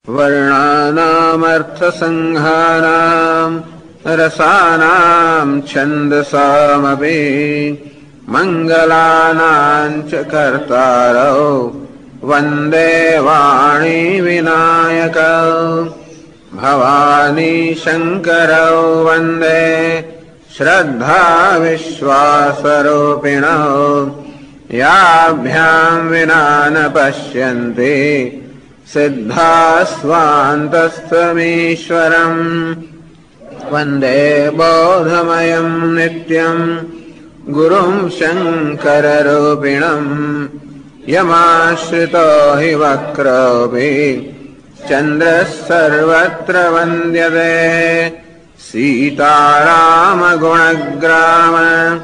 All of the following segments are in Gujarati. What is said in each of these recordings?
वर्णानामर्थसङ्घानाम् रसानाम् छन्दसामपि मङ्गलानाम् च कर्तारौ वन्दे वाणी विनायकौ भवानी शङ्करौ वन्दे श्रद्धा विश्वासरूपिणौ याभ्याम् विना न पश्यन्ति सिद्धास्वान्तस्थमीश्वरम् वन्दे बोधमयम् नित्यम् गुरुम् शङ्कररूपिणम् यमाश्रितो हि वक्रोऽपि चन्द्रः सर्वत्र वन्द्यते सीतारामगुणग्राम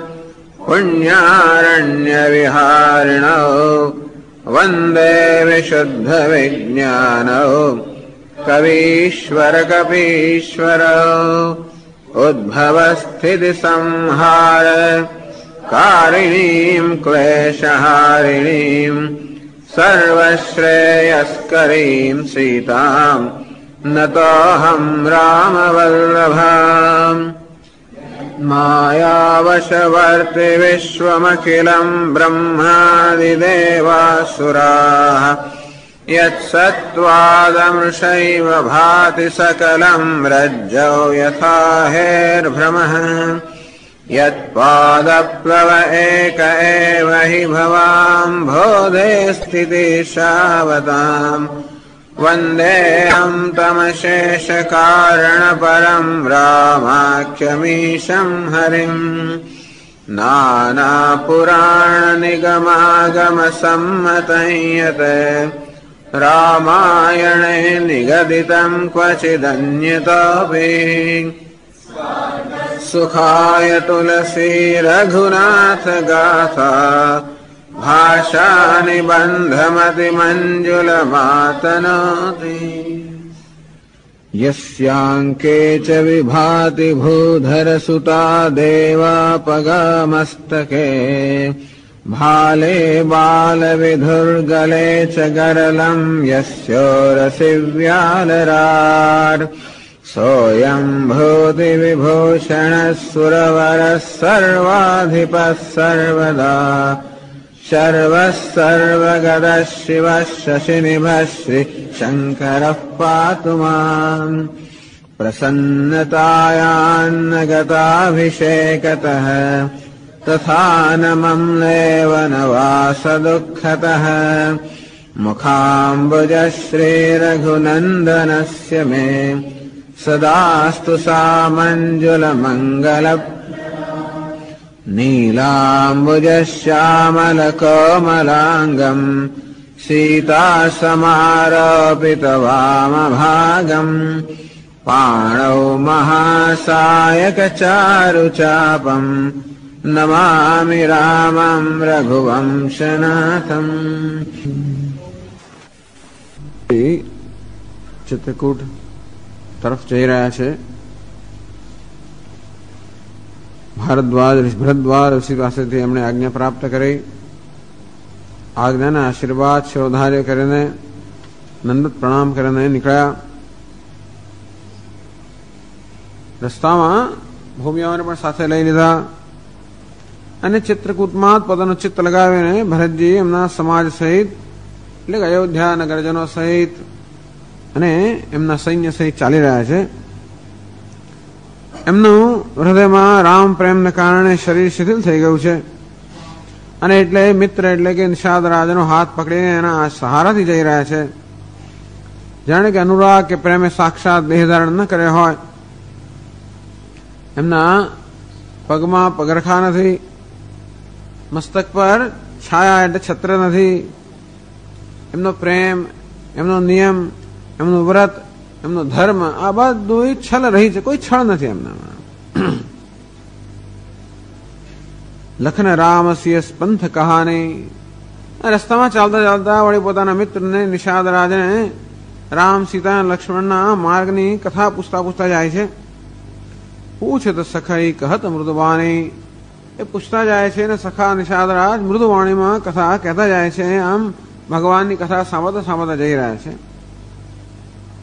पुण्यारण्यविहारिणौ वन्दे विशुद्धविज्ञानौ कवीश्वरकपीश्वरौ उद्भवस्थितिसंहार कारिणीम् क्लेशहारिणीम् सर्वश्रेयस्करीम् सीताम् नतोऽहम् रामवल्लभाम् मायावशवर्ति विश्वमखिलम् ब्रह्मादिदेवासुराः यत्सत्त्वादमृषैव भाति सकलम् रज्जौ यथा हेर्भ्रमः यत्पादप्लव एक एव हि भवाम् बोधे स्थितिशावताम् वन्देऽहम् तमशेषकारणपरम् रामाख्यमीशम् हरिम् नानापुराणनिगमागमसम्मतं यत् रामायणे निगदितम् क्वचिदन्यतोऽपि सुखाय तुलसी रघुनाथ गाथा भाषा निबन्धमतिमञ्जुलमातनोति यस्याङ्के च विभाति भूधरसुता देवापगामस्तके भाले बालविधुर्गले च गरलम् यस्योरसि व्यालराट् सोऽयम् भूतिविभूषणः सुरवरः सर्वाधिपः सर्वदा शर्वः सर्वगतः शिवः शशिनिभः श्रीशङ्करः पातु माम् प्रसन्नतायान्न गताभिषेकतः तथा न मम्लेव न वासदुःखतः मुखाम्बुजः श्रीरघुनन्दनस्य मे सदास्तु सामञ्जुलमङ्गल नीलाम्बुजश्यामलकोमलाङ्गम् सीतासमारोपितवामभागम् पाणौ महासायकचारुचापम् नमामि रामम् रघुवंशनाथम्। चित्रकूट तरफ જઈ રહ્યા છે। ભરદ્વાજ ઋષિ પાસેથી એમણે આજ્ઞા પ્રાપ્ત કરી। આજ્ઞાના આશીર્વાદ શોધાર્ય કરીને નંદત પ્રણામ કરીને નીકળ્યા। રસ્તામાં ભૂમિયાઓને પણ સાથે લઈ લીધા અને ચિત્રકૂટમાં પોતાનું ચિત્ત લગાવીને ભરતજી એમના સમાજ સહિત એટલે કે અયોધ્યા નગરજનો સહિત અને એમના સૈન્ય સહિત ચાલી રહ્યા છે। એમનું હૃદયમાં રામ પ્રેમને કારણે શરીર શિથિલ થઈ ગયું છે અને એટલે મિત્ર એટલે કે નિષાદ રાજનો હાથ પકડીને એના સહારાથી જઈ રહ્યા છે। જાણે કે અનુરાગ કે પ્રેમે સાક્ષાત દેહ ધારણ ન કરે હોય। એમના પગમાં પગરખા નથી, મસ્તક પર છાયા એટલે છત્ર નથી। એમનો પ્રેમ, એમનો નિયમ, એમનું વ્રત, એમનો ધર્મ આ બધું છલ રહી છે, કોઈ છળ નથી એમનામાં। લખન રામ સિયસ પંથ કહાની। રસ્તામાં ચાલતા ચાલતા વળી પોતાના મિત્રને નિષાદ રાજને રામ સીતા લક્ષ્મણના માર્ગની કથા પૂછતા પૂછતા જાય છે। પૂછે તો સખાઈ કહત મૃદવાણી, એ પૂછતા જાય છે ને સખા નિષાદ રાજ મૃદુવાણીમાં કથા કહેતા જાય છે। આમ ભગવાનની કથા સાંભળતા સાંભળતા જઈ રહ્યા છે।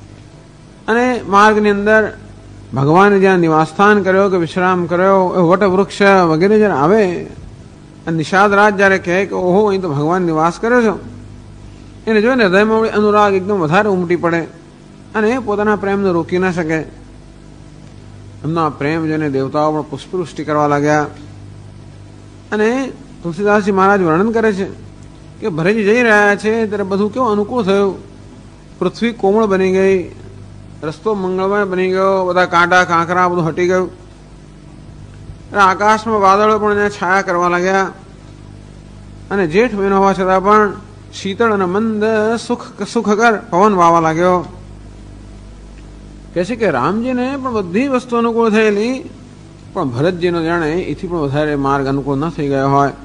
માર્ગની અંદર ભગવાને જ્યાં નિવાસસ્થાન કર્યો કે વિશ્રામ કર્યો, વટવૃક્ષ વગેરે જ્યારે આવે અને નિષાદ રાજ જ્યારે કહે કે ઓહો અહીં તો ભગવાન નિવાસ કર્યો છો, એને જોઈને હૃદયમાં અનુરાગ એકદમ વધારે ઉમટી પડે અને પોતાના પ્રેમને રોકી ના શકે. એમના પ્રેમ જોઈને દેવતાઓ પણ પુષ્પવૃષ્ટિ કરવા લાગ્યા. અને તુલસીદાસજી મહારાજ વર્ણન કરે છે કે ભરતજી જઈ રહ્યા છે ત્યારે બધું કેવું અનુકૂળ થયું. પૃથ્વી કોમળ બની ગઈ, રસ્તો મંગળમય બની ગયો, બધા કાંટા કાંકરા બધું હટી ગયું. આકાશમાં વાદળો પણ એને છાયા કરવા લાગ્યા અને જેઠ મહિનો હોવા છતાં પણ શીતળ અને મંદ સુખકર પવન વાવા લાગ્યો. કહે છે કે રામજીને પણ બધી વસ્તુ અનુકૂળ થયેલી, પણ ભરતજીનો જાણે એથી પણ વધારે માર્ગ અનુકૂળ ન થઈ ગયો હોય.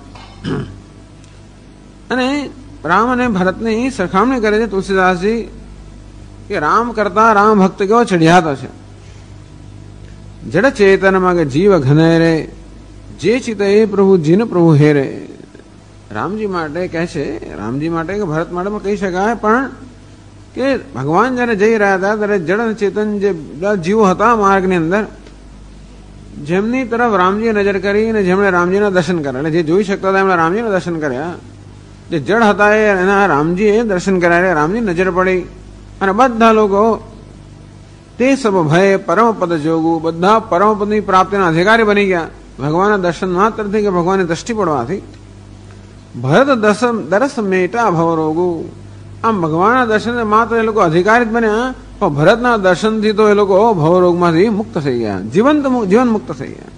અને રામ અને ભરતની સરખામણી કરે છે તુલસીદાસજી કે રામ કરતા રામ ભક્ત કેવો ચઢિયાતો છે. જડ ચેતનમાં કે જીવ ઘને રે, જે ચિત એ પ્રભુ જીન પ્રભુ હેરે. રામજી માટે કહે છે, રામજી માટે કે ભરત માટે પણ કહી શકાય, પણ કે ભગવાન જયારે જઈ રહ્યા હતા ત્યારે જડ ચેતન જે જીવો હતા માર્ગની અંદર, જેમની તરફ રામજીએ નજર કરી અને જેમણે રામજીના દર્શન કર્યા, એટલે જે જોઈ શકતા હતા એમણે રામજીના દર્શન કર્યા. જે જડ હતા એના રામજીએ દર્શન કર્યા, રામજી નજર પડી અને બધા લોકો તે સબ ભય પરમ પદ જોગું, બધા પરમ પદની પ્રાપ્તિના અધિકારી બની ગયા. ભગવાનના દર્શન માત્રથી કે ભગવાનની દ્રષ્ટિ પડવાથી. ભરત દરસ મેટા ભવરોગું, આમ ભગવાનના દર્શન માત્ર એ લોકો અધિકારી જ બન્યા, પણ ભરતના દર્શનથી તો એ લોકો ભવરોગમાંથી મુક્ત થઈ ગયા, જીવન મુક્ત થઈ ગયા.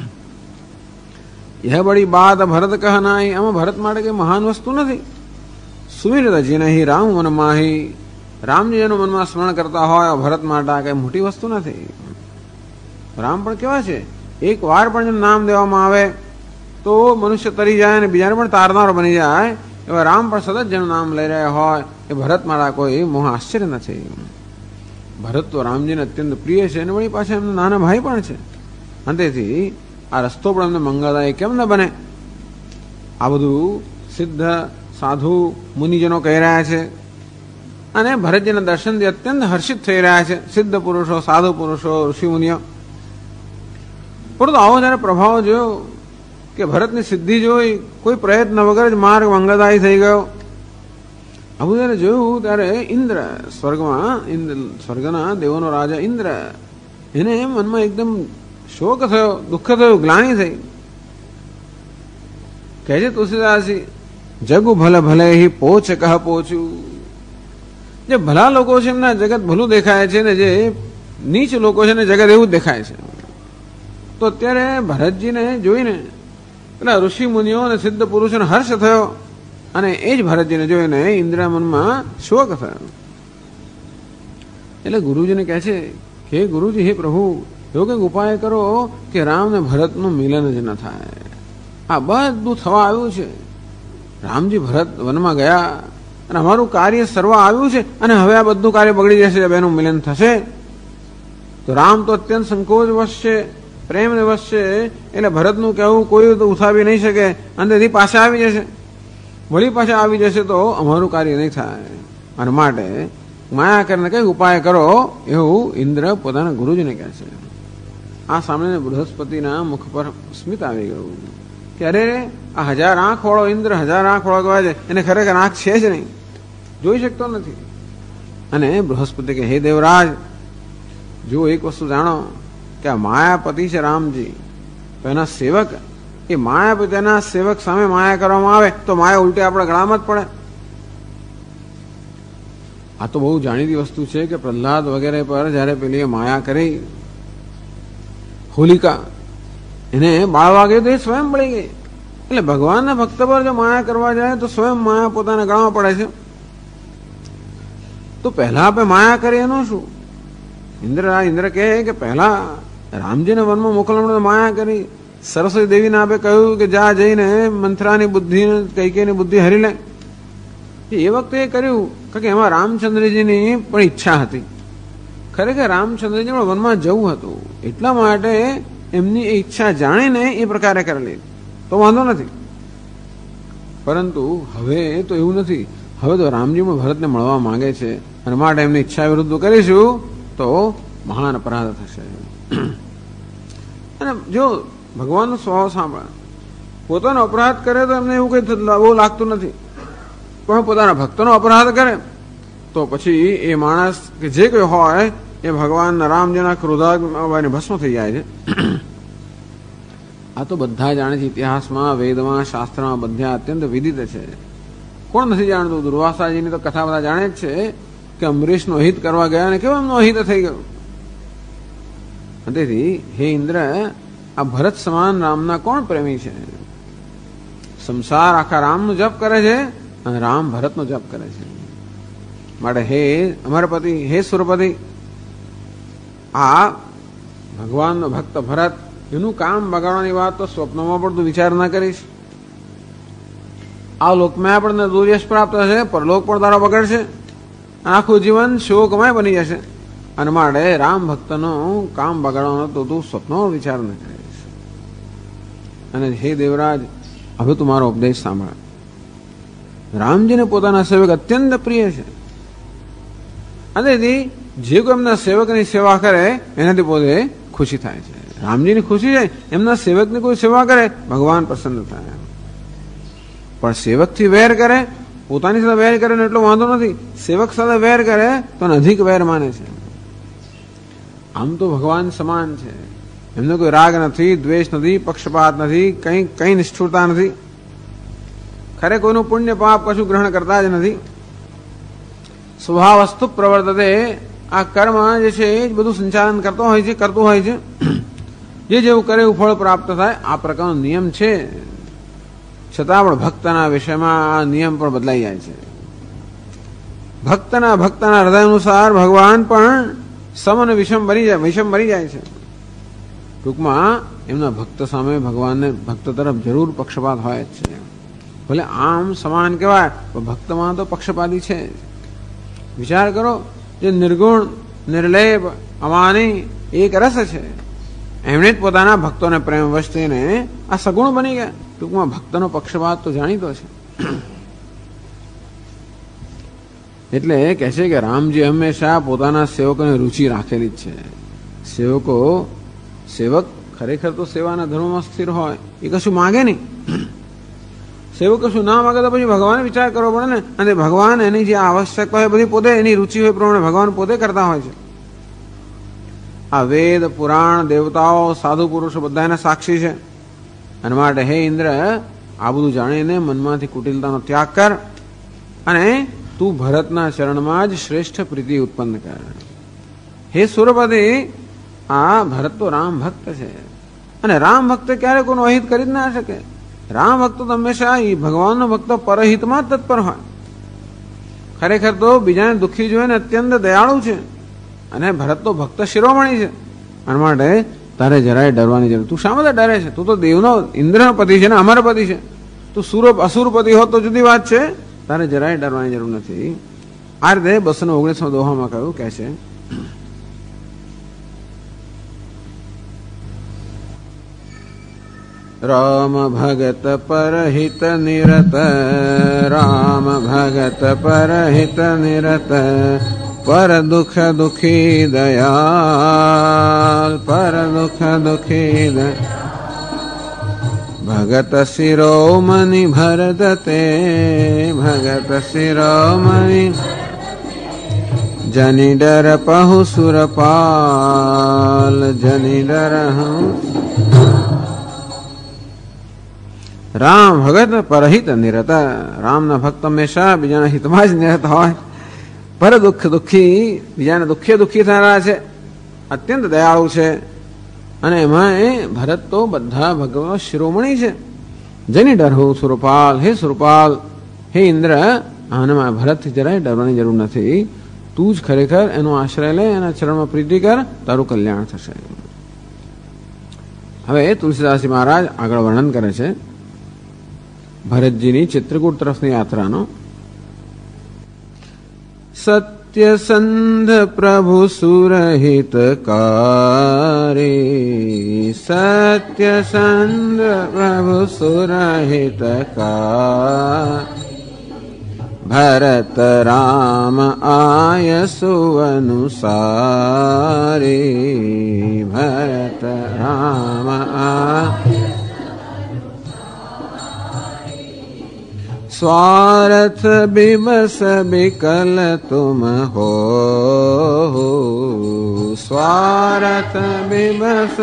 यह बड़ी बात भरत कहनाई, આમાં ભરત માટે કઈ મહાન વસ્તુ નથી. સુવિરત જીનહી રામ મન માહી, રામજી એનું મનમાં સ્મરણ કરતા હોય ભરત માટે કઈ મોટી વસ્તુ નથી. રામ પણ કેવા છે, એક વાર પણ નામ દેવામાં આવે તો મનુષ્ય તરી જાય અને બીજાને પણ તારનારો બની જાય. એવા રામ પણ સતત જેનું નામ લઈ રહ્યા હોય એ ભરત મારા કોઈ મોહ આશ્ચર્ય નથી. ભરત તો રામજીને અત્યંત પ્રિય છે અને વળી પાછા એમના નાના ભાઈ પણ છે. અંતેથી આ રસ્તો પણ એમને મંગળદાયી કેમ ન બને? આ બધું સિદ્ધ સાધુ મુનિજનો કહી રહ્યા છે અને ભરતજીના દર્શનથી અત્યંત હર્ષિત થઈ રહ્યા છે સિદ્ધ પુરુષો, સાધુ પુરુષો, ઋષિ મુનિઓ. પરંતુ આવો જયારે પ્રભાવ જોયો કે ભરતની સિદ્ધિ જોઈ, કોઈ પ્રયત્ન વગર જ માર્ગ મંગળદાયી થઈ ગયો, આવું જયારે જોયું ત્યારે ઇન્દ્ર સ્વર્ગના દેવોનો રાજા ઇન્દ્ર, એને મનમાં એકદમ શોક થયો, દુઃખ થયું, ગ્લાની થઈ. કહે છે તુલસીદાસજી, જગુ ભલે ભલે હિ પોચ કહ પોચ્યું. જે ભલા લોકો છે એમના જગત ભલું દેખાય છે ને જે નીચ લોકો છે ને જગત એવું જ દેખાય છે. તો અત્યારે ભરતજીને જોઈને પેલા ઋષિ મુનિઓ અને સિદ્ધ પુરુષોને હર્ષ થયો અને એ જ ભરતજીને જોઈને ઇન્દ્ર મનમાં શોક થયો. એટલે ગુરુજીને કહે છે કે ગુરુજી, હે પ્રભુ, એવો કંઈક ઉપાય કરો કે રામ ને ભરતનું મિલન જ ન થાય. આ બધું થવા આવ્યું છે, રામજી ભરત વનમાં ગયા અને અમારું કાર્ય સર્વ આવ્યું છે અને હવે આ બધું કાર્ય બગડી જશે, બેનું મિલન થશે. તો રામ તો અત્યંત સંકોચ વશ છે, પ્રેમને વશ છે, એટલે ભરતનું કહેવું કોઈ તો ઉઠાવી નહીં શકે, અંદરથી પાછા આવી જશે. વળી પાછા આવી જશે તો અમારું કાર્ય નહીં થાય. અને માટે માયા કરીને કઈ ઉપાય કરો, એવું ઇન્દ્ર પોતાના ગુરુજીને કહે છે. આ સાંભળીને બૃહસ્પતિના મુખ પર સ્મિત આવી ગયું કે અરે, આ 1000 આંખ વાળો ઇન્દ્ર 1000 આંખ વાળો કહેવાય છે, એને ખરેખર આંખ છે જ નહીં, જોઈ શકતો નથી. અને બૃહસ્પતિ કે, હે દેવરાજ, જો એક વસ્તુ જાણો કે આ માયાપતિ છે રામજી, તો એના સેવક, એ માયાપતિ એના સેવક સામે માયા કરવામાં આવે તો માયા ઉલટી આપણા ગળામાં જ પડે. આ તો બહુ જાણીતી વસ્તુ છે કે પ્રહલાદ વગેરે પર જયારે પેલી માયા કરી હોલિકા, એને બાળ વાગ્યું તો એ સ્વયં બળી ગઈ. એટલે ભગવાનના ભક્ત પર જો માયા કરવા જાય તો સ્વયં માયા પોતાના ગળામાં પડે છે. તો પહેલા આપણે માયા કરીએ એનું શું? ઇન્દ્ર કહે કે પહેલા રામજીને વનમાં મોકલવાનો માયા કરી. સરસ્વતી દેવીને આપે કહ્યું કે જા જઈને મંથરાની બુદ્ધિ, કૈકેયની બુદ્ધિ હરી લે. એ વખતે એ કર્યું કે એમાં રામચંદ્રજીની પણ ઈચ્છા હતી. ખરેખર રામચંદ્રજી પણ વનમાં જવું હતું, એટલા માટે એમની એ ઈચ્છા જાણીને એ પ્રકારે કરેલી, તો વાંધો નથી. પરંતુ હવે તો એવું નથી. હવે તો રામજી પણ ભરતને મળવા માંગે છે અને માટે એમની ઈચ્છા વિરુદ્ધ કરીશું તો તો મહાન અપરાધ થશે. અને જો ભગવાનનો સ્વભાવ સાંભળે, પોતાનો અપરાધ કરે તો એમને એવું કઈ બહુ લાગતું નથી, પણ પોતાના ભક્તનો અપરાધ કરે તો પછી એ માણસ કે જે કોઈ હોય એ ભગવાન રામજીના ક્રોધાગ્નિને ભસ્મ થઈ જાય છે. આ તો બધા જાણે છે, ઇતિહાસમાં, વેદમાં, શાસ્ત્રમાં બધા અત્યંત વિદિત છે. કોણ નથી જાણતું? દુર્વાસાજીની તો કથા બધા જાણે જ છે કે અમરીશનું અહિત કરવા ગયા અને કેવું એમનું અહિત થઈ ગયું. તેથી હે ઇન્દ્ર, આ ભરત સમાન રામના કોણ પ્રેમી છે? સંસાર આખા રામનું જપ કરે છે અને રામ ભરતનો જપ કરે છે. માટે હે અમરપતિ, હે સુરપતિ, આ ભગવાનનો ભક્ત ભરત, એનું કામ બગાડવાની વાત તો સ્વપ્નમાં પણ તું વિચાર ના કરીશ. આ લોકમાં આપણને દુર્યશ પ્રાપ્ત થશે, પરલોક પણ તારો બગડશે, આખું જીવન શોકમય બની જશે. અને માટે રામ ભક્તનું કામ બગાડવાનો તો તું સ્વપ્નમાં વિચાર ન કરીશ. અને હે દેવરાજ, હવે તું મારો ઉપદેશ સાંભળ. રામજીને પોતાના સેવક અત્યંત પ્રિય છે, અને જે કોઈ એમના સેવકની સેવા કરે એનાથી પોતે ખુશી થાય છે. રામજીની ખુશી છે એમના સેવકની કોઈ સેવા કરે, ભગવાન પ્રસન્ન થાય. પણ સેવકથી વેર કરે, પોતાની સાથે વેર કરે ને એટલો વાંધો નથી, સેવક સાથે વેર કરે તો અધિક વેર માને છે. આમ તો ભગવાન સમાન છે, એમનો કોઈ રાગ નથી, દ્વેષ નથી, પક્ષપાત નથી, કઈ નિષ્ઠુરતા નથી. ખરે કોઈનું પુણ્ય પાપ કશું ગ્રહણ કરતા જ નથી. સ્વભાવસ્તુ પ્રવર્તતે, આ કર્મ જે છે એ જ બધું સંચાલન કરતું હોય છે. જે જેવું કરે એવું ફળ પ્રાપ્ત થાય, આ પ્રકારનો નિયમ છે. છતાં પણ ભક્તના વિષયમાં આ નિયમ પણ બદલાઈ જાય છે. ભક્તના હૃદય અનુસાર ભગવાન પણ સમ અને વિષમ બની જાય છે. ટૂંકમાં એમના ભક્ત સામે ભગવાનને ભક્ત તરફ જરૂર પક્ષપાત હોય જ છે. ભલે આમ સમાન કહેવાય, પણ ભક્તમાં તો પક્ષપાતી છે. વિચાર કરો, જે નિર્ગુણ, નિર્લેપ, અમાની એક રસ છે, એમણે જ પોતાના ભક્તોને પ્રેમ વશ થઈને આ સગુણ બની ગયા. ટૂંકમાં ભક્તનો પક્ષપાત તો જાણીતો છે. એટલે કહે છે કે રામજી હંમેશા પોતાના સેવકોને રુચિ રાખેલી જ છે. સેવક ખરેખર તો સેવાના ધર્મમાં સ્થિર હોય, એ કશું માગે નહીં. સેવક કશું ના માગે તો પછી ભગવાન વિચાર કરવો પડે ને. અને ભગવાન એની જે આવશ્યકતા હોય બધી પોતે, એની રુચિ હોય પ્રમાણે ભગવાન પોતે કરતા હોય છે. આ વેદ, પુરાણ, દેવતાઓ, સાધુ પુરુષો બધા એના સાક્ષી છે. અને માટે હે ઇન્દ્ર, આ બધું જાણીને મનમાંથી કુટિલતાનો ત્યાગ કર અને તું ભરતના ચરણમાં જ શ્રેષ્ઠ પ્રીતિ ઉત્પન્ન કર. હે સુરપતિ, આ ભરત તો રામ ભક્ત છે, અને રામ ભક્ત ક્યારે કોઈનું અહિત કરી જ ના શકે. રામ ભક્ત તો હંમેશા એ ભગવાનનો ભક્ત પરહિતમાં જ તત્પર હોય. ખરેખર તો બીજાને દુઃખી જોઈને અત્યંત દયાળુ છે, અને ભરત તો ભક્ત શિરોમણી છે. અને માટે તારે જરાય ડરવાની જરૂર. તું શા માટે ડરે છે? તું તો દેવનો, ઇન્દ્રનો પતિ છે ને, અમારો પતિ છે. તું અસુરપતિ હોત તો જુદી વાત છે, તારે જરાય ડરવાની જરૂર નથી. આ રીતે 219 દોહામાં કહ્યું કે છે, રામ ભગત પરહિત નિરત, રામ ભગત પરહિત નિરત, પર દુઃખ દુઃખી દયાલ, પર દુઃખ દુઃખી ભગત શિરોમણિ ભરદતે, ભગત શિરોમણિ જની ડર પહુ સુરપાલ, જની ડર હું. રામ ભગત પરહિત નિરત, રામના ભક્ત હંમેશા બીજાના હિતમાં જ નિરત હોય. પર દુઃખ દુઃખી, બીજાને દુઃખી થનારા છે, અત્યંત દયાળુ છે. અને એમાં ભરત તો બધા ભગવાન શિરોમણી છે. જેની ડર હો સુરપાલ, હે સુરપાલ, હે ઇન્દ્ર, આનામાં ભરતથી જરાય ડરવાની જરૂર નથી. તું જ ખરેખર એનો આશ્રય લે, એના ચરણમાં પ્રીતિ કર, તારું કલ્યાણ થશે. હવે તુલસીદાસજી મહારાજ આગળ વર્ણન કરે છે ભરતજીની ચિત્રકૂટ તરફની યાત્રાનો. સત્યસંધ પ્રભુ સુરહિતકારી, સત્યસંધ પ્રભુ સુરહિતકાર, भरत राम आयसु अनुसारे, भरत राम स्वार्थ बिबस बिकल तुम हो, स्वार्थ बिबस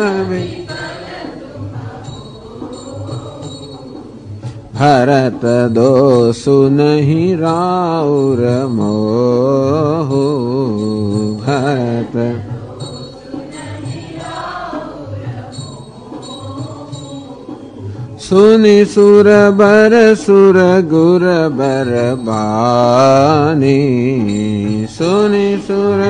भरत दोषु नहीं राउर मोह, भरत सुनि सुर बर सुर गुर बर बानी, सुनि सुर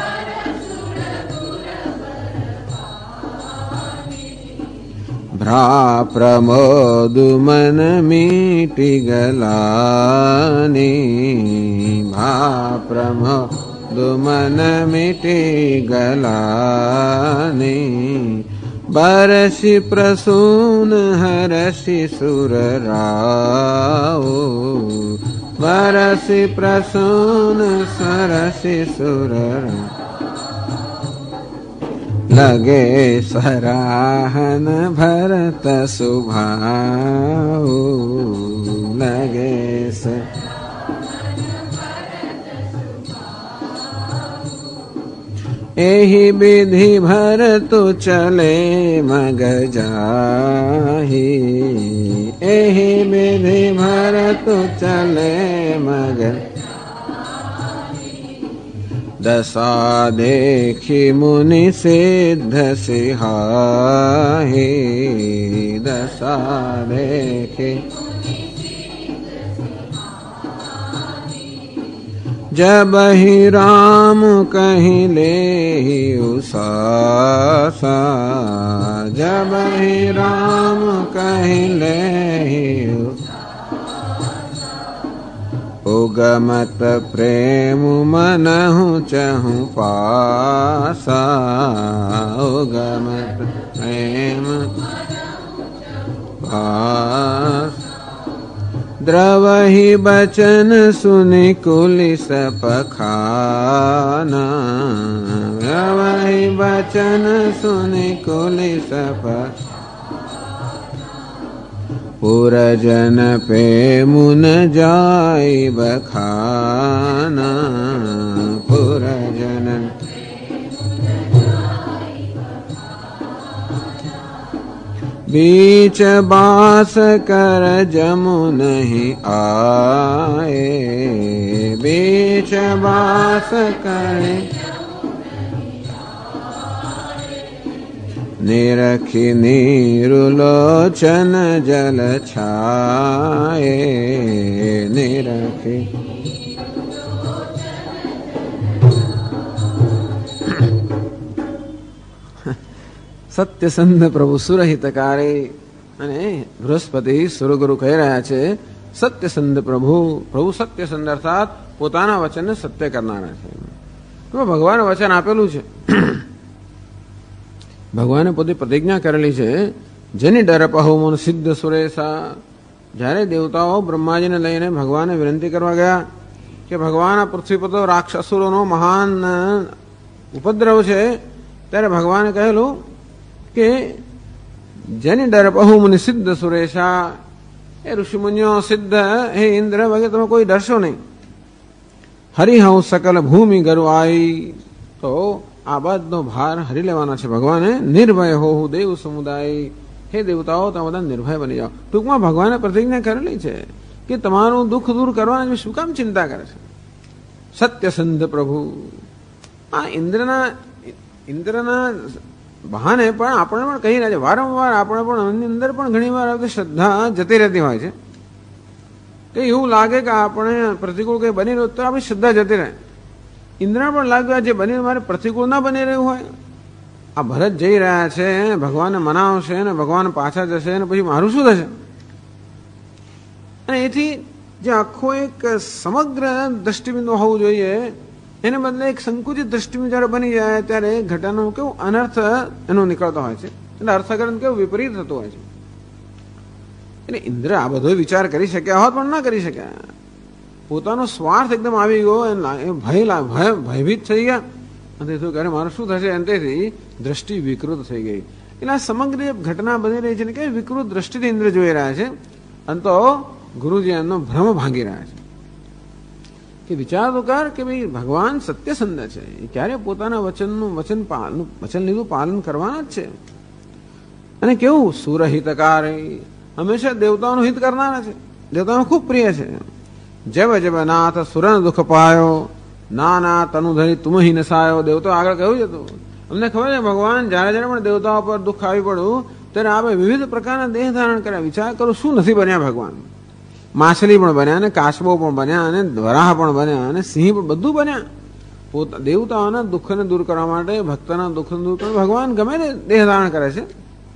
भ्रा प्रमोद मन मीटि गलानी, भा प्रमोद मन मिटि गलानी। बरसि प्रसून हरसि सुर राव, बरसि प्रसून सरसि सुर लगे सराहन भरत सुभाव, लगे एहि विधि भरतु चले मग जाहि, एहि विधि भरतु चले मग दशा देखि मुनि सिद्ध सिहाहि, दशा देखि जब ही राम कहीं लेहि उसासा, जब ही राम कहीं लेहि उगमत प्रेम मनहु चहु पासा, उगमत प्रेम पासा। द्रवहि बचन सुनि कुलिस पखाना, द्रवहि बचन सुनि कुलिस पखाना। पुरजन पे मुन जाय बखाना, पुरजन बीच बास कर जमु नहीं आए, बीच बास करे निरखि नीरुलोचन जल छाए, निरखि સત્યસંધ પ્રભુ સુરહિતકારે અને બૃહસ્પતિ સુરગુરુ કહી રહ્યા છે સત્યસંધ પ્રભુ, પ્રભુ સત્યસંધ અર્થાત પોતાના વચનને સત્ય કરનારા છે. ભગવાને વચન આપેલું છે, ભગવાને પોતે પ્રતિજ્ઞા કરેલી છે. જેની ડર પહોમન સિદ્ધ સુરેશા, જ્યારે દેવતાઓ બ્રહ્માજીને લઈને ભગવાને વિનંતી કરવા ગયા કે ભગવાન આ પૃથ્વી પર તો રાક્ષસુરોનો મહાન ઉપદ્રવ છે, ત્યારે ભગવાને કહેલું કે જેની ડર પહુમુનિ સિદ્ધ સુરેશા, એ ઋષિમુનિઓ સિદ્ધ હે ઇન્દ્ર વગેરે તમે કોઈ ડરશો નહીં. હરિહંસ સકલ ભૂમિ ગરુ આઈ, તો આ બધો ભાર હરી લેવાના છે ભગવાને. નિર્ભય હો દેવ સમુદાય, હે દેવતાઓ તમે બધા નિર્ભય બની જાઓ. ટૂંકમાં ભગવાને પ્રતિજ્ઞા કરેલી છે કે તમારું દુઃખ દૂર કરવાની શું કામ ચિંતા કરે છે. સત્યસંધ પ્રભુ આ ઇન્દ્રના બહાને પણ આપણે પણ કહી રહ્યા છે, વારંવાર આપણે પણ એની અંદર પણ ઘણી વાર શ્રદ્ધા જતી રહેતી હોય છે. કે એવું લાગે કે આપણે પ્રતિકૂળ કંઈ બની રહ્યું તો આપણી શ્રદ્ધા જતી રહે. ઇન્દ્રને પણ લાગ્યું જે બની મારે પ્રતિકૂળ ના બની રહ્યું હોય, આ ભરત જઈ રહ્યા છે, ભગવાનને મનાવશે ને ભગવાન પાછા જશે ને પછી મારું શું થશે. અને એથી જે આખો એક સમગ્ર દ્રષ્ટિબિંદુ હોવું જોઈએ એને બદલે એક સંકુચિત દ્રષ્ટિબિંદુ જયારે બની જાય ત્યારે ઘટનાનું કેવું અનર્થ એનો નીકળતો હોય છે, એટલે અર્થકરણ કેવું વિપરીત થતું હોય છે. એટલે ઇન્દ્ર આ બધો વિચાર કરી શક્યા હોત પણ ના કરી શક્યા. પોતાનો સ્વાર્થ એકદમ આવી ગયો, ભયભીત થઈ ગયા. અને તે થયું કે મારું શું થશે, અંતેથી દ્રષ્ટિ વિકૃત થઈ ગઈ. એટલે આ સમગ્ર ઘટના બની રહી છે ને કે વિકૃત દ્રષ્ટિથી ઇન્દ્ર જોઈ રહ્યા છે. અને તો ગુરુજી એમનો ભ્રમ ભાંગી રહ્યા છે કે વિચાર તો કર કે ભાઈ ભગવાન સત્યસંધ છે, એ ક્યારે પોતાના વચન લીધું પાલન કરવાના જ છે. અને કેવું સુરહિતકાર, હંમેશા દેવતાઓનું હિત કરનારા છે, દેવતાઓને ખૂબ પ્રિય છે. જબ જબ નાથ સુરન દુઃખ પાયો, ના તનુ ધરી તુમ હિ નસાયો. દેવતાઓ આગળ કહ્યું છે, અમને ખબર છે ભગવાન જ્યારે જ્યારે પણ દેવતાઓ પર દુઃખ આવી પડ્યું ત્યારે આપણે વિવિધ પ્રકારના દેહ ધારણ કર્યા. વિચાર કરો શું નથી બન્યા ભગવાન. માછલી પણ બન્યા, અને કાચબો પણ બન્યા, અને વરાહ પણ બન્યા, અને સિંહ પણ, બધું બન્યા. દેવતાઓના દુઃખને દૂર કરવા માટે, ભક્તના દુઃખને દૂર કરવા ભગવાન ગમે તે દેહ ધારણ કરે છે.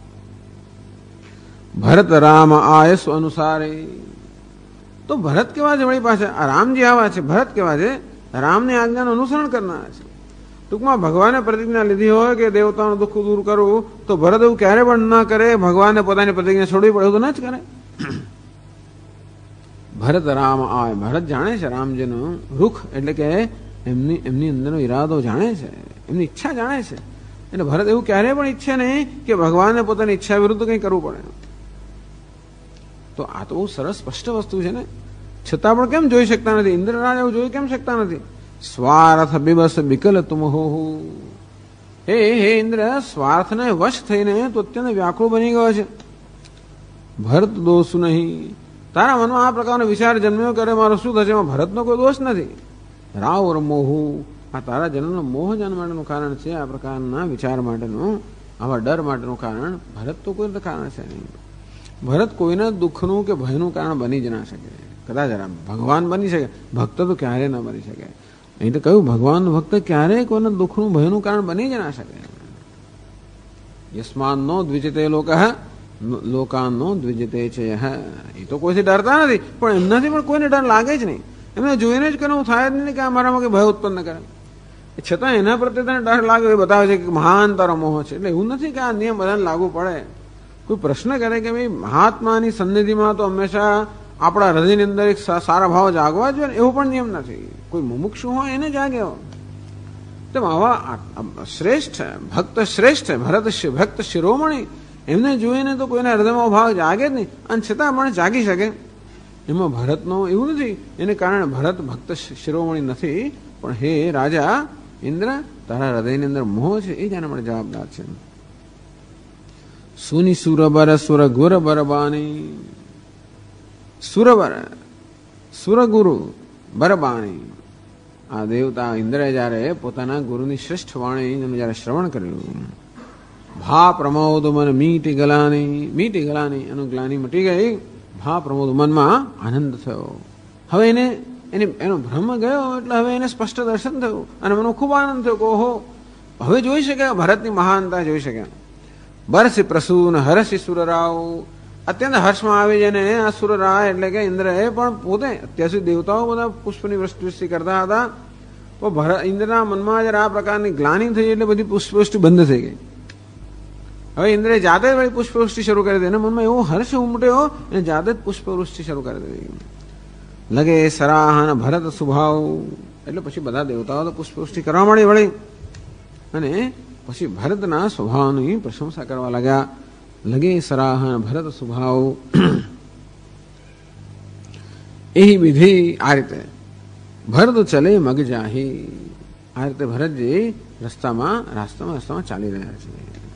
ભરત રામ આયસ અનુસારે, તો ભરત કેવા છે વળી પાસે, આ રામજી આવા છે, ભરત કેવા છે, રામની આજ્ઞાનું અનુસરણ કરનારા છે. ટૂંકમાં ભગવાને પ્રતિજ્ઞા લીધી હોય કે દેવતાનું દુઃખ દૂર કરવું, તો ભરત એવું ક્યારે પણ ન કરે, ભગવાનને પોતાની પ્રતિજ્ઞા છોડવી પડે એવું તો ન જ કરે. ભરત રામ આય, ભરત જાણે છે રામજીનું રૂખ, એટલે કે એમની અંદરનો ઈરાદો જાણે છે, એમની ઈચ્છા જાણે છે. એટલે ભરત એવું ક્યારેય પણ ઈચ્છે નહીં કે ભગવાનને પોતાની ઈચ્છા વિરુદ્ધ કંઈ કરવું પડે. તો આ તો બહુ સરસ સ્પષ્ટ વસ્તુ છે ને, છતાં પણ કેમ જોઈ શકતા નથી? ઇન્દ્રરાજ એવું જોઈ કેમ શકતા નથી? સ્વાર્થ બિબસ બિકલ તુમ હો, હે ઇન્દ્ર, સ્વાર્થને વશ થઈને તો અત્યંત વ્યાકુળ બની ગયો છે. ભરત દોષ નહીં, તારા મનમાં આ પ્રકારનો વિચાર જન્મ્યો કરે મારો શું થશે, એમાં ભરતનો કોઈ દોષ નથી. રાવ ઓર મોહુ, આ તારા જન્મનો મોહ જન્મ માટેનું કારણ છે, આ પ્રકારના વિચાર માટેનું, આવા ડર માટેનું કારણ ભરત તો કોઈ કારણ છે નહીં. ભરત કોઈના દુઃખનું કે ભયનું કારણ બની જ ના શકે. કદાચ ભગવાન બની શકે, ભક્ત તો ક્યારેય ન બની શકે. અહીં તો કહ્યું ભગવાન ભક્ત ક્યારેય કોઈના દુઃખનું ભયનું કારણ બની જ ના શકે. યસ્માન નો દ્વિજતે લોક, લોકાન નો દ્વિજતે છે. એ તો કોઈથી ડરતા નથી, પણ એમનાથી પણ કોઈને ડર લાગે જ નહીં. એમને જોઈને જ કહેવું થાય જ નહીં કે અમારામાં કંઈ ભય ઉત્પન્ન કરે. છતાં એના પ્રત્યે તને ડર લાગે એ બતાવે છે કે મહાન તારો મોહ છે. એટલે એવું નથી કે આ નિયમ બધાને લાગુ પડે. કોઈ પ્રશ્ન કરે કે ભાઈ મહાત્માની સન્નિધિમાં તો હંમેશા આપણા હૃદયની અંદર એક સારા ભાવ જાગવા જોઈએ, એવો પણ નિયમ નથી. કોઈ મુમુક્ષુ હોય એને જાગે. તેમ આવા શ્રેષ્ઠ ભક્ત, શ્રેષ્ઠ ભક્ત શિરોમણી, એમને જોઈને તો કોઈના હૃદયમાં ભાવ જાગે જ નહીં, અને છતાં પણ જાગી શકે. એમાં ભરતનો એવું નથી, એને કારણે ભરત ભક્ત શિરોમણી નથી, પણ હે રાજા ઇન્દ્ર, તારા હૃદયની અંદર મોહ છે, એ જ આના માટે જવાબદાર છે. સુની સુરબર સુર ગુર બરબાની, સુરબર સુરગુરુ બરબાની. આ દેવતા ઇન્દ્રએ જયારે પોતાના ગુરુની શ્રેષ્ઠ વાણીનું જયારે શ્રવણ કર્યું, ભા પ્રમોદ મન મીટી ગલાની, એનું ગ્લાની મટી ગઈ. ભા પ્રમોદ, મનમાં આનંદ થયો. હવે એનો ભ્રમ ગયો, એટલે હવે એને સ્પષ્ટ દર્શન થયું, અને મને ખૂબ આનંદ થયો કે ઓહો, હવે જોઈ શક્યા, ભરતની મહાનતા જોઈ શક્યા. બરસી પ્રસૂન હરસી સુરરાવ, અત્યંત હર્ષમાં આવી જઈને આ સુરરાય એટલે કે ઇન્દ્રએ પણ પોતે, અત્યાર સુધી દેવતાઓ બધા પુષ્પની વૃષ્ટિ કરતા હતા, તો ઇન્દ્રના મનમાં જયારે આ પ્રકારની ગ્લાની થઈ એટલે બધી પુષ્પવૃષ્ટિ બંધ થઈ ગઈ. હવે ઇન્દ્રએ જાતે જ વળી પુષ્પવૃષ્ટિ શરૂ કરી દીધી. એના મનમાં એવો હર્ષ ઉમટ્યો, એને જાતે જ પુષ્પવૃષ્ટિ શરૂ કરી દીધી. લગે સરાહન ભરત સ્વભાવ, એટલે પછી બધા દેવતાઓ તો પુષ્પવૃષ્ટિ કરવા મળી વળી, અને પછી ભરતના સ્વભાવની પ્રશંસા કરવા લાગ્યા. લગે સરાહન ભરત સ્વભાવ એ વિધિ, આ રીતે ભરત ચલે મગ જાહી, આ રીતે ભરતજી રસ્તામાં ચાલી રહ્યા છે.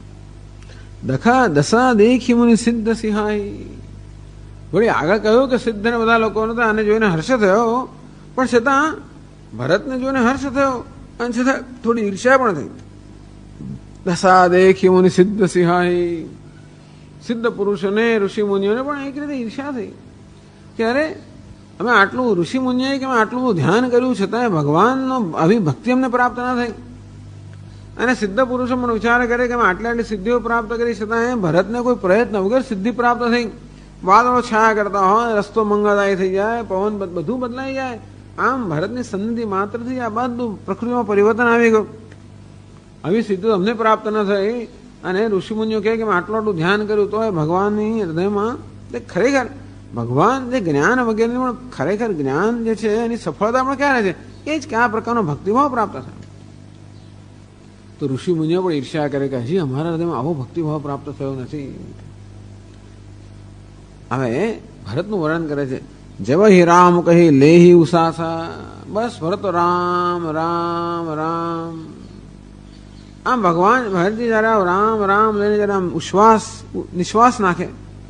દશા દેખી મુનિ સિદ્ધ સિંહાઈ, વળી આગળ કહ્યું કે સિદ્ધ ને બધા લોકોને તો આને જોઈને હર્ષ થયો, પણ છતાં ભરતને જોઈને હર્ષ થયો, અને છતાં થોડી ઈર્ષ્યા પણ થઈ. દશા દેખી મુનિ સિદ્ધ સિંહાઈ, સિદ્ધ પુરુષોને ઋષિ મુનિઓને પણ એક રીતે ઈર્ષ્યા થઈ કે અરે અમે આટલું ઋષિ મુનિએ કે અમે આટલું ધ્યાન કર્યું, છતાં ભગવાનનો આવી ભક્તિ અમને પ્રાપ્ત ના થઈ. અને સિદ્ધ પુરુષો પણ વિચાર કરે કે અમે આટલી સિદ્ધિઓ પ્રાપ્ત કરી, છતાં ભરતને કોઈ પ્રયત્ન વગર સિદ્ધિ પ્રાપ્ત થઈ. વાદળો છાયા કરતા હોય, રસ્તો મંગળદાયી થઈ જાય, પવન બધું બદલાઈ જાય. આમ ભરતની સન્નિધિ માત્રથી આ બધું પ્રકૃતિમાં પરિવર્તન આવી ગયું. આવી સિદ્ધિ અમને પ્રાપ્ત ન થઈ, અને ઋષિમુનિઓ કહે કે મેં આટલું ધ્યાન કર્યું તો ભગવાનની હૃદયમાં ખરેખર ભગવાન જે જ્ઞાન વગેરે પણ ખરેખર જ્ઞાન જે છે એની સફળતા પણ ક્યારે છે? એ જ કે આ પ્રકારનો ભક્તિભાવ પ્રાપ્ત થાય. તો ઋષિ મુનિઓ પણ ઈર્ષ્યા કરે કે હજી અમારા હૃદયમાં આવો ભક્તિભાવ પ્રાપ્ત થયો નથી. હવે ભરતનું વર્ણન કરે છે. જવ હિ રામ કહી લેહી ઉસાસા. બસ ભરત રામ રામ રામ. આમ ભગવાન ભરતજી જયારે રામ રામ લઈને જયારે આમ નિશ્વાસ નાખે.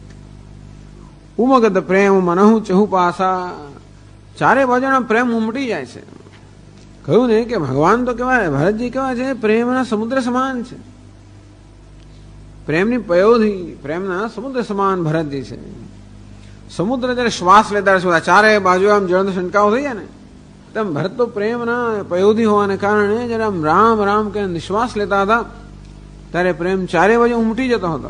ઉમગત પ્રેમ મનહુ ચહુ પાસા. ચારે બાજુના પ્રેમ ઉમટી જાય છે. કહ્યું ને કે ભગવાન તો કેવાય, ભરતજી કેવા છે? પ્રેમના સમુદ્ર સમાન છે. પ્રેમની પયોધી, પ્રેમના સમુદ્ર સમાન ભરતજી છે. સમુદ્ર જયારે શ્વાસ લેતા છે, ચારે બાજુ આમ જળ શંકાઓ થઈ જાય ને, તેમ ભરત તો પ્રેમના પયોધી હોવાને કારણે જયારે આમ રામ રામ કે નિશ્વાસ લેતા હતા ત્યારે પ્રેમ ચારે બાજુ ઉમટી જતો હતો.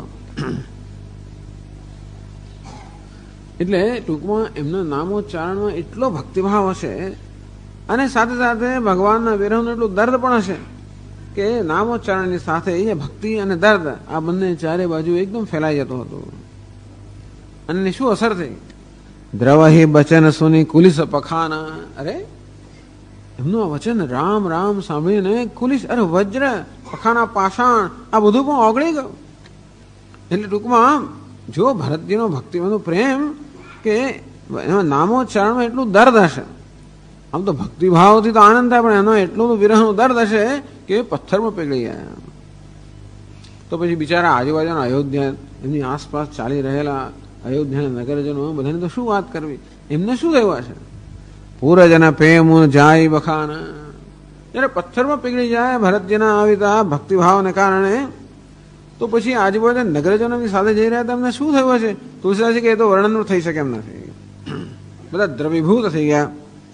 એટલે ટૂંકમાં એમના નામોચ્ચારણમાં એટલો ભક્તિભાવ હશે અને સાથે સાથે ભગવાનના વિરહનું એટલું દર્દ પણ હશે કે નામોચ્ચારણની સાથે એ ભક્તિ અને દર્દ આ બંને ચારે બાજુ એકદમ ફેલાઈ જતો હતો. અને શું અસર થઈ? દ્રવહી બચન સુની કુલિસ પખાના. અરે એમનું આ વચન રામ રામ સાંભળીને કુલિસ, અરે વજ્ર, પખાના, પાષાણ આ બધું પણ ઓગળી ગયું. એટલે ટૂંકમાં જો ભરતજીનો ભક્તિનો પ્રેમ કે એમાં નામોચ્ચારણમાં એટલું દર્દ હશે. આમ તો ભક્તિભાવથી તો આનંદ થાય, પણ એનો એટલું વિરહનું દર્દ હશે કે પથ્થરમાં પીગળી ગયા. તો પછી બિચારા આજુબાજુના અયોધ્યા, એમની આસપાસ ચાલી રહેલા અયોધ્યાના નગરજનો બધાને તો શું વાત કરવી? એમને શું થયું હશે? પૂરજન પ્રેમ જાય બખાના. જયારે પથ્થરમાં પીગળી જાય ભરતજીના આવિતા ભક્તિભાવને કારણે, તો પછી આજુબાજુ નગરજનોની સાથે જઈ રહ્યા હતા, એમને શું થયું હશે? તુલસીદાસ કે એ તો વર્ણન થઈ શકે એમ નથી. બધા દ્રવીભૂત થઈ ગયા.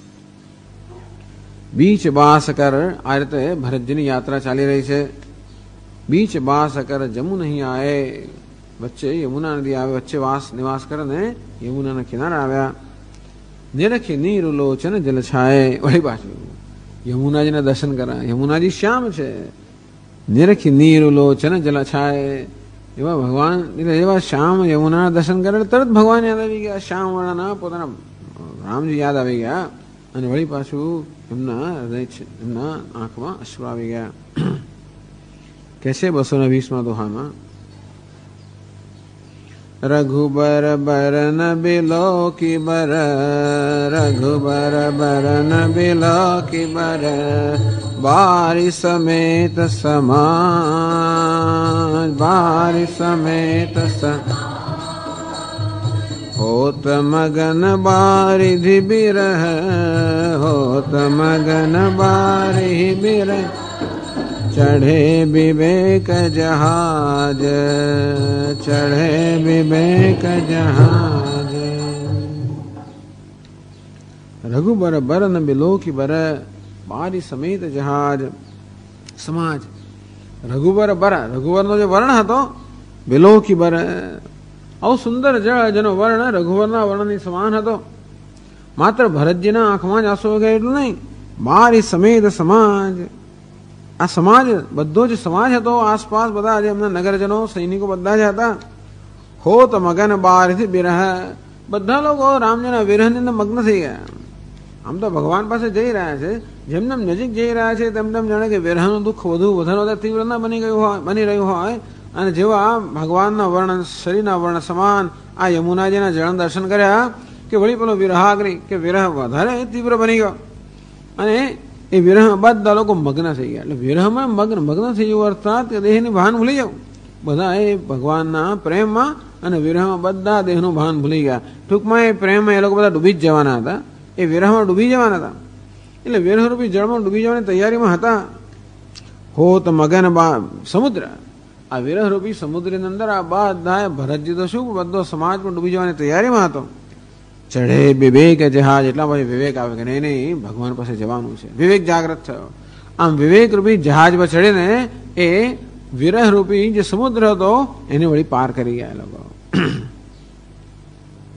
બીચ બાસકર, આ રીતે ભરતજીની યાત્રા ચાલી રહી છે. બીચ બાસકર જમુ નહીં આએ. વચ્ચે યમુના નદી આવે, વચ્ચે નિવાસ કરે ને યમુનાના કિનારે આવ્યા. નિરખી નીર લોચન જલ છાય. વળી પાછું યમુનાજીના દર્શન કર્યા. યમુનાજી શ્યામ છે. નિરખી નીર લોચન જલ છાય. એવા ભગવાન એવા શ્યામ યમુનાના દર્શન કરે તરત ભગવાન યાદ આવી ગયા. શ્યામ વાળાના પોતાના રામજી યાદ આવી ગયા. અને વળી પાછું એમના હૃદય છે, એમના આંખમાં અશ્રુ આવી ગયા. કે છે 220માં દોહામાં, રઘુબર બરન બિલો કી બર, રઘુબર બરન બિલો કી બર, બારી સમેત સમાજ, બારી સમેત હોત મગન બારિધિ બિરહ, હોત મગન બારિધિ બિરહ, ચढ़े विवेक जहाज, चढ़े विवेक जहाज. रघुबर बरन बिलोकी बर, बारी समेत जहाज. સમાજ રઘુબર બર, રઘુવરનો જે વર્ણ હતો બિલોકી બર, આવું સુંદર જળ જેનો વર્ણ રઘુવરના વર્ણની સમાન હતો. માત્ર ભરતજીના આંખમાં જ આંસુ વગેરે એટલું નહીં, બારી સમેત સમાજ. આ સમાજ બધો જ સમાજ હતો, આસપાસ બધા જે એમના નગરજનો સૈનિકો બધા જ હતા. હોત મગન બારથી બિરહ, બધા લોકો રામજીના વિરહની અંદર મગ્ન થઈ ગયા. આમ તો ભગવાન પાસે જઈ રહ્યા છે, જેમ જેમ નજીક જઈ રહ્યા છે તેમ તેમ જાણે કે વિરહનું દુઃખ વધારે તીવ્ર ના બની રહ્યું હોય. અને જેવા ભગવાનના વર્ણ, શરીરના વર્ણ સમાન આ યમુનાજીના જળ દર્શન કર્યા કે વળી પેલો વિરહાગ્નિ કે વિરહ વધારે તીવ્ર બની ગયો. અને એ વિરહમાં બધા લોકો મગ્ન થઈ ગયા. એટલે વિરહમાં મગ્ન થઈ જવું અર્થાત દેહની ભાન ભૂલી જવું. બધા એ ભગવાનના પ્રેમમાં અને વિરહમાં બધા દેહનું ભાન ભૂલી ગયા. ટૂંકમાં એ પ્રેમમાં એ લોકો બધા ડૂબી જ જવાના હતા, એ વિરહમાં ડૂબી જવાના હતા. એટલે વિરહરૂપી જળમાં ડૂબી જવાની તૈયારીમાં હતા. હોત મગન સમુદ્ર, આ વિરહરૂપી સમુદ્રની અંદર આ બધા ભરતજી તો શું બધો સમાજ પણ ડૂબી જવાની તૈયારીમાં હતો. ચઢે વિવેક જહાજ, એટલા પછી વિવેક આવે કે નહીં નહીં ભગવાન પાસે જવાનું છે. વિવેક જાગ્રત થયો. આમ વિવેક રૂપી જહાજ પર ચડીને એ વિરહ રૂપી જે સમુદ્ર હતો એને વળી પાર કરી ગયા લોકો.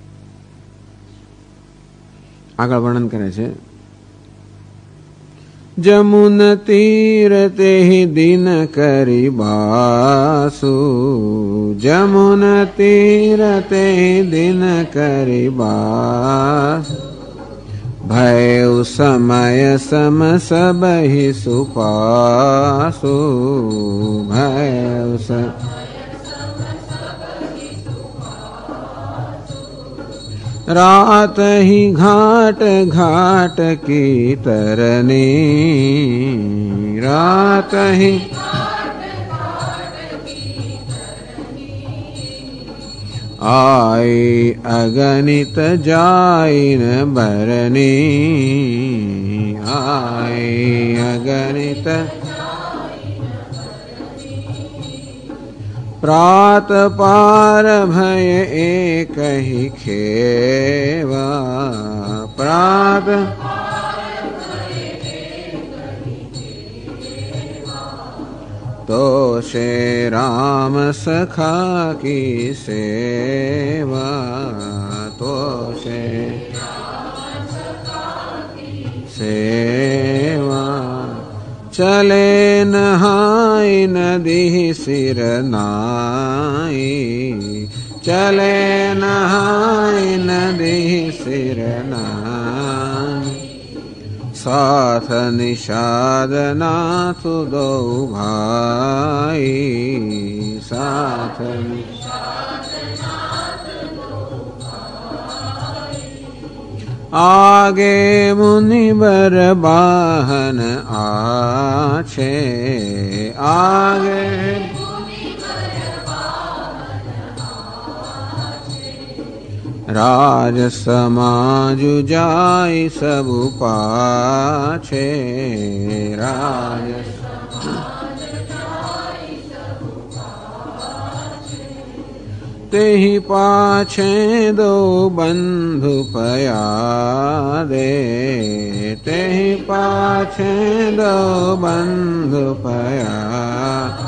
આગળ વર્ણન કરે છે, जमुन तीर ते ही दिन करी बासु, जमुन तीर ते ही दिन करी बासु। भय समय सम सब ही सुपासु, भय रात ही घाट घाट की तरनी, रात ही आई अगणित जाइन बरनी, आई अगणित प्रात पार भय एक ही खेवा, प्रात तो से राम सखा की सेवा, तो से सेवा। चले नहाय नदी सिर नाई, चले नहाय नदी सिर नाई। साथ निषाद नाथ दो भाई, साथ आगे मुनिवर वाहन आछे, आगे राज समाज जाय सब पाछे, राज तेहि पाछे दो बंधु पयादे, तेहि पाछे दो बंधु पयादे।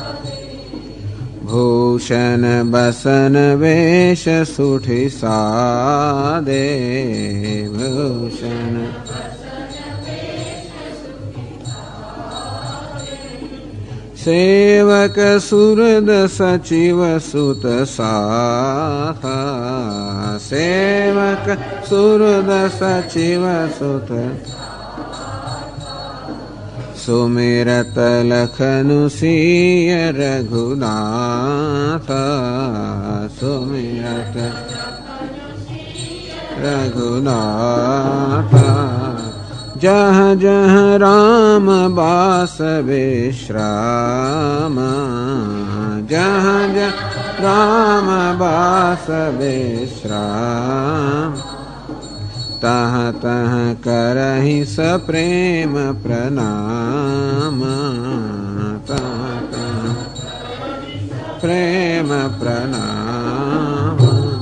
भूषण बसन वेश सुठि सादे, भूषण सेवक सुरद सचिव सुत साथा, सेवक सुरद सचिव सुत सुमिरत लखनु सिय रघुनाथ, सुमिरत रघुनाथ। जहाँ जहाँ राम बास विश्राम, जहाँ जहाँ राम बास विश्राम। तहाँ तहाँ करहि सप्रेम प्रणाम, तहाँ तहाँ प्रेम प्रणाम।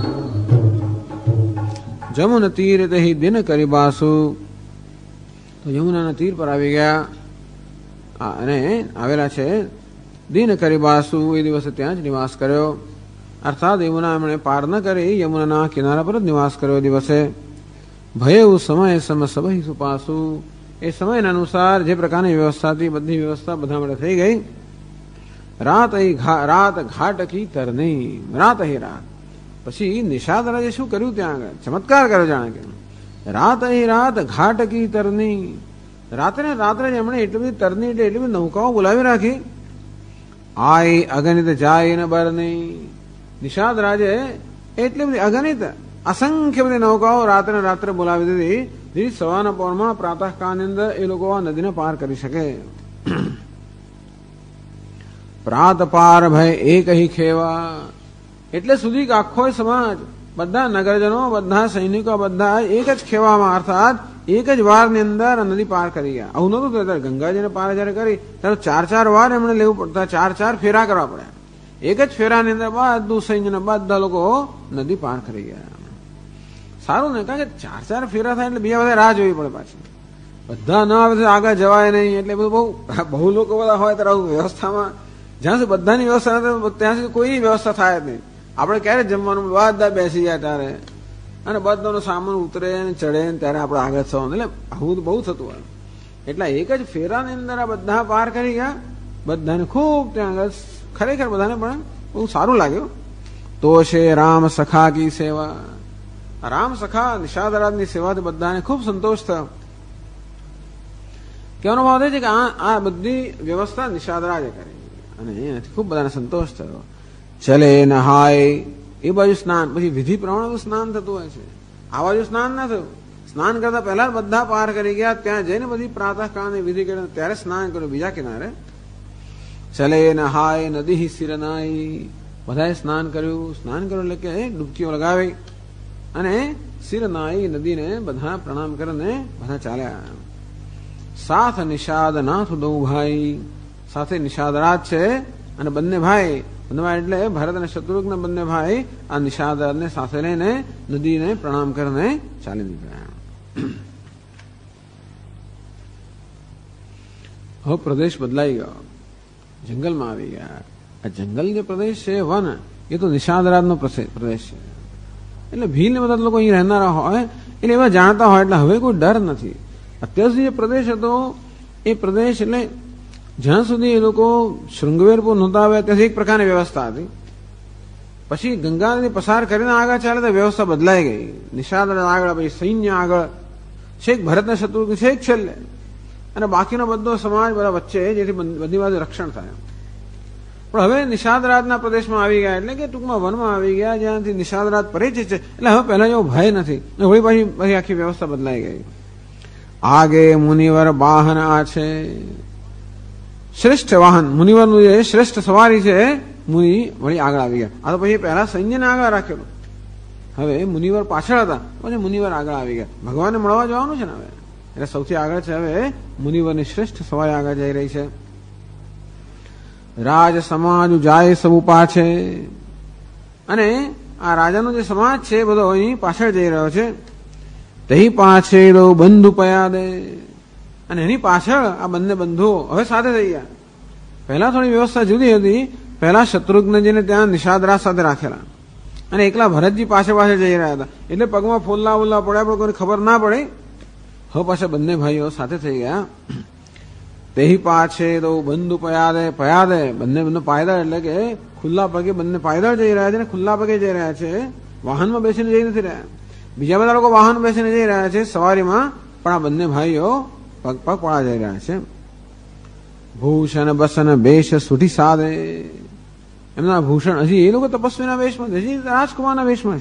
जमुन तीर तहि दिन करी बासु, તો યમુનાના તીર પર આવી ગયા અને આવેલા છે દિન કરી બાસુ, એ દિવસે ત્યાં જ નિવાસ કર્યો, અર્થાત યમુના એમણે પાર ન કરી યમુનાના કિનારા પર જ નિવાસ કર્યો દિવસે। ભયઉ સમય સમ સભઈ સુપાસુ, એ સમયના અનુસાર જે પ્રકારની વ્યવસ્થા હતી બધી વ્યવસ્થા બધા માટે થઈ ગઈ। રાત રાત ઘાટ કી તરની, રાત હી રાત। પછી નિષાદ રાજે શું કર્યું ત્યાં આગળ ચમત્કાર કર્યો જાણે કે રાત અહીં રાત ઘાટ કી તરની, રાત્રે રાત્રે જ એમણે એટલી બધી તરની એટલે એટલી બધી નૌકાઓ બોલાવી રાખી। આઈ અગણિત જાય ને બરની, નિષાદ રાજે એટલી બધી અગણિત અસંખ્ય બધી નૌકાઓ રાત્રે રાત્રે બોલાવી દીધી, જે સવારના પહોરમાં પ્રાતઃકાળની અંદર એ લોકો આ નદીને પાર કરી શકે। પ્રાત પાર ભય એક હી ખેવા, એટલે સુધી કે આખો સમાજ બધા નગરજનો બધા સૈનિકો બધા એક જ ખેવામાં અર્થાત એક જ વારની અંદર નદી પાર કરી ગયા। આવું નતું ત્યારે ગંગાજીને પાર જયારે કરી ત્યારે 4-4 વાર એમણે લેવું પડતા, 4-4 ફેરા કરવા પડ્યા। એક જ ફેરાની અંદર બધું સૈન્ય બધા લોકો નદી પાર કરી ગયા। સારું ને, કારણ કે 4-4 ફેરા થાય એટલે બીજા બધા રાહ જોવી પડે પાછી, બધા ન આવે તો આગળ જવાય નહીં, એટલે બધું બહુ લોકો બધા હોય ત્યારે વ્યવસ્થામાં જ્યાં સુધી બધાની વ્યવસ્થા ત્યાં સુધી કોઈની વ્યવસ્થા થાય જ નહીં। આપણે ક્યારે જમવાનું બધા બેસી જાય ત્યારે અને બધાનો સામાન ઉતરે ને ચડે ને ત્યારે આપણે આગળ થવાનું, એટલે આવું બહુ થતું હોય। એટલા એક જ ફેરાની અંદર આ બધા પાર કરી ગયા. બધાને ખૂબ ત્યાં આગળ ખરેખર બધાને પણ બહુ સારું લાગ્યું. તો છે રામ સખા કી સેવા. રામ સખા નિષાદરાજની સેવાથી બધાને ખૂબ સંતોષ થયો. કહેવાનો ભાવ છે કે આ બધી વ્યવસ્થા નિષાદરાજે કરી અને એનાથી ખૂબ બધાને સંતોષ થયો. ચલે નહાય એ બાજુ સ્નાન, પછી વિધિ પ્રમાણે સ્નાન થતું હોય છે. આ બાજુ સ્નાન ના થયું. સ્નાન કરતા પહેલા બધા પાર કરી ગયા. ત્યાં જઈને બધી પ્રાતઃકાળની વિધિ કરી ત્યારે સ્નાન કર્યું બીજા કિનારે. ચલે નહાય નદી સિરનાઈ, બધાએ સ્નાન કર્યું. સ્નાન કર્યું એટલે કે ડૂબકીઓ લગાવી અને સિરનાઈ નદીને બધા પ્રણામ કરીને બધા ચાલ્યા. સાથ નિષાદ નાથ દો ભાઈ, સાથે નિષાદરાજ છે અને બંને ભાઈ એટલે ભરત અને શત્રુઘ્ન બંને ભાઈ આ નિષાદરાજને સાથે લઈને નદીને પ્રણામ કરીને ચાલી નીકળ્યા. હવે પ્રદેશ બદલાઈ ગયો, જંગલમાં આવી ગયા. આ જંગલ જે પ્રદેશ છે વન, એ તો નિષાદરાજનો પ્રદેશ છે. એટલે ભીલ ને બધા લોકો અહીં રહેનારા હોય એટલે એવા જાણતા હોય એટલે હવે કોઈ ડર નથી. અત્યાર સુધી જે પ્રદેશ હતો એ પ્રદેશ એટલે જ્યાં સુધી એ લોકો શૃંગવેરપુર નહોતા આવ્યા ત્યાંથી એક પ્રકારની વ્યવસ્થા હતી. પછી ગંગા નદી પસાર કરીને આગળ ચાલે તો વ્યવસ્થા બદલાઈ ગઈ. નિષાદરાજ આગળ, પછી સૈન્ય આગળ, છેક ભરતના શત્રુઘ્ન છેક છેલ્લે, અને બાકીનો બધો સમાજ બધા વચ્ચે, જેથી બધી બાજુ રક્ષણ થાય. પણ હવે નિષાદરાજના પ્રદેશમાં આવી ગયા એટલે કે ટૂંકમાં વનમાં આવી ગયા જ્યાંથી નિષાદરાજ પરિચિત છે. એટલે હવે પહેલા જેવો ભય નથી. વળી પછી આખી વ્યવસ્થા બદલાઈ ગઈ. આગે મુનિવર વાહન આ છે, શ્રેષ્ઠ વાહન મુનિવરનું જે શ્રેષ્ઠ સવારી છે મુનિ વળી આગળ આવી ગયા. આ તો પછી પહેલા સૈન્યને આગળ રાખેલું, હવે મુનિવર પાછળ હતા પછી મુનિવર આગળ આવી ગયા. ભગવાનને મળવા જવાનું છે ને હવે, એટલે સૌથી આગળ છે હવે મુનિવરની શ્રેષ્ઠ સવારી આગળ જઈ રહી છે. રાજ સમાજ જાય સબુ પાછે, અને આ રાજાનો જે સમાજ છે એ બધો અહીં પાછળ જઈ રહ્યો છે. તહી પાછેડો બંધુ પયાદે, અને એની પાછળ આ બંને બંધુઓ હવે સાથે થઈ ગયા. પહેલા થોડી વ્યવસ્થા જુદી હતી. પહેલા શત્રુઘ્નજીને ત્યાં નિષાદરાજ સાથે રાખેલા અને એકલા ભરતજી પાછળ પાછળ જઈ રહ્યા હતા એટલે પગમાં ફોલ્લા ઉલ્લા પડ્યા પણ કોઈ ખબર ના પડે. હવે પાછા બંને ભાઈઓ સાથે થઈ ગયા. તેહી પાછે તો બંધુ પયાદે, પયાદે બંને પાયદળ એટલે કે ખુલ્લા પગે બંને પાયદળ જઈ રહ્યા છે ને ખુલ્લા પગે જઈ રહ્યા છે. વાહનમાં બેસીને જઈ નથી રહ્યા. બીજા બધા લોકો વાહન બેસીને જઈ રહ્યા છે સવારીમાં, પણ આ બંને ભાઈઓ પગ પગ પડા જઈ રહ્યા છે. ભૂષણ બસન બેશ સુઠી સાદે, એમના ભૂષણ હજી એ લોકો તપસ્વીના વેશમાં છે, હજી રાજકુમારના વેશમાં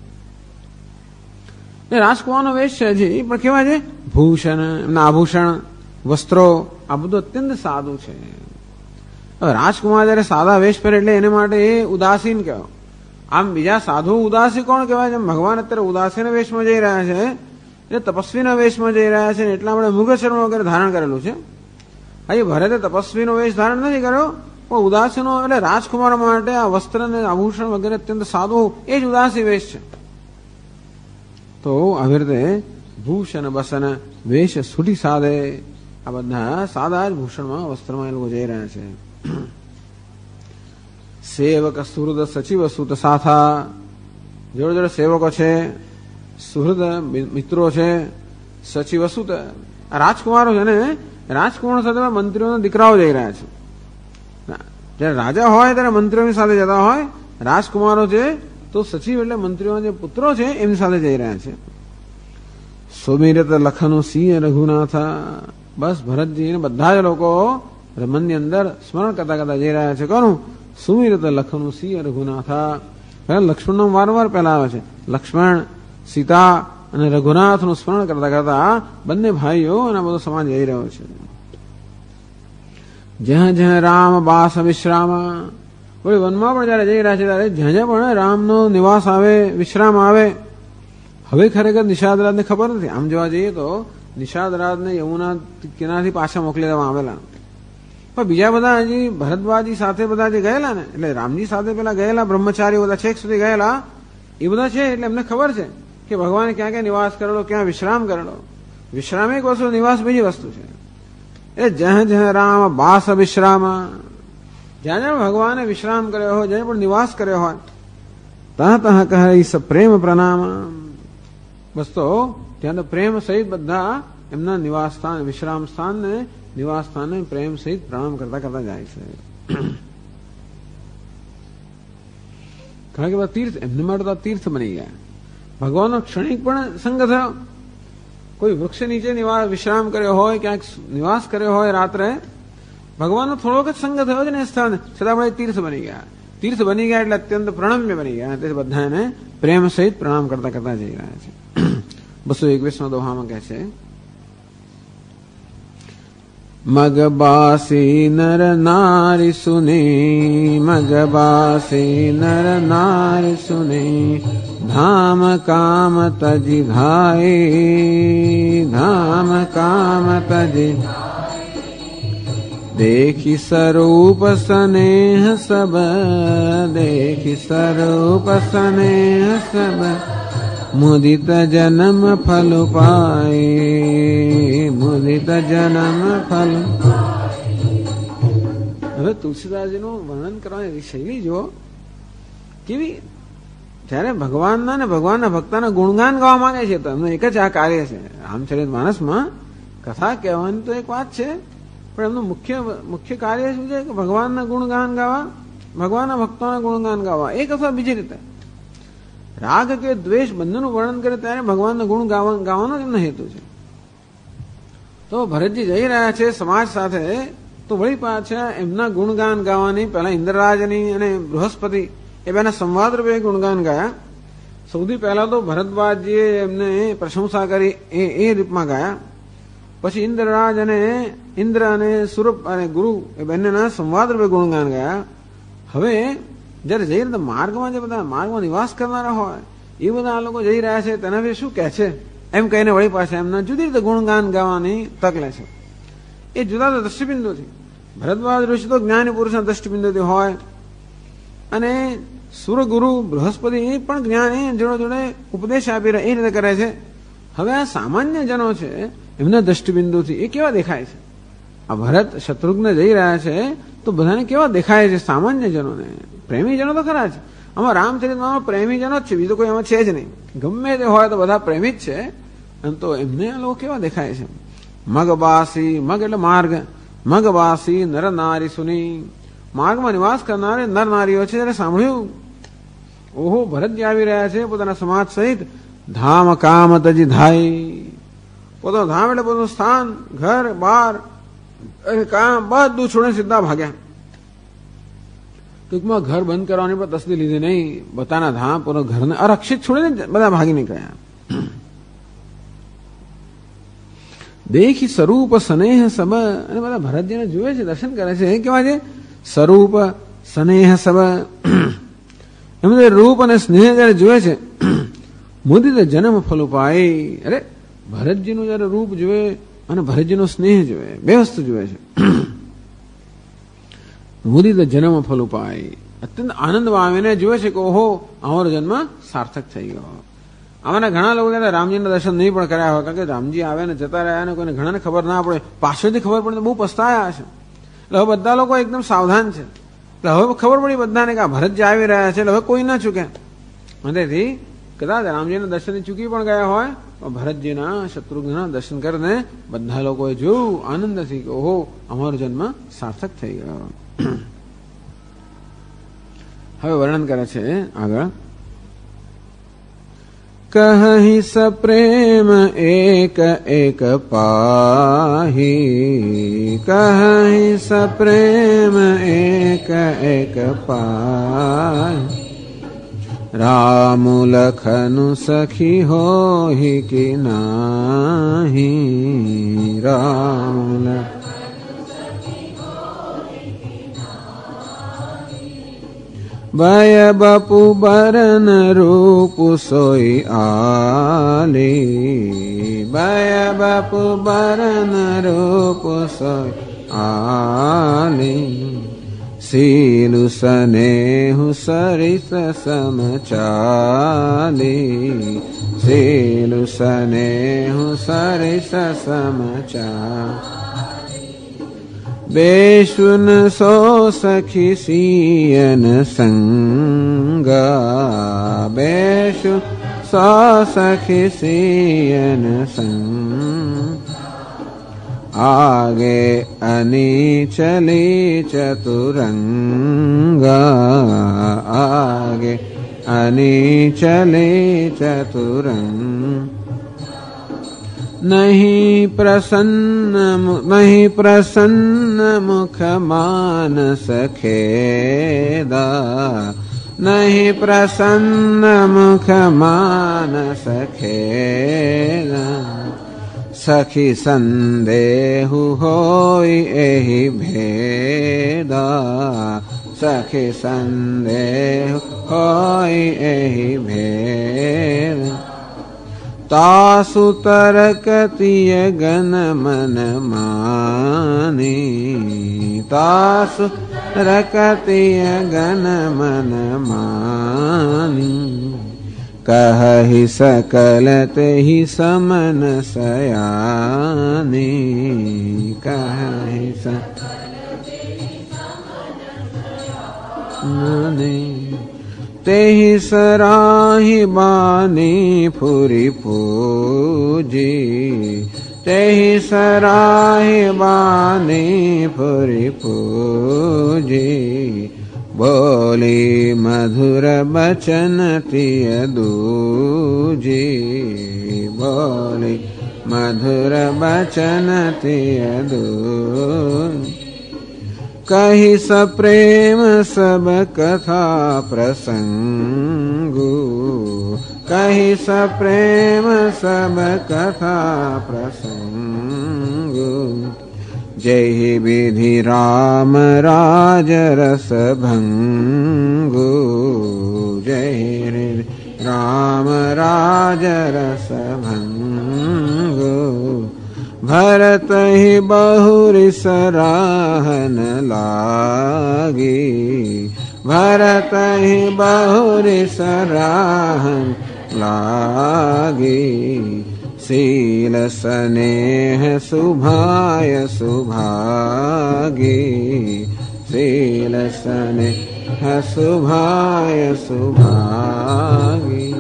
છે. રાજકુમારનો વેશ છે હજી, પણ કેવા છે ભૂષણ, એમના આભૂષણ, વસ્ત્રો આ બધું અત્યંત સાદું છે. હવે રાજકુમાર જયારે સાદા વેશ પહેરે એટલે એને માટે એ ઉદાસીન કહેવાય. આમ બીજા સાધુ ઉદાસી કોણ કહેવાય? જેમ ભગવાન અત્યારે ઉદાસીના વેશમાં જઈ રહ્યા છે એટલે તપસ્વીના વેશમાં જઈ રહ્યા છે એટલા માટે મૃગચર્મ વગેરે ધારણ કરેલું છે. હા, ભરતે તપસ્વીનો વેશ ધારણ નથી કર્યો, પણ ઉદાસીનો એટલે રાજકુમાર માટે આ વસ્ત્ર અને આભૂષણ વગેરે અત્યંત સાદું એ જ ઉદાસી વેશ છે. તો આવી રીતે ભૂષણ બસન વેશ સુઠી સાદે, આ બધા સાદા જ ભૂષણમાં વસ્ત્રમાં એ લોકો જઈ રહ્યા છે. સેવક સુહૃદ સચિવ સુત સાથા, જોડે જોડે સેવકો છે, સુહૃદ મિત્રો છે, સચિવ સુત રાજકુમારો છે ને રાજકુમારો સાથે મંત્રીઓના દીકરાઓ જઈ રહ્યા છે. જયારે રાજા હોય ત્યારે મંત્રીઓની સાથે જતા હોય, રાજકુમારો છે તો સચિવ એટલે મંત્રીઓના જે પુત્રો છે એમની સાથે જઈ રહ્યા છે. સુમિરત લખનુ સિંહ રઘુનાથા, બસ ભરતજી ને બધા જ લોકો મનની અંદર સ્મરણ કરતા કરતા જઈ રહ્યા છે. કોનું? સુમિરત લખનુ સિંહ રઘુનાથા. લક્ષ્મણ નામ વારંવાર પહેલા આવે છે. લક્ષ્મણ, સીતા અને રઘુનાથનું સ્મરણ કરતા કરતા બંને ભાઈઓ અને બધો સમાજ જઈ રહ્યો છે. જ્યાં જ્યાં રામ બાસ વિશ્રામ, વળી વનમાં પણ જયારે જઈ રહ્યા છે ત્યારે જ્યાં જ્યાં પણ રામનો નિવાસ આવે, વિશ્રામ આવે. હવે ખરેખર નિષાદરાજને ખબર નથી. આમ જોવા જઈએ તો નિષાદરાજને યમુના કિનારાથી પાછા મોકલી દેવામાં આવેલા, પણ બીજા બધા હજી ભરતવાજી સાથે બધા જે ગયેલા ને, એટલે રામજી સાથે પેલા ગયેલા બ્રહ્મચારી બધા છેક સુધી ગયેલા એ બધા છે. એટલે એમને ખબર છે કે ભગવાને ક્યાં ક્યાં નિવાસ કરેલો, ક્યાં વિશ્રામ કરેલો. વિશ્રામ એક વસ્તુ, નિવાસ બીજી વસ્તુ છે. એ જ્યાં જ્યાં રામ બાસ વિશ્રામ, જ્યાં જ્યાં ભગવાને વિશ્રામ કર્યો હોય, જ્યાં પણ નિવાસ કર્યો હોય, તહ તહ કહે પ્રેમ પ્રણામ. બસ તો ત્યાં તો પ્રેમ સહિત બધા એમના નિવાસ સ્થાન વિશ્રામ સ્થાન ને નિવાસ સ્થાને પ્રેમ સહિત પ્રણામ કરતા કરતા જાય છે. કારણ કે તીર્થ એમને માટે તો તીર્થ બની ગયા. ભગવાનનો ક્ષણિક પણ સંગ થયો. કોઈ વૃક્ષ નીચે વિશ્રામ કર્યો હોય, ક્યાંક નિવાસ કર્યો હોય રાત્રે, ભગવાનનો થોડોક જ સંગ થયો છે ને સ્થાન, છતાં પણ તીર્થ બની ગયા. તીર્થ બની ગયા એટલે અત્યંત પ્રણમ્ય બની ગયા. તે બધા એને પ્રેમ સહિત પ્રણામ કરતા કરતા જઈ રહ્યા છે. 221 દોહામાં કહે છે, મગબાસી નર નારી સુને, મગબાસી નર નારી સુને, ધામ કામ તજી ધાય, ધામ કામ તજી देखी स्वरूप स्नेह सब, देखी स्वरूप स्नेह सब, मुदित जन्म फल पाए, मुदित जन्म फल. હવે તુલસીદાસજીનું વર્ણન કરવાની શૈલી જો કેવી, જયારે ભગવાનના ને ભગવાનના ભક્તના ગુણગાન ગાવા માંગે છે તો એમનું એક જ આ કાર્ય છે. રામચરિતમાનસમાં કથા કહેવાની તો એક વાત છે, પણ એમનું મુખ્ય કાર્ય શું છે કે ભગવાનના ગુણગાન ગાવા, ભગવાનના ભક્તોના ગુણગાન ગાવા. એક અથવા બીજી રીતે રાગ કે દ્વેષ બંનેનું વર્ણન કરે ત્યારે ભગવાનના ગુણ ગાવાનો એમનો હેતુ છે. તો ભરતજી જઈ રહ્યા છે સમાજ સાથે, તો વળી પાછા એમના ગુણગાન ગાવાની પહેલા ઇન્દ્રરાજની અને બૃહસ્પતિ એ બેના સંવાદ રૂપે ગુણગાન ગાયા. સૌથી પહેલા તો ભરદ્વાજજીએ એમને પ્રશંસા કરી એ રૂપમાં ગાયા. પછી ઇન્દ્રરાજ અને ઇન્દ્ર અને સુરપ અને ગુરુ એ બંનેના સંવાદ રૂપે ગુણગાન ગયા. હવે જયારે જઈ રહ્યા માર્ગમાં જે બધા માર્ગમાં નિવાસ કરનારા હોય એ બધા લોકો જઈ રહ્યા છે તેના વિશે શું કહે છે એમ કહીને વળી પાછા એમના જુદી રીતે ગુણગાન ગાવાની તક લે છે. એ જુદા જુદા દ્રષ્ટિબિંદુથી, ભરદ્વાજ ઋષિ તો જ્ઞાની પુરુષના દ્રષ્ટિબિંદુથી હોય, અને સુરગુરુ બૃહસ્પતિ પણ જ્ઞાની જોડે જોડે ઉપદેશ આપી રહ્યા એ રીતે કરે છે. હવે આ સામાન્ય જનો છે એમના દ્રષ્ટિબિંદુથી એ કેવા દેખાય છે? આ ભરત શત્રુઘ્ન જઈ રહ્યા છે તો બધાને કેવા દેખાય છે? સામાન્ય જનોને. પ્રેમી જનો તો ખરા છે. આમાં રામચરિતમાં પ્રેમી જનો જ છે, બીજું કોઈ આમાં છે જ નહીં. ગમે તે હોય તો બધા પ્રેમી જ છે. અને તો એમને આ લોકો કેવા દેખાય છે? મગબાસી, મગ એટલે માર્ગ, મગબાસી નર નારી સુની, માર્ગમાં નિવાસ કરનારે નર નારીઓ છે. જયારે સાંભળ્યું ઓહો ભરતજી આવી રહ્યા છે પોતાના સમાજ સહિત, ધામ કામ તજી ધાય, પોતાનું ધામ એટલે પોતાનું સ્થાન, ઘર બાર કામ બધું છોડીને સીધા ભાગ્યા. ટૂંકમાં ઘર બંધ કરવાની પણ તસ્દી લીધી નહીં, પોતાના ધામ પોતાના ઘરને અરક્ષિત છોડીને બધા ભાગી નીકળ્યા. દેખી સ્વરૂપ સ્નેહ સબ, અને બધા ભરતજીને જુએ છે, દર્શન કરે છે. એ કેવા છે? સ્વરૂપ સ્નેહ સબ, એમનું રૂપ અને સ્નેહ જયારે જુએ છે, મુદિત જન્મ ફલ ઉપાય. અરે ભરતજીનું જયારે રૂપ જુએ અને ભરતજીનો સ્નેહ જુએ, બે વસ્તુ જુએ છે. મુદિત જન્મ ફલ ઉપાય, અત્યંત આનંદ આવીને જુએ છે કે ઓહો અમારો જન્મ સાર્થક થઈ ગયો. આમાંના ઘણા લોકો રામજીના દર્શન નહીં પણ કર્યા હોય, કારણ કે રામજી આવે ને જતા રહ્યા ને કોઈને ઘણાને ખબર ના પડે, પાછળથી ખબર પડે તો બહુ પસ્તાયા હશે. એટલે હવે બધા લોકો એકદમ સાવધાન છે. એટલે હવે ખબર પડી બધાને કે આ ભરતજી આવી રહ્યા છે, એટલે હવે કોઈ ના ચૂકે. તેથી કદાચ રામજીના દર્શન ચૂકી પણ ગયા હોય, ભરતજીના શત્રુઘ્નના દર્શન કરીને બધા લોકોએ જોયું આનંદથી કે ઓહો અમારો જન્મ સાર્થક થઈ ગયો. હવે વર્ણન કરે છે આગળ. કહી સપ્રેમ એક એક પાહી, કહી સપ્રેમ એક એક પાહી, રામ લખનુ સખી હોહિ કે નાહી, રામ ભય બપુ બરન રૂપ સોઈ આલી, ભય બપુ બરન રૂપ સોઈ આલી, સીલુ સનેહુ સરિસ સમચાલી, સીલુ સનેહુ સરિસ સમચાલી, બેશુન સો સખી સિયન સંગા, બેશુ સો સખી સિયન સંગ, आगे अनीचले चतुरंगा आगे अनीचले चतुरंग नहीं प्रसन्न मुख मानस खेदा नहीं प्रसन्न मुख मानस खेदा सखी संदेहु होई एहि भेदा सखी संदेहु होई एहि भेदा तासु तरकतिय गन मन मानी तासु तरकतिय गन मन मानी कहहि सकल तेहि समन सयानी कहहि सकल तेहि समन सयानी तेहि सराहि बानी फुरि पूजी तेहि सराहि बानी फुरि पूजी बोली मधुर बचन तिय दूजी बोली मधुर बचन तिय दूजी कहि सप्रेम सब कथा प्रसंगु कहि सप्रेम सब कथा प्रसंगु जय विधि राम राज रस भंगु जय राम राज रस भंगु भरत ही बहुरि सराहन लागी भरत ही बहुरि सराहन लागी शील स्नेह सुभाय सुभागी शील स्नेह सुभाय सुभागी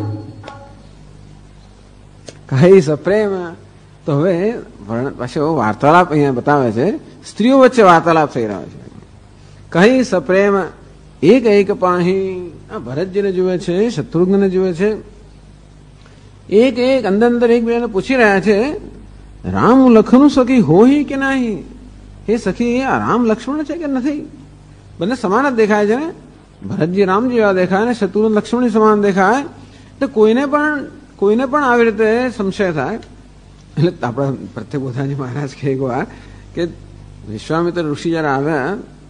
कही सप्रेम तो હવે પાછો વાર્તાલાપ અહીંયા બતાવે છે સ્ત્રીઓ વચ્ચે વાર્તાલાપ થઈ રહ્યો છે કઈ સપ્રેમ એક એક પાહી આ ભરતજીને જુએ છે શત્રુઘ્નને જુએ છે એક એક અંદર અંદર એકબીજાને પૂછી રહ્યા છે રામ લખનું સખી હોય કે નહીં હે સખી આ રામ લક્ષ્મણ છે કે નથી બંને સમાન જ દેખાય છે ને ભરતજી રામજી જેવા દેખાય ને શત્રુઘ્ન લક્ષ્મણની સમાન દેખાય એટલે કોઈને પણ આવી રીતે સંશય થાય એટલે આપણા પ્રત્યેબોધાજી મહારાજ કહે એક વાર કે વિશ્વામિત્ર ઋષિ જયારે આવ્યા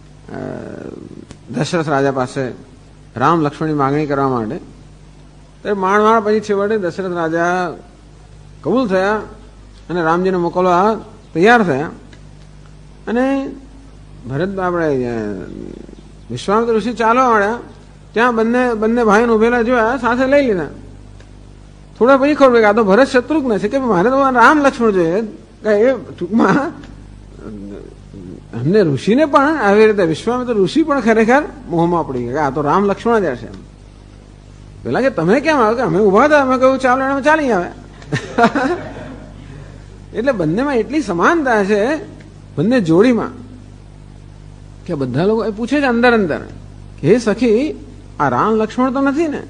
દશરથ રાજા પાસે રામ લક્ષ્મણની માગણી કરવા માટે ત્યારે માણ પછી છેવટે દશરથ રાજા કબૂલ થયા અને રામજીને મોકલવા તૈયાર થયા અને ભરત આપણે વિશ્વામિત્ર ઋષિ ચાલવા માંડ્યા ત્યાં બંને ભાઈને ઉભેલા જોયા સાથે લઈ લીધા થોડા પછી ખબર કે આ તો ભરત શત્રુઘ્ન છે કે મારે તો રામ લક્ષ્મણ જોઈએ એ ટૂંકમાં અમને ઋષિને પણ આવી રીતે વિશ્વામિત્ર ઋષિ પણ ખરેખર મોહમાં પડી ગયા આ તો રામ લક્ષ્મણ જ છે પેલા કે તમે કેમ આવ્યો કે અમે ઉભા હતા અમે કહ્યું ચાલો અમે ચાલી આવે એટલે બંનેમાં એટલી સમાનતા છે બંને જોડીમાં કે બધા લોકો પૂછે છે અંદર અંદર કે હે સખી આ રામ લક્ષ્મણ તો નથી ને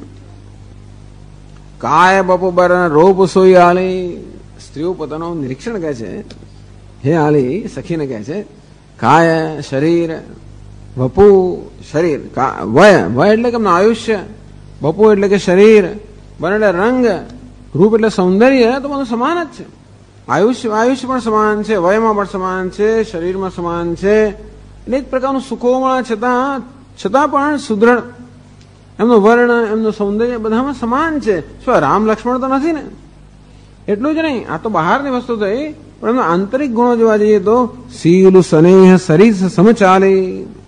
કાય બપુ બર રોપ સોઈ આલી સ્ત્રીઓ પોતાનું નિરીક્ષણ કહે છે હે આલી સખીને કહે છે કાય શરીર વપુ શરીર વય એટલે કે આયુષ્ય બપુ એટલે કે શરીર બર એટલે રંગ રૂપ એટલે સૌંદર્ય તો બધું સમાન જ છે આયુષ્ય પણ સમાન છે વયમાં પણ સમાન છે શરીરમાં સમાન છે એટલે એક પ્રકારનું સુકોમળ છતાં પણ સુદૃઢ એમનો વર્ણ એમનું સૌંદર્ય બધામાં સમાન છે શું રામ લક્ષ્મણ તો નથી ને એટલું જ નહીં આ તો બહારની વસ્તુ થઈ પણ એમના આંતરિક ગુણો જોવા જઈએ તો શીલ સ્નેહ સરીસ સમચાલી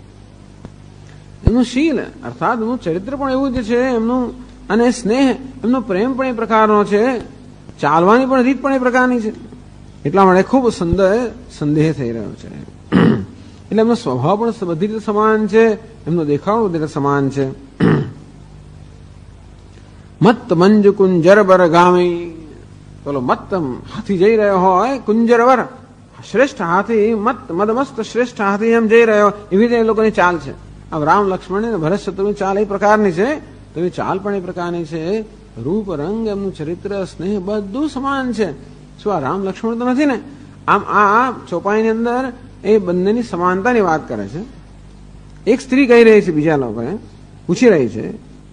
એમનું શીલ અર્થાત એમનું ચરિત્ર પણ એવું જ છે એમનું અને સ્નેહ એમનો પ્રેમ પણ એ પ્રકારનો છે ચાલવાની પણ રીત પણ એ પ્રકારની છે એટલા માટે ખૂબ સંદેહ થઈ રહ્યો છે એટલે એમનો સ્વભાવ પણ બધી રીતે સમાન છે એમનો દેખાવ બધી રીતે સમાન છે મત મંજુ કુંજર બર ગામી પેલો મત હાથી જઈ રહ્યો હોય કુંજર વર શ્રેષ્ઠ હાથી મદમસ્ત શ્રેષ્ઠ હાથી એમ જઈ રહ્યો એવી રીતે એ લોકોની ચાલ છે. આમ રામ લક્ષ્મણ ભરત શત્રુની ચાલ એ પ્રકારની છે, તો એ ચાલ પણ એ પ્રકારની છે. રૂપ રંગ એમનું ચરિત્ર સ્નેહ બધું સમાન છે. શું આ રામ લક્ષ્મણ તો નથી ને? આમ આ ચોપાઈની અંદર એ બંનેની સમાનતાની વાત કરે છે. એક સ્ત્રી કહી રહી છે, બીજા લોકોને પૂછી રહી છે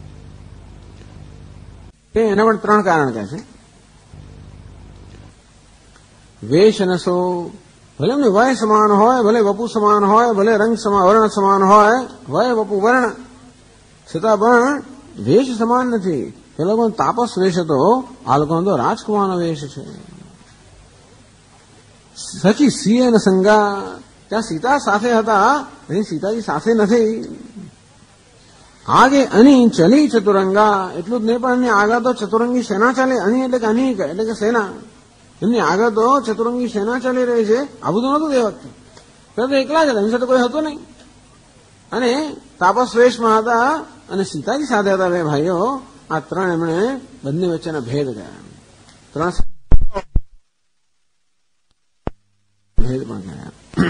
કે એના પણ 3 કારણ કહે છે. વેશ નસો, ભલે એમને વય સમાન હોય, ભલે વપુ સમાન હોય, ભલે રંગ વર્ણ સમાન હોય, વય વપુ વર્ણ, છતાં પણ વેશ સમાન નથી. એ લોકોનો તાપસ વેશ હતો, આ લોકોનો તો રાજકુમારનો વેશ છે. સખી સિંહ અને સંગા, ત્યાં સીતા સાથે હતા, અહીં સીતાજી સાથે નથી. આગે અની ચલી ચતુરંગા, એટલું જ નહીં પણ એમની આગળ તો ચતુરંગી સેના ચાલે. અની એટલે કે અનીક એટલે કે સેના, એમની આગળ તો ચતુરંગી સેના ચાલી રહી છે. આ બધું નતું તે વખતે, પેલા તો એકલા જ હતા, એમની સાથે કોઈ હતું નહીં. અને તાપસ વેશમાં હતા અને સીતાજી સાથે હતા બે ભાઈઓ. આ 3 એમણે બંને વચ્ચેના ભેદ ગયા, 3 ભેદ પણ ગયા.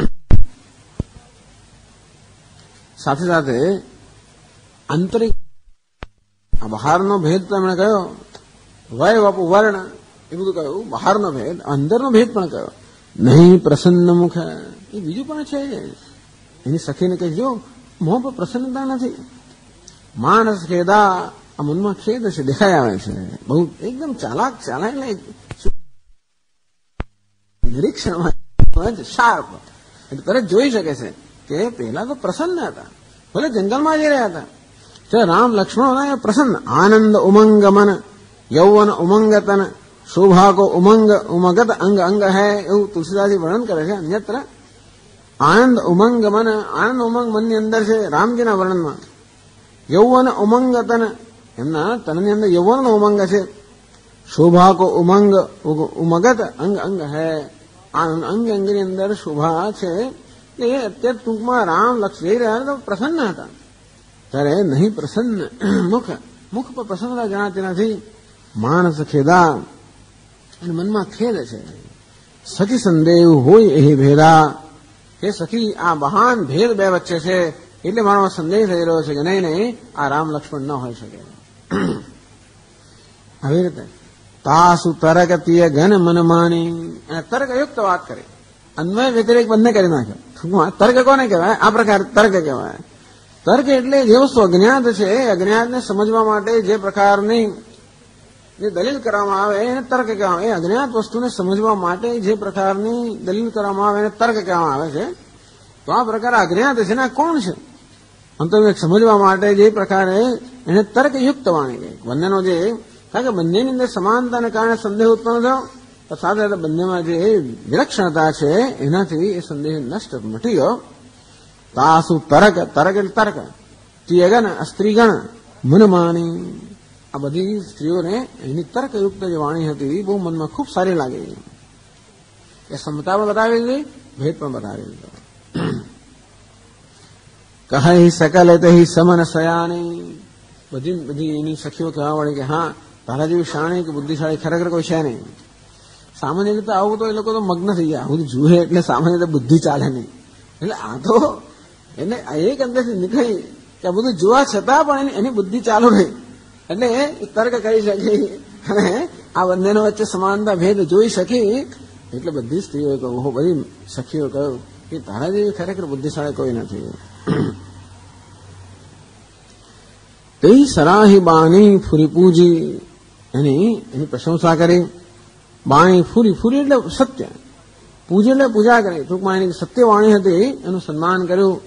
સાથે સાથે આંતરિક બહારનો ભેદ તો એમણે કયો, વય વપુ વર્ણ એ બધું કહ્યું, બહારનો ભેદ. અંદરનો ભેદ પણ કયો, નહીં પ્રસન્ન મુખ, એ બીજું પણ છે. એની સખીને કહેજો મોં પર પ્રસન્નતા નથી. માણસ ખેદા, આ મનમાં ખેદ છે, દેખાઈ આવે છે. બહુ એકદમ ચાલાક એટલે નિરીક્ષણમાં શાર્પ, એટલે તરત જોઈ શકે છે કે પેલા તો પ્રસન્ન હતા, ભલે જંગલમાં જઈ રહ્યા હતા. રામ લક્ષ્મણ હતા પ્રસન્ન. આનંદ ઉમંગ મન, યૌવન ઉમંગ તન, શોભા કો ઉમંગ ઉમગત અંગ અંગ હૈ, એવું તુલસીદાસજી વર્ણન કરે છે અન્યત્ર. આનંદ ઉમંગ મન, આનંદ ઉમંગ મનની અંદર છે રામજીના વર્ણનમાં. યૌવન ઉમંગ તન, એમના તનની અંદર યૌવનનો ઉમંગ છે. શોભા કો ઉમંગ ઉમગત અંગ અંગ હૈ, અંગ અંગની અંદર શોભા છે. એ અત્યારે ટૂંકમાં રામ લક્ષ જઈ રહ્યા તો પ્રસન્ન હતા. ત્યારે નહીં પ્રસન્ન મુખ પર પ્રસન્નતા જણાતી નથી. માણસ ખેદા, અને મનમાં ખેદ છે. સખી સંદેહ હોય એ ભેદા, કે સખી આ મહાન ભેદ બે વચ્ચે છે, એટલે મારો સંદેહ થઈ રહ્યો છે કે નહીં આ રામ લક્ષ્મણ ન હોઈ શકે. આવી રીતે તાસુ તર્કતીય ઘન મન માની, તર્કયુક્ત વાત કરી, અન્વય વ્યતિરેક બંને કરી નાખ્યો. ટૂંકમાં તર્ક કોને કહેવાય? આ પ્રકાર તર્ક કહેવાય. તર્ક એટલે જે વસ્તુ અજ્ઞાત છે, અજ્ઞાતને સમજવા માટે જે પ્રકારની જે દલીલ કરવામાં આવે એને તર્ક કહેવામાં આવે. એ અજ્ઞાત વસ્તુને સમજવા માટે જે પ્રકારની દલીલ કરવામાં આવે એને તર્ક કહેવામાં આવે છે. તો આ પ્રકાર અજ્ઞાત છે ને આ કોણ છે? અંતર્ગત સમજવા માટે જે પ્રકારે એને તર્કયુક્ત વાણી કહે. બંનેનો જે, કારણ કે બંનેની અંદર સમાનતાને કારણે સંદેહ ઉત્પન્ન થયો, તો સાથે સાથે બંનેમાં જે વિલક્ષણતા છે એનાથી એ સંદેહ નષ્ટ મટી ગયો. તાસુ તર્ક, તર્ક એટલે તર્ક, તિયગન સ્ત્રીગણ મનમાની, આ બધી સ્ત્રીઓને એની તર્કયુક્ત જે વાણી હતી બહુ મનમાં ખૂબ સારી લાગી. એ સમતા પણ બતાવી દીધી, ભેદ પણ બતાવી દીધો. કહી સકલ તે સમન સયાની, બધી એની સખીઓ કહેવા વળી કે હા તારા જેવી શાણી કે બુદ્ધિશાળી ખરેખર કોઈ છે નહીં. સામાન્ય રીતે આવું તો એ લોકો તો મગ્ન થઈ ગયા, આવું જુએ એટલે સામાન્ય રીતે બુદ્ધિ ચાલે નહીં. એટલે આ તો એને એક અંદરથી નીકળી કે બધું જોવા છતાં પણ એની બુદ્ધિ ચાલુ રહી, એટલે એ તર્ક કરી શકી અને આ બંનેનો વચ્ચે સમાનતા ભેદ જોઈ શકી. એટલે બધી સ્ત્રીઓએ કહ્યું, બધી સખીઓ કહ્યું કે તારા જેવી ખરેખર બુદ્ધિશાળી કોઈ નથી. તે સરાહી બાણી ફૂરી પૂજી, એની પ્રશંસા કરી. બાણી ફૂરી એટલે સત્ય, પૂજી એટલે પૂજા કરી. ટૂંકમાં એની સત્ય વાણી હતી એનું સન્માન કર્યું.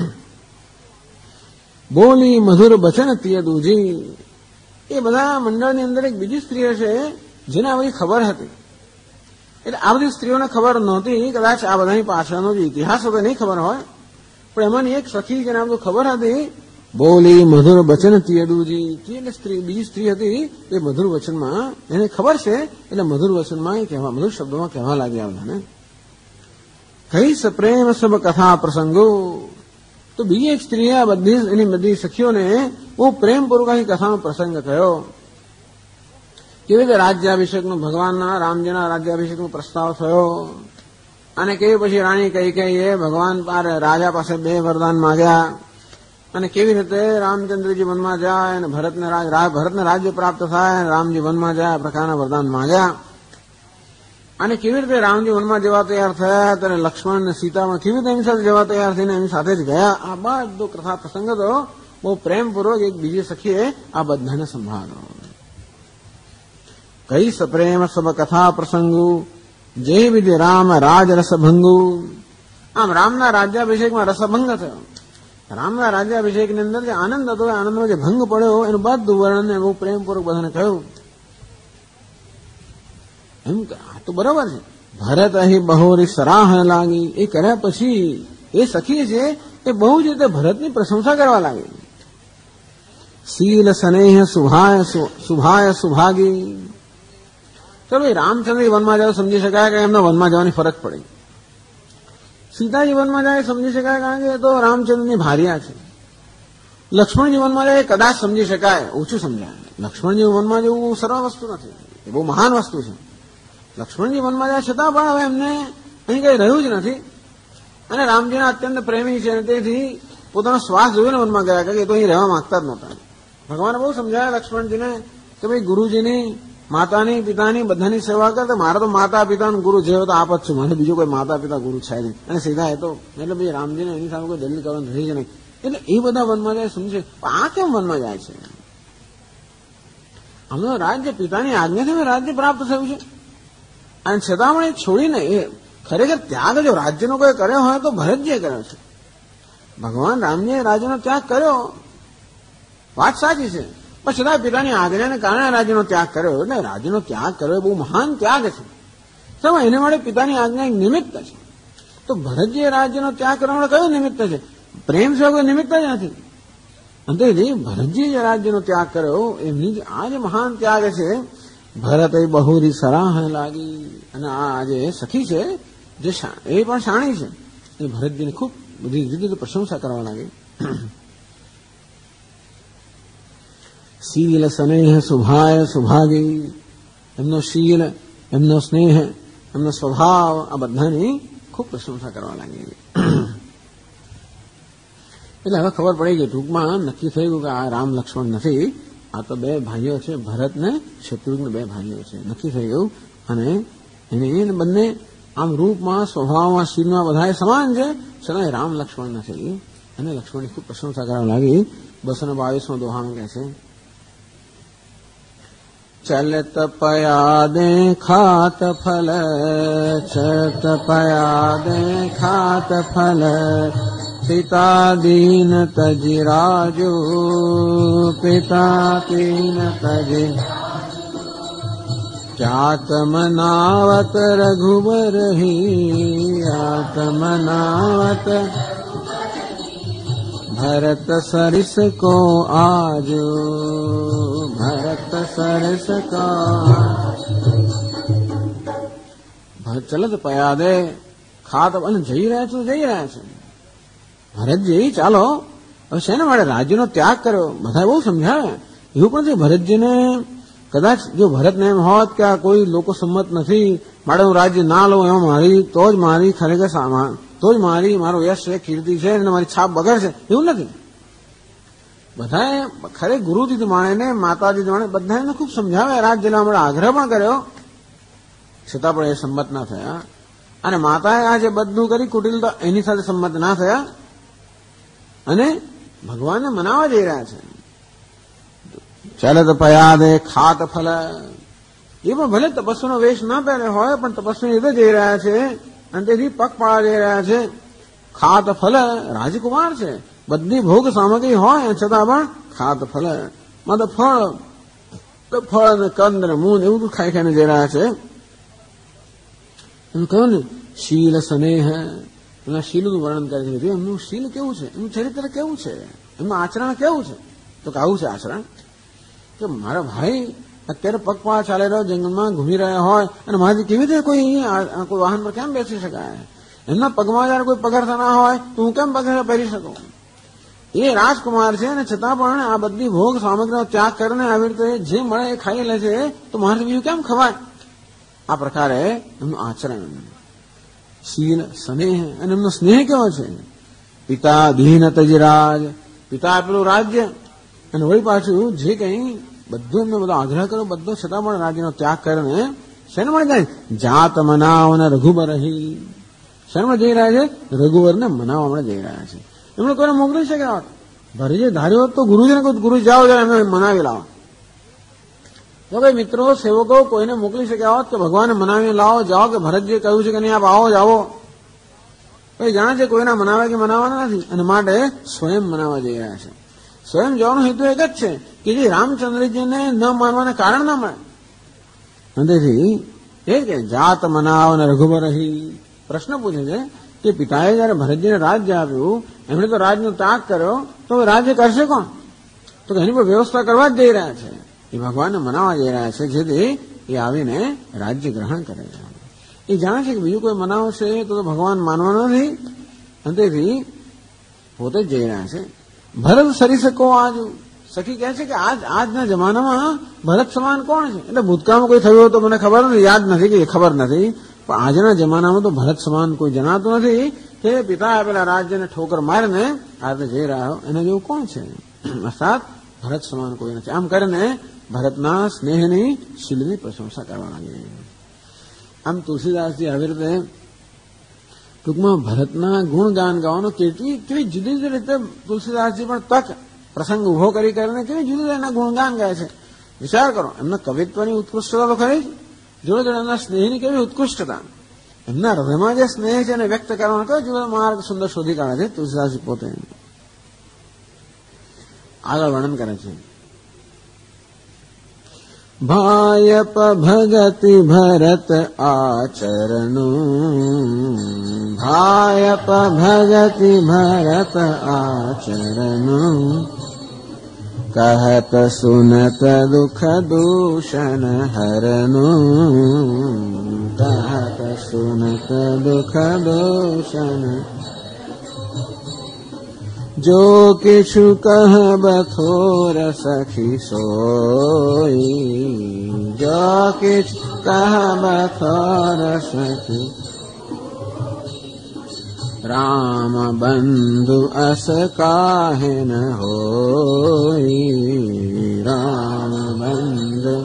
બોલી મધુર બચન તિય દૂજી, એ બધા મંડળની અંદર એક બીજી સ્ત્રીઓ છે જેને આ બધી ખબર હતી. એટલે આ બધી સ્ત્રીઓને ખબર નહોતી, કદાચ આ બધાની પાછળનો જે ઇતિહાસ હતો નહીં ખબર હોય, પણ એમાંની એક સખી જેને આ બધું ખબર હતી. બોલી મધુર વચન તિયડુજી, એટલે સ્ત્રી બીજી સ્ત્રી હતી એ મધુર વચનમાં એને ખબર છે, એટલે મધુર વચનમાં એ કહેવા, મધુર શબ્દોમાં કહેવા લાગ્યા બધાને. કઈ સપ્રેમ સબ કથા પ્રસંગો, તો બીજી એક સ્ત્રીએ એની બધી સખીઓને બહુ પ્રેમપૂર્વક આ કથાનો પ્રસંગ કહ્યો. કેવી રીતે રાજ્યાભિષેકનો, ભગવાનના રામજીના રાજ્યાભિષેકનો પ્રસ્તાવ થયો, અને કેવી પછી રાણી કૈકેયીએ ભગવાન રાજા પાસે 2 વરદાન માંગ્યા અને કેવી રીતે રામચંદ્રજી વનમાં જાય અને ભરતને રાજ્ય પ્રાપ્ત થાય અને રામજી વનમાં જાય આ પ્રકારના વરદાન માંગ્યા અને કેવી રીતે રામજી વનમાં જવા તૈયાર થયા ત્યારે લક્ષ્મણ અને સીતામાં કેવી રીતે એની સાથે જવા તૈયાર થઈને એની સાથે જ ગયા. આ બધો કથા પ્રસંગ તો બહુ પ્રેમપૂર્વક એક બીજી સખીએ આ બધાને સંભાળો. કઈ સપ્રેમ સબ કથા પ્રસંગુ જે વિધિ રામ રાજ રસભંગુ. આમ રામના રાજ્યાભિષેકમાં રસભંગ થયો. રામના રાજ્યાભિષેકની અંદર જે આનંદ હતો એ આનંદમાં જે ભંગ પડ્યો એનું બધું વર્ણન બહુ પ્રેમપૂર્વક બધાને કહ્યું. એમ આ તો બરોબર છે. ભરત અહીં બહોરી સરાહ લાગી એ કર્યા પછી એ સખી છે એ બહુ જ રીતે ભરતની પ્રશંસા કરવા લાગી. શીલ સ્નેહ શુભાય સુભાગી. ચલો એ રામચંદ્ર વનમાં જાય સમજી શકાય કે એમના વનમાં જવાની ફરક પડી. સીતાજી વનમાં જાય સમજી શકાય કારણ કે એ તો રામચંદ્રની ભાર્યા છે. લક્ષ્મણજી વનમાં જાય કદાચ સમજી શકાય, ઓછું સમજાય. લક્ષ્મણજી વનમાં જવું સરળ વસ્તુ નથી, એ બહુ મહાન વસ્તુ છે. લક્ષ્મણજી વનમાં જાય છતાં પણ હવે એમને અહીં કઈ રહ્યું જ નથી અને રામજીના અત્યંત પ્રેમી છે તેથી પોતાનો શ્વાસ જોઈને વનમાં ગયા કે એ તો અહીં રહેવા માંગતા જ નહોતા. ભગવાને બહુ સમજાયા લક્ષ્મણજીને કે ભાઈ ગુરુજીની માતાની પિતાની બધાની સેવા કરે. મારા તો માતા પિતા ગુરુ જે તો આપ જ છું, મને બીજું કોઈ માતા પિતા ગુરુ છે નહીં. અને સીધા એ તો એટલે ભાઈ રામજીને એની સામે કોઈ દલીલ કરવાનું રહી જ નહીં. એટલે એ બધા વનમાં જાય સમજે. આ કેમ વનમાં જાય છે? આમનું રાજ્ય પિતાની આજ્ઞાથી રાજ્ય પ્રાપ્ત થયું છે અને છતાં પણ એ છોડીને એ ખરેખર ત્યાગ જો રાજ્યનો કોઈ કર્યો હોય તો ભરતજીએ કર્યો છે. ભગવાન રામજીએ રાજ્યનો ત્યાગ કર્યો, વાત સાચી છે, પણ છતાં પિતાની આજ્ઞાને કારણે રાજ્યનો ત્યાગ કર્યો. એટલે રાજ્યનો ત્યાગ કર્યો એ બહુ મહાન ત્યાગ છે. સમય એને માટે પિતાની આજ્ઞા એક નિમિત્ત છે. તો ભરતજીએ રાજ્યનો ત્યાગ કરવા માટે કયું નિમિત્ત છે? પ્રેમ સિવાય કોઈ નિમિત્ત જ નથી. અંતેથી ભરતજીએ જે રાજ્યનો ત્યાગ કર્યો એમની જ આ જે મહાન ત્યાગ છે. ભરત એ બહુરી સરાહ લાગી. અને આ જે સખી છે જે એ પણ શાણી છે એ ભરતજીને ખૂબ બધી રીતે પ્રશંસા કરવા લાગી. શીલ સ્નેહ શુભાય સુભાગી. એમનો શીલ, એમનો સ્નેહ, એમનો સ્વભાવ આ બધાની ખૂબ પ્રશંસા કરવા લાગી. એટલે હવે ખબર પડી ગઈ, ટૂંકમાં નક્કી થઈ ગયું કે આ રામ લક્ષ્મણ નથી, આ તો 2 ભાઈઓ છે, ભરત ને શત્રુઘ્ન 2 ભાઈઓ છે, નક્કી થઈ ગયું. અને એને બંને આમ રૂપમાં, સ્વભાવમાં, શીલમાં બધા સમાન છે, છતાં રામ લક્ષ્મણ નથી. અને લક્ષ્મણની ખૂબ પ્રશંસા કરવા લાગી. 222 દોહામાં કહે છે, ચલત પયાદે ખાત ફલ, ચત પયાદે ખાત ફલ, પિતા દીન તજી રાજુ, પિતા દીન તજી ક્યાતમનાવત રઘુબર હી, આત્મનાવત ભરત સરિસ કો આજુ, ભરત સરિસ કો. ચલત પયાદે ખાત, અને જઈ રહ્યા છે ભરતજી. ચાલો હવે શેને માટે રાજ્યનો ત્યાગ કર્યો? બધા બહુ સમજાવે. એવું પણ છે ભરતજીને કદાચ જો ભરતને એમ હોત કે આ કોઈ લોકો સંમત નથી, મારે હું રાજ્ય ના લઉં એમાં મારી તો જ મારી ખરેખર તો જ મારો યશ છે, કીર્તિ છે અને મારી છાપ બગડશે, એવું નથી. બધાએ ખરે ગુરુજી માણેને, માતાજી માણે બધાને ખૂબ સમજાવે, રાજ્ય લેવા માટે આગ્રહ પણ કર્યો, છતાં પણ એ સંમત ના થયા. અને માતાએ આ જે બધું કરી કુટિલતા એની સાથે સંમત ના થયા અને ભગવાનને મનાવવા જઈ રહ્યા છે. ચલત પયાદે ખાત ફલ. એ પણ ભલે તપસ્વીનો વેશ ના પહેરે હોય પણ તપસ્વી રીતે જઈ રહ્યા છે અને તેથી પગપાળા જઈ રહ્યા છે. ખાત ફલ, રાજકુમાર છે, બધી ભોગ સામગ્રી હોય છતાં પણ ખાત ફલ, મતલબ ફળ ને કંદ ને મૂન એવું બધું ખાઈ ખાઈને જઈ રહ્યા છે. એમ કહ્યું ને શીલ સ્નેહ, એમના શીલનું વર્ણન કરી દીધું. એમનું શીલ કેવું છે, એમનું ચરિત્ર કેવું છે, એમનું આચરણ કેવું છે? તો કે આવું છે આચરણ કે મારા ભાઈ અત્યારે પગપાળા ચાલી રહ્યો, જંગલમાં ઘૂમી રહ્યા હોય અને મારાથી કેવી રીતે કોઈ વાહન પર કેમ બેસી શકાય? એમના પગમાં જયારે કોઈ પગરખા ના હોય તો હું કેમ પગરખા પહેરી શકું? એ રાજકુમાર છે અને છતાં પણ આ બધી ભોગ સામગ્રીનો ત્યાગ કરીને આવી રીતે જે મળે એ ખાઈ લે છે, તો મારે બીજું કેમ ખવાય? આ પ્રકારે એમનું આચરણ. શીલ સ્નેહ, અને એમનો સ્નેહ કેવો છે. પિતા દીન તજરાજ, પિતા આપેલું રાજ્ય, અને વળી પાછું જે કઈ બધું એમને બધો આગ્રહ કર્યો બધો છતાં પણ રાજ્યનો ત્યાગ કરીને શેને મળી જાય. જાત મનાવ અને રઘુબર શેમાં જઈ રહ્યા છે. રઘુવરને મનાવવા માટે જઈ રહ્યા છે. એમણે કોઈને મોકલી શકે. ભરતજી ધાર્યો હોત તો ગુરુજીને કહું, ગુરુ જાઓ એમને મનાવી લાવો. તો ભાઈ મિત્રો સેવકો કોઈને મોકલી શક્યા હોત કે ભગવાને મનાવી લાવો, જાઓ, કે ભરતજીએ કહ્યું છે કે નહીં આપ આવો જાઓ. ભાઈ જાણે છે કોઈના મનાવે કે મનાવવાના નથી, અને માટે સ્વયં મનાવવા જઈ રહ્યા છે. સ્વયં જવાનો હેતુ એક જ છે કે જે રામચંદ્રજીને ન માનવાને કારણ ના મળે. તેથી એ કે જાત મનાવ અને રઘુબર પ્રશ્ન પૂછે છે કે પિતાએ જયારે ભરતજીને રાજ્ય આપ્યું, એમણે તો રાજનો ત્યાગ કર્યો, તો રાજ્ય કરશે કોણ. તો એની પર વ્યવસ્થા કરવા જ જઈ રહ્યા છે. એ ભગવાનને મનાવવા જઈ રહ્યા છે, જેથી એ આવીને રાજ્ય ગ્રહણ કરે છે. એ જાણે છે કે બીજું કોઈ મનાવશે તો ભગવાન માનવાનો નથી, અને તેથી પોતે જ જઈ રહ્યા છે. ભરત સરી શકો આજ, સખી કહે છે કે આજના જમાનામાં ભરત સમાન કોણ છે. એટલે ભૂતકાળમાં કોઈ થયું તો મને ખબર નથી, યાદ નથી કે ખબર નથી, પણ આજના જમાનામાં તો ભરત સમાન કોઈ જણાતું નથી કે પિતા આપેલા રાજ્યને ઠોકર મારીને આજે જઈ રહ્યો એના જેવું કોણ છે. અર્થાત ભરત સમાન કોઈ નથી. આમ કરીને ભરતના સ્નેહની શીલની પ્રશંસા કરવા લાગી. આમ તુલસીદાસજી આવી રીતે ટૂંકમાં ભરતના ગુણગાન ગાવાનો કેવી જુદી જુદી રીતે તુલસીદાસજી પણ તક પ્રસંગ ઉભો કરીને કેવી જુદી જુદી એના ગુણગાન ગાય છે. વિચાર કરો, એમના કવિત્વની ઉત્કૃષ્ટતા તો ખરી, જોડે જોડે એમના સ્નેહની કેવી ઉત્કૃષ્ટતા, એમના હૃદયમાં જે સ્નેહ છે એને વ્યક્ત કરવાનો કયો જુદો માર્ગ સુંદર શોધી કાઢે છે તુલસીદાસજી પોતે. આગળ વર્ણન કરે છે. ભાયપ ભગતિ ભરત આચરણું, ભાયપ ભગતિ ભરત આચરણું, કહત સુનત દુઃખ દૂષણ હરનું, કહત સુનત દુઃખ દૂષણ. જો કિछु કહ બથોર સખી સોઈ, જો કિछु કહ બથોર સખી, રામ બંધુ અસ કાહે ન હોઈ, રામ બંધુ.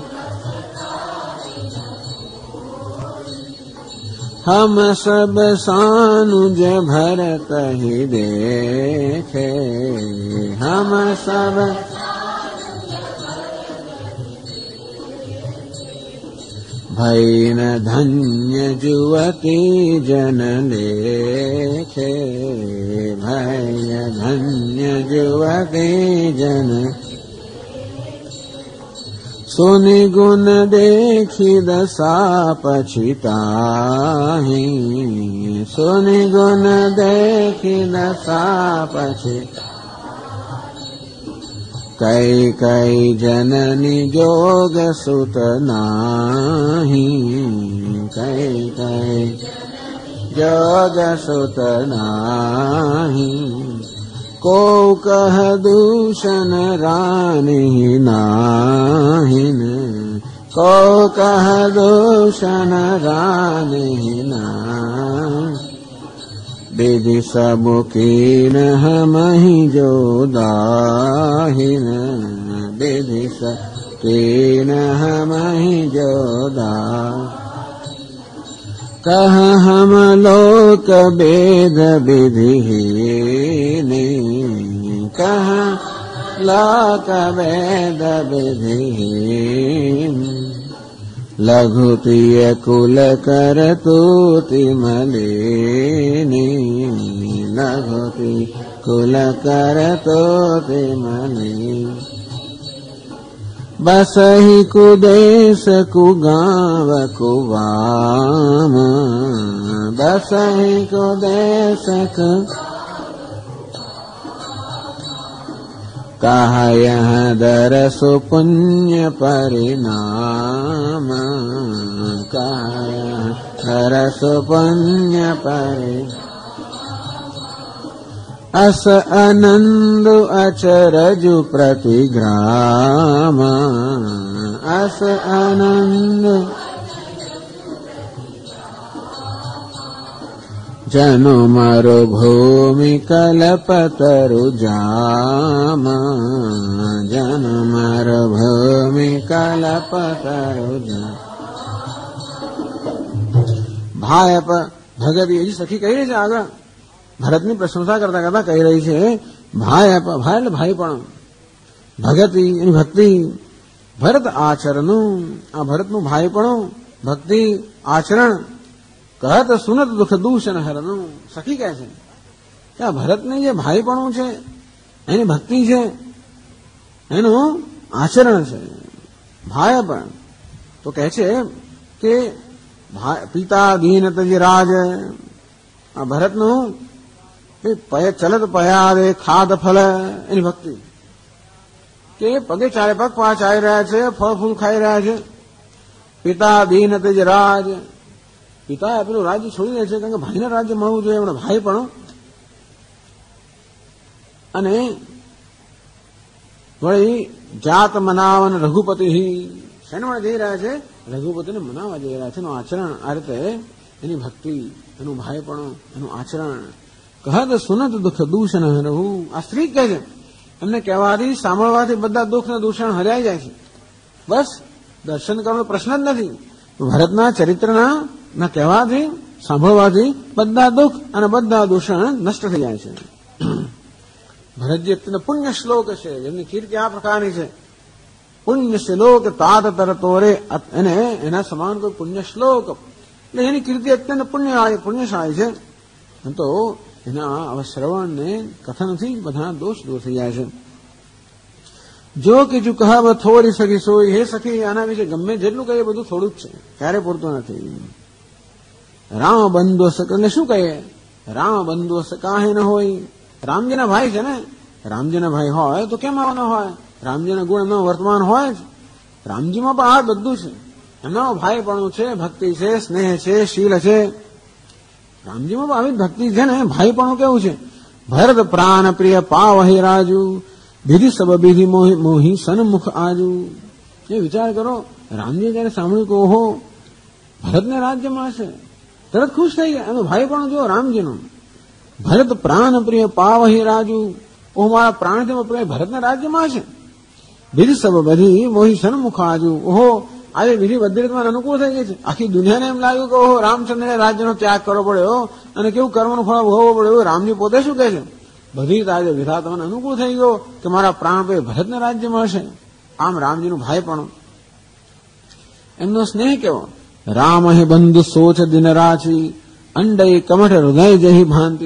हम सब सानुज भरत ही देखे, हम सब भई न धन्य जुवती जन लेखे, भई धन्य जुवती जन. सुनि गुण देखी दशा पछिताहि, सुनि गुण देखी दशा पछिता. कई कई जननी जोग सुत नाही, कई कई जोग सुत नाही. को कह दूषण रानी नाहिन, को कह दूषण रानी नाहिन. विधि सब कीन हम ही जो दाहिन, विधि सब कीन हम ही जो दाहिन. कह हम लोक वेद विधिहीनी, कह लोक वेद विधिहीन. लघुप्रिय कुल कर तूति मलिनी, लघुप्रिय कुल कर तूति मलिनी. बसहि कुदेश कुगांव कुवाम, बसहि कुदेश कु. कहा यह दरसु पुण्य परिणाम, कहा यह दरसु पुण्य परिणाम. अस आनंद अचरजु प्रतिग्राम, अस आनंद. જનો મારો ભૂમિ કલ્પતરુ જામા, જનો મારો ભૂમિ કલ્પતરુ જામા. ભાઈ ભગત હજી સખી કહી રહી છે આગળ, ભરતની પ્રશંસા કરતા કરતા કહી રહી છે ભાઈ એટલે ભાઈ પણ ભગતી એની ભક્તિ, ભરત આચરણનું, આ ભરતનું ભાઈ પણ ભક્તિ આચરણ, કહત સુનત દુઃખ દૂષણ હરનું. સખી કહે છે કે આ ભરતની જે ભાઈપણું છે, એની ભક્તિ છે, એનું આચરણ છે ભાઈ પણ. તો કહે છે કે પિતા દીન તજ રાજ, આ ભરતનું ચલત પયાદે ખાદ ફલ, એની ભક્તિ કે પગે ચારે પગ પાંચ આવી રહ્યા છે, ફળ ફૂલ ખાઈ રહ્યા છે. પિતા દીન તજ રાજ, પિતા આપેલું રાજ્ય છોડી દે છે, કારણ કે ભાઈને રાજ્ય મળવું જોઈએ, એમણે ભાઈ પણ. અને વળી જાત મનાવન રઘુપતિ, શેને માટે જઈ રહ્યા છે? રઘુપતિને મનાવવા જઈ રહ્યા છે. એનું આચરણ આ રીતે, એની ભક્તિ, એનું ભાઈ પણ, એનું આચરણ. કહત સુનત દુઃખ દૂષણ હરવું. આ સ્ત્રી કહે છે એમને કહેવાથી, સાંભળવાથી બધા દુઃખ ને દૂષણ હરાઈ જાય છે. બસ દર્શન કરવાનો પ્રશ્ન જ નથી. ભરતના ચરિત્રના ના કહેવાથી, સાંભળવાથી બધા દુઃખ અને બધા દૂષણ નષ્ટ થઈ જાય છે. ભરતજી અત્યંત પુણ્ય શ્લોક છે, જેમની કીર્તિ આ પ્રકારની છે. પુણ્ય શ્લોક તાત તરતોરે, એને એના સમાન કોઈ પુણ્ય શ્લોક, એટલે એની કીર્તિ અત્યંત પુણ્યશાળી છે. તો એના શ્રવણ ને કથનથી બધા દોષ દૂર થઈ જાય છે. જો કે જો કહાવ થોડી સખી સોઈ, હે સખી આના વિશે ગમે જેટલું કહીએ બધું થોડું જ છે, ક્યારે પૂરતું નથી. રામ બંધુ એટલે શું કહીએ? રામ બંધુ કાહે ન હોય. રામજીના ભાઈ છે ને, રામજીના ભાઈ હોય તો કેમ આવવાના હોય? રામજીના ગુણ એમનો વર્તમાન હોય જ. રામજીમાં પણ આ બધું છે, એમનો ભાઈપણું છે, ભક્તિ છે, સ્નેહ છે, શીલ છે. રામજીમાં પણ આવી ભક્તિ છે ને, ભાઈપણું કેવું છે? ભરત પ્રાણ પ્રિય પાવહી રાજુ, વિધિ સબ વિધિ મોહી સન્મુખ આજુ. એ વિચાર કરો, રામજી જયારે સાંભળ્યું કે ઓહો ભરતને રાજ્યમાં છે, તરત ખુશ થઈ ગયા. એનો ભાઈ પણ જો રામજીનો. ભરત પ્રાણ પ્રિય પાવહી રાજુ, ઓહ મારા પ્રાણથી પ્રિય ભરતને રાજ્યમાં છે. વિધિ સબ બધી મોહી સન્મુખ આજુ, ઓહો આજે વિધિ બધી રીતમાં અનુકૂળ થઈ ગઈ છે. આખી દુનિયાને એમ લાગ્યું કે ઓહો રામચંદ્રને રાજ્યનો ત્યાગ કરવો પડ્યો અને કેવું કર્મનું ફળ ભોગવવું પડ્યું. રામજી પોતે શું કહે છે? બધી રીતે આજે વિધા તમને અનુકૂળ થઈ ગયો કે મારા પ્રાણ ભાઈ ભરતને રાજ્ય મળશે. આમ રામજીનું ભાઈ પણ, એમનો સ્નેહ કેવો. રામ હે બંધુ સોચ દિન રાચી, અંડે કમઠ હૃદય જહી ભાંતિ.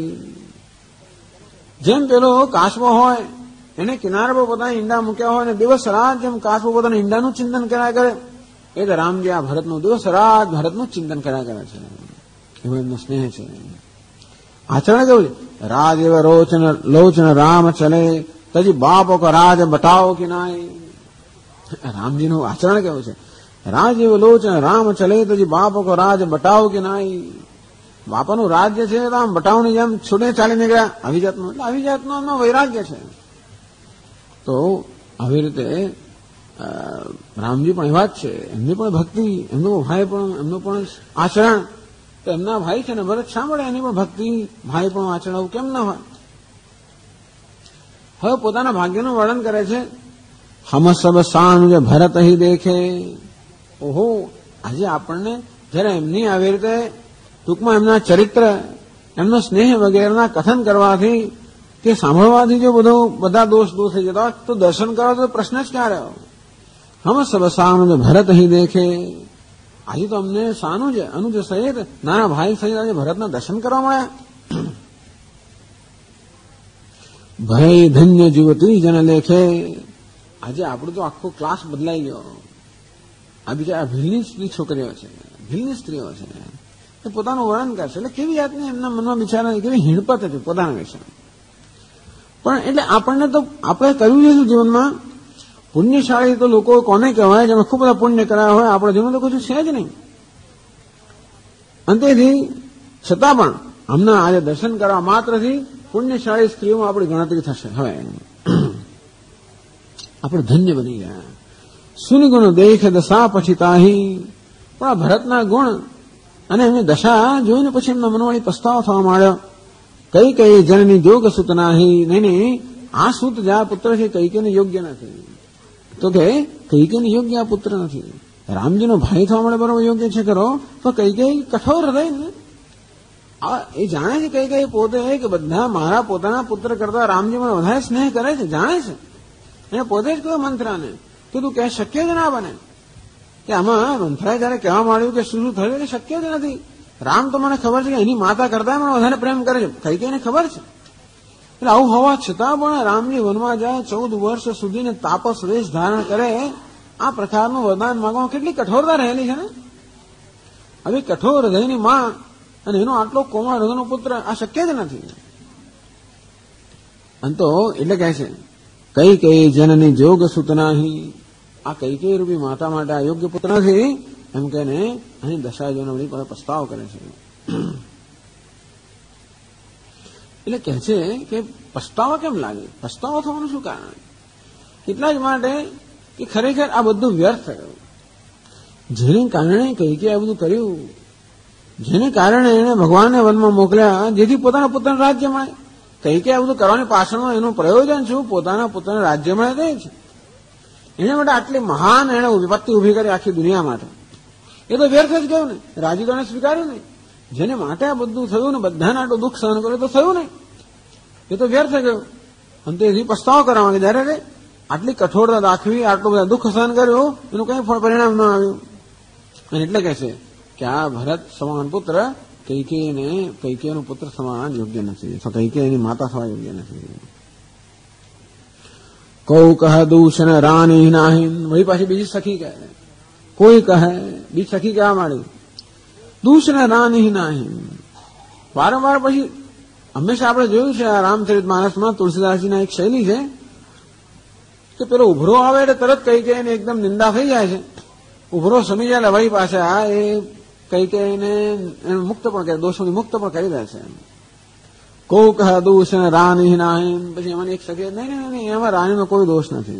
જેમ પેલો કાચબો હોય, એને કિનારે પર પોતાના ઈંડા મૂક્યા હોય, અને દિવસ રાત જેમ કાચબો પોતાના ઈંડાનું ચિંતન કર્યા કરે, એ તો રામજી આ ભરતનું દિવસ રાત ભરતનું ચિંતન કર્યા કરે છે. એવો એમનો સ્નેહ છે. આચરણ કેવું છે? રાજ એવ લોચન રામ ચલે, તજી બાપો કો રાજ બટાવો કે નાય. રામજીનું આચરણ કેવું છે? રાજ એવ લોચન રામ ચલે, તજી બાપો કો રાજ બટાવો કે નાય. બાપાનું રાજ્ય છે તો આમ બટાવની જેમ છૂટે ચાલી નીકળ્યા. આવી જાતનું, એટલે આવી જાતનું એમનો વૈરાગ્ય છે. તો આવી રીતે રામજી પણ એવા જ છે. એમની પણ ભક્તિ, એમનો ભાઈ પણ, એમનું પણ આચરણ. તો એમના ભાઈ છે ને ભરત સાંભળે, એની પણ ભક્તિ, ભાઈ પણ આચરણ, આવું કેમ ના હોય? હવે પોતાના ભાગ્યનું વર્ણન કરે છે. હમ સબ સાનુજ ભરત હી દેખે. ઓહો આજે આપણને જયારે એમની આવી રીતે ટૂંકમાં એમના ચરિત્ર, એમનો સ્નેહ વગેરેના કથન કરવાથી કે સાંભળવાથી જો બધા દોષ દૂર થઈ જતા, તો દર્શન કરવા તો પ્રશ્ન જ ક્યાં રહ્યો? હમ સબ સાનુજ ભરત હી દેખે. આજે તો અમને સાનુજ અનુજ સહિત નાના ભાઈ સહિત આજે ભરતના દર્શન કરવા મળ્યા. ભય ધન્ય યુવતી જન લેખે. આજે આપણું તો આખો ક્લાસ બદલાઈ ગયો. આ બીજા ભીલની સ્ત્રી છોકરીઓ છે, ભીલની સ્ત્રીઓ છે, એ પોતાનું વર્ણન કરશે. એટલે કેવી જાતની એમના મનમાં બિચારા કેવી હિણપત હતી પોતાના વિશે. પણ એટલે આપણને તો આપણે કર્યું છે શું જીવનમાં? પુણ્યશાળી તો લોકો કોને કહેવાય? જેમણે ખૂબ બધા પુણ્ય કર્યા હોય. આપણા જીવનમાં તો કશું છે જ નહીં. અંતેથી છતાં પણ હમણાં આજે દર્શન કરવા માત્રથી પુણ્યશાળી સ્ત્રીઓમાં આપણી ગણતરી થશે. હવે આપણે ધન્ય બની ગયા. સુનિગુણ દેખ દશા પછી તાહી. પણ આ ભરતના ગુણ અને એમની દશા જોઈને પછી એમના મનવાળી પસ્તાવો થવા માંડ્યો. કઈ કઈ જનની જોગ સુત નાહી, નહીં આ સુત જે આ પુત્ર છે કઈકેને યોગ્ય નથી. તો કે કઈકેને યોગ્ય આ પુત્ર નથી. રામજીનો ભાઈ થવા મળે બરોબર યોગ્ય છે કરો, તો કઈ કઠોર હૃદય ને એ જાણે છે કઈ પોતે કે બધા મારા પોતાના પુત્ર કરતા રામજી મને વધારે સ્નેહ કરે છે, જાણે છે. એને પોતે જ કહ્યું મંથરાને કે તું કે શક્ય જ ના બને. કે આમાં મંથરાએ જયારે કહેવા માંડ્યું કે શું થયું એ શક્ય જ નથી. રામ તો મને ખબર છે કે એની માતા કરતા મને વધારે પ્રેમ કરે છે, કઈને ખબર છે. એટલે આવું હોવા છતાં પણ રામજી વનમાં જાય, 14 વર્ષ સુધીને તાપસ વેશ ધારણ કરે, આ પ્રકારનું વરદાન માંગવામાં કેટલી કઠોરતા રહેલી છે ને. હવે કઠોર હૃદયની માં અને એનો આટલો કોમળ હૃદયનો પુત્ર, આ શક્ય જ નથી. અંતો એટલે કહે છે કઈ કઈ જનની જોગ સુત નાહી, આ કઈ રૂપી માતા માટે આ યોગ્ય પુત્ર નથી એમ કહીને અહીં દશા જોઈને વળી પસ્તાવો કરે છે. એટલે કહે છે કે પસ્તાવો કેમ લાગે, પસ્તાવો થવાનું શું કારણ? એટલા જ માટે કે ખરેખર આ બધું વ્યર્થ થયું. જેને કારણે કઈ આ બધું કર્યું, જેને કારણે એને ભગવાનને વનમાં મોકલ્યા જેથી પોતાના પુત્રને રાજ્ય મળે. કઈ આ બધું કરવાની પાછળનું એનું પ્રયોજન શું? પોતાના પુત્રને રાજ્ય મળે તે છે. એના માટે આટલી મહાન એને વિપત્તિ ઉભી કરી આખી દુનિયા માટે. એ તો વ્યર્થ જ ગયું ને. રાજી તો એને સ્વીકાર્યું નહીં. જેને માટે આ બધું થયું ને, બધાને આટલું દુઃખ સહન કર્યું તો થયું નહીં. એ તો વ્યર્થ ગયું. અંતે એથી પસ્તાવો કરવા માંગે જયારે આટલી કઠોરતા દાખવી, આટલું બધા દુઃખ સહન કર્યું, એનું કઈ પરિણામ ન આવ્યું. અને એટલે કહે છે કે આ ભરત સમાન પુત્ર કૈકેયીનું પુત્ર સમાન યોગ્ય નથી, અથવા કૈકેયીની માતા થવા યોગ્ય નથી. કૌ કહ દૂષણ રાની નાહીન, વળી પાછી બીજી સખી કહે, કોઈ કહે, બીજી સખી કહેવા માંડી દૂષણ રાની નાહીન. વારંવાર પછી હંમેશા આપણે જોયું છે આ રામચરિત માનસમાં તુલસીદાસજીના એક શૈલી છે કે પેલો ઉભરો આવે એટલે તરત કૈકેયીને એકદમ નિંદા થઈ જાય છે. ઉભરો સમી જાય વળી પાછા એ કૈકેયીને મુક્ત પણ કરે, દોષોથી મુક્ત પણ કરી દે છે. કૌ કહ દૂષણ રાની નાહીન, પછી એમાં એક સખી નહીં એમાં રાનીનો કોઈ દોષ નથી.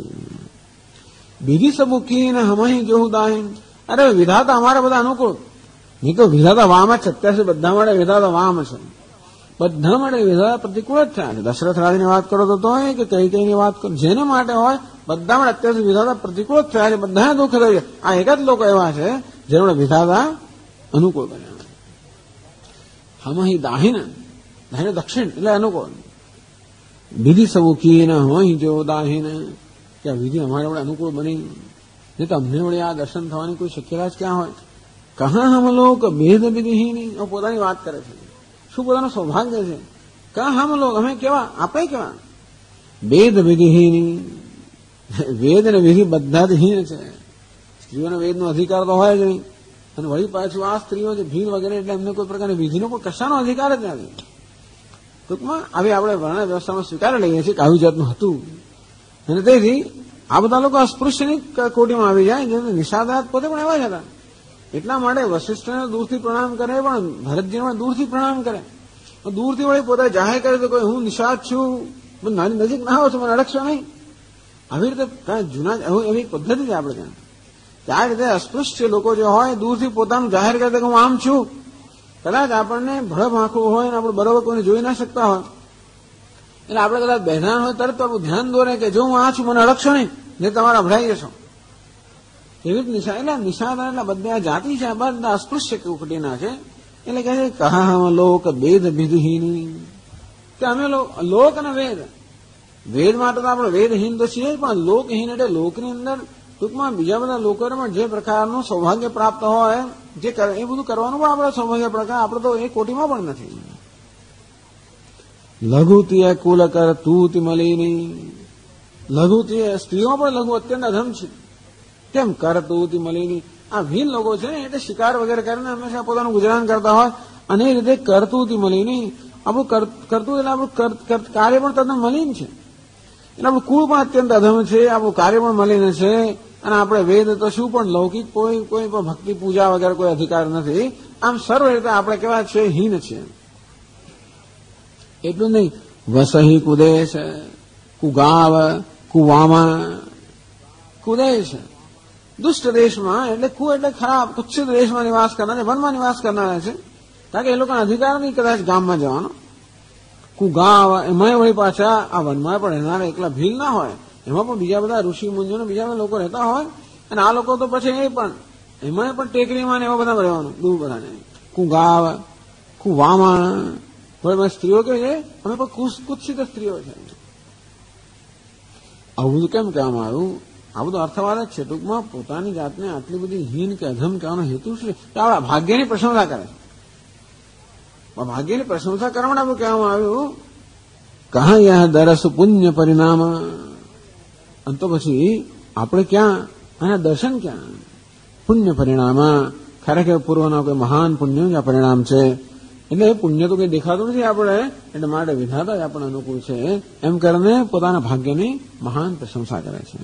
બીજી સબુકી ને હમહી જોહું દાહીન, અરે વિધાતા અમારા બધા અનુકૂળ. નહીં તો વિધાતા વામ જ છે, અત્યાર સુધી બધા માટે વિધાતા વામ છે, બધા માટે વિધાતા પ્રતિકૂળ જ થયા છે. દશરથ રાજાની વાત કરો તો કે કૈકેયીની વાત કરો, જેને માટે હોય બધા માટે અત્યાર સુધી વિધાતા પ્રતિકૂળ જ થયા છે. બધાને દુઃખ થયું છે. આ એક જ લોકો એવા છે જેને વિધાતા અનુકૂળ બન્યા. હમહી દાહીન, દાહીને દક્ષિણ એટલે અનુકૂળ. વિધિ સબુકી ને હમહી જો દાહીન, કે આ વિધિ અમારે વડે અનુકૂળ બની, નહીં તો અમને વડે આ દર્શન થવાની કોઈ શક્યતા જ ક્યાં હોય. કહા હમ લોક ભેદ વિધિહીની, પોતાની વાત કરે છે. શું પોતાનું સૌભાગ્ય છે. કહા હમ લોક, અમે કેવા, આપણે કેવા. વેદ વિધિહીની, વેદ ને વિધિ બધા જ હીન છે. સ્ત્રીઓને વેદનો અધિકાર તો હોય જ નહીં. અને વળી પાછું આ સ્ત્રીઓ જે ભીલ વગેરે એટલે એમને કોઈ પ્રકારની વિધિનો કોઈ કશાનો અધિકાર જ નથી. ટૂંકમાં હવે આપણે વર્ણ વ્યવસ્થામાં સ્વીકારી લઈએ છીએ કે આવી જાતનું હતું. અને તેથી આ બધા લોકો અસ્પૃશ્યની કોટીમાં આવી જાય, જેને નિષાદાત પોતે પણ એવા જ હતા. એટલા માટે વશિષ્ઠને દૂરથી પ્રણામ કરે, પણ ભરતજીને દૂરથી પ્રણામ કરે. દૂરથી વળી પોતે જાહેર કરે તો કોઈ હું નિષાદ છું, મારી નજીક ના આવો છો, મને અડકશો નહીં. આવી રીતે જૂના એવી પદ્ધતિ છે આપણે ત્યાં. આ રીતે અસ્પૃશ્ય લોકો જે હોય દૂરથી પોતાનું જાહેર કરે કે હું આમ છું. કદાચ આપણને ભડપ આંખું હોય ને આપણે બરોબર કોઈને જોઈ ના શકતા હોય, એટલે આપણે કદાચ બહેરાન હોય તરત આપણું ધ્યાન દોરે કે જો હું આ છું મને અડકશો નહીં, ને તમારા અભડાઈ જશો. એવી જ નિશા, એટલે નિશાદા એટલે બધા જાતિ છે, બધા અસ્પૃશ્ય કુકટીના છે. એટલે કહે છે કહા લોક વેદ વિધિહીની, કે અમે લોક અને વેદ, વેદ માટે તો આપણે વેદહીન તો છીએ, પણ લોકહીન એટલે લોકની અંદર ટૂંકમાં બીજા બધા લોકોમાં જે પ્રકારનું સૌભાગ્ય પ્રાપ્ત હોય જે એ બધું કરવાનું પણ આપણે સૌભાગ્ય પ્રકાર આપણે તો એ કોટીમાં પણ નથી. લઘુતીય કુલ કર તુતિ મલિની, લઘુતીય સ્ત્રીઓ પણ લઘુ અત્યંત અધમ છે. કેમ કર તુતિ મલિની, આ ભીલ લોકો છે ને એટલે શિકાર વગેરે કરીને હંમેશા પોતાનું ગુજરાન કરતા હોય, અને એ રીતે કરતુતિ મલિની, આપણું કરતું એટલે આપણું કાર્ય પણ તદ્દન મલિન છે. એટલે આપણું કુળ પણ અત્યંત અધમ છે, આપણું કાર્ય પણ મલિન છે. અને આપણે વેદ તો શું પણ લૌકિક કોઈ પણ ભક્તિ પૂજા વગેરે કોઈ અધિકાર નથી. આમ સર્વ રીતે આપણે કેવા છે, હીન છે. એટલું નહીં, વસહી કુદેશ, કુગાવ, કુવામા, કુદેશ, દુષ્ટ દેશમાં એટલે એટલે ખરાબ કુત્સિત દેશમાં નિવાસ કરનાર, વનમાં નિવાસ કરનારા છે. કારણ કે એ લોકોનો અધિકાર નહીં કદાચ ગામમાં જવાનો. કુગાવ એમાં વળી પાછા આ વનમાં પણ રહેનારા એકલા ભીલ ના હોય, એમાં પણ બીજા બધા ઋષિ મુનિઓ બીજા બધા લોકો રહેતા હોય. અને આ લોકો તો પછી એ પણ એમાં પણ ટેકરીમાં એવા બધા રહેવાનું દૂર બધાને. કુગાવ, કુવામણ, વળી સ્ત્રીઓ કે છે અમે પણ કુત્સિત સ્ત્રીઓ છે. આવું બધું કેમ કહેવામાં આવ્યું? આ બધું અર્થવાદ જ છે. ટૂંકમાં પોતાની જાતને આટલી બધી હીન કે અધમ કહેવાનો હેતુ શું? આપણા ભાગ્યની પ્રશંસા કરે છે. ભાગ્યની પ્રશંસા કરવા આપણે કહેવામાં આવ્યું કહા યહ દરસ પુણ્ય પરિણામ. અને તો પછી આપણે ક્યાં આના દર્શન ક્યાં? પુણ્ય પરિણામ ખરેખર પૂર્વના કોઈ મહાન પુણ્યનું જ આ પરિણામ છે. એટલે પુણ્ય તો કઈ દેખાતું નથી આપણે, એટલે માટે વિધાતા જ આપણને અનુકૂળ છે એમ કરીને પોતાના ભાગ્યની મહાન પ્રશંસા કરે છે.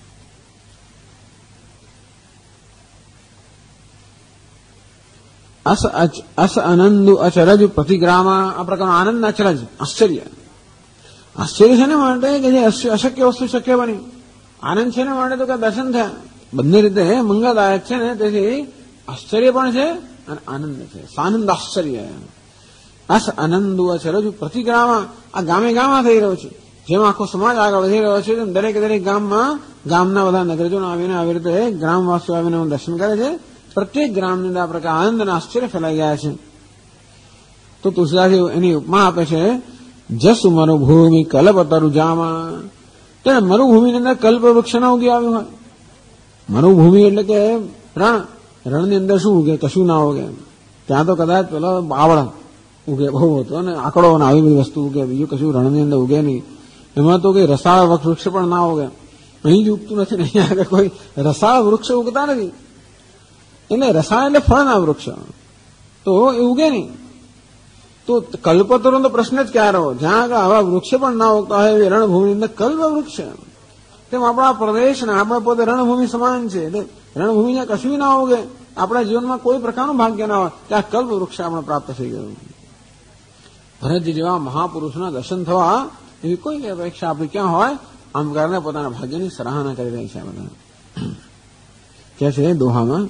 અસ આનંદ અચરજ પ્રતિગ્રામા. આ પ્રકારનો આનંદ અચરજ આશ્ચર્ય. આશ્ચર્ય છે ને માટે કે જે અશક્ય વસ્તુ શક્ય બની. આનંદ છે ને માટે તો કે દર્શન થયા. બંને રીતે મંગળદાયક છે ને, તેથી આશ્ચર્ય પણ છે અને આનંદ છે. સાનંદ આશ્ચર્ય. અસ આનંદ અચરજ પ્રતિગ્રામા. આ ગામે ગામમાં થઈ રહ્યો છે. જેમાં આખો સમાજ આગળ વધી રહ્યો છે, દરેક દરેક ગામમાં ગામના બધા નગરજનો આવીને આવી રીતે ગ્રામવાસીઓ આવીને દર્શન કરે છે. પ્રત્યેક ગ્રામની અંદર આ પ્રકાર આનંદ અને આશ્ચર્ય ફેલાઈ ગયા છે. તો તુલસીદાસ એની ઉપમા આપે છે જસુ મરુભૂમિ કલ્પતરુ જામા. તેને મરુભૂમિની અંદર કલ્પ વૃક્ષ ના ઉગી આવ્યું હોય. મરુભૂમિ એટલે કે રણની અંદર શું ઉગે? કશું ના ઉગે. ત્યાં તો કદાચ પેલો બાવળ ઉગે બહુ હતો અને આંકડો અને આવી બધી વસ્તુ ઉગે, બીજું કશું રણની અંદર ઉગે નહીં. એમાં તો કઈ રસાળ વૃક્ષ પણ ના ઉગે. અહીં જ ઉગતું નથી ને, અહીંયા આગળ કોઈ રસાળ વૃક્ષ ઉગતા નથી. એટલે રસાળ એટલે ફળના વૃક્ષ તો એ ઉગે નહીં. તો કલ્પતરો તો પ્રશ્ન જ ક્યારે હોય? જ્યાં આગળ આવા વૃક્ષ પણ ના ઉગતા હોય એવી રણભૂમિની અંદર કલ્પ વૃક્ષ. તેમ આપણા પ્રદેશને આપણે પોતે રણભૂમિ સમાન છે. એટલે રણભૂમિને કશું ના ઉગે, આપણા જીવનમાં કોઈ પ્રકારનું ભાગ્ય ના હોય ત્યાં કલ્પ વૃક્ષ આપણે પ્રાપ્ત થઈ ગયું. ભરતજી જેવા મહાપુરુષના દર્શન થવા એવી કોઈ અપેક્ષા આપણી ક્યાં હોય? આમ કરીને પોતાના ભાગ્યની સરાહના કરી રહી છે. બધા કે છે દોહામાં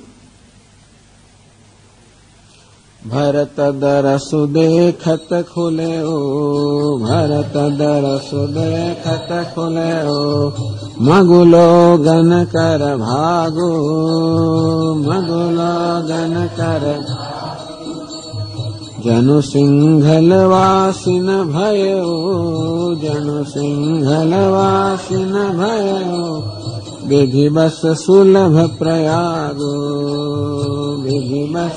ભરત દરસુ દેખત ખુલે ઓ, ભરત દરસુ દેખત ખુલે ઓ, મગુલો ગન કર ભાગો, મગુલો ગન કર જનુ સિંઘલ વાસિન ભયો, જનુ સિંઘલ વાસિન ભયો, વિધિ બસ સુલભ પ્રયાગો, વિધિ બસ.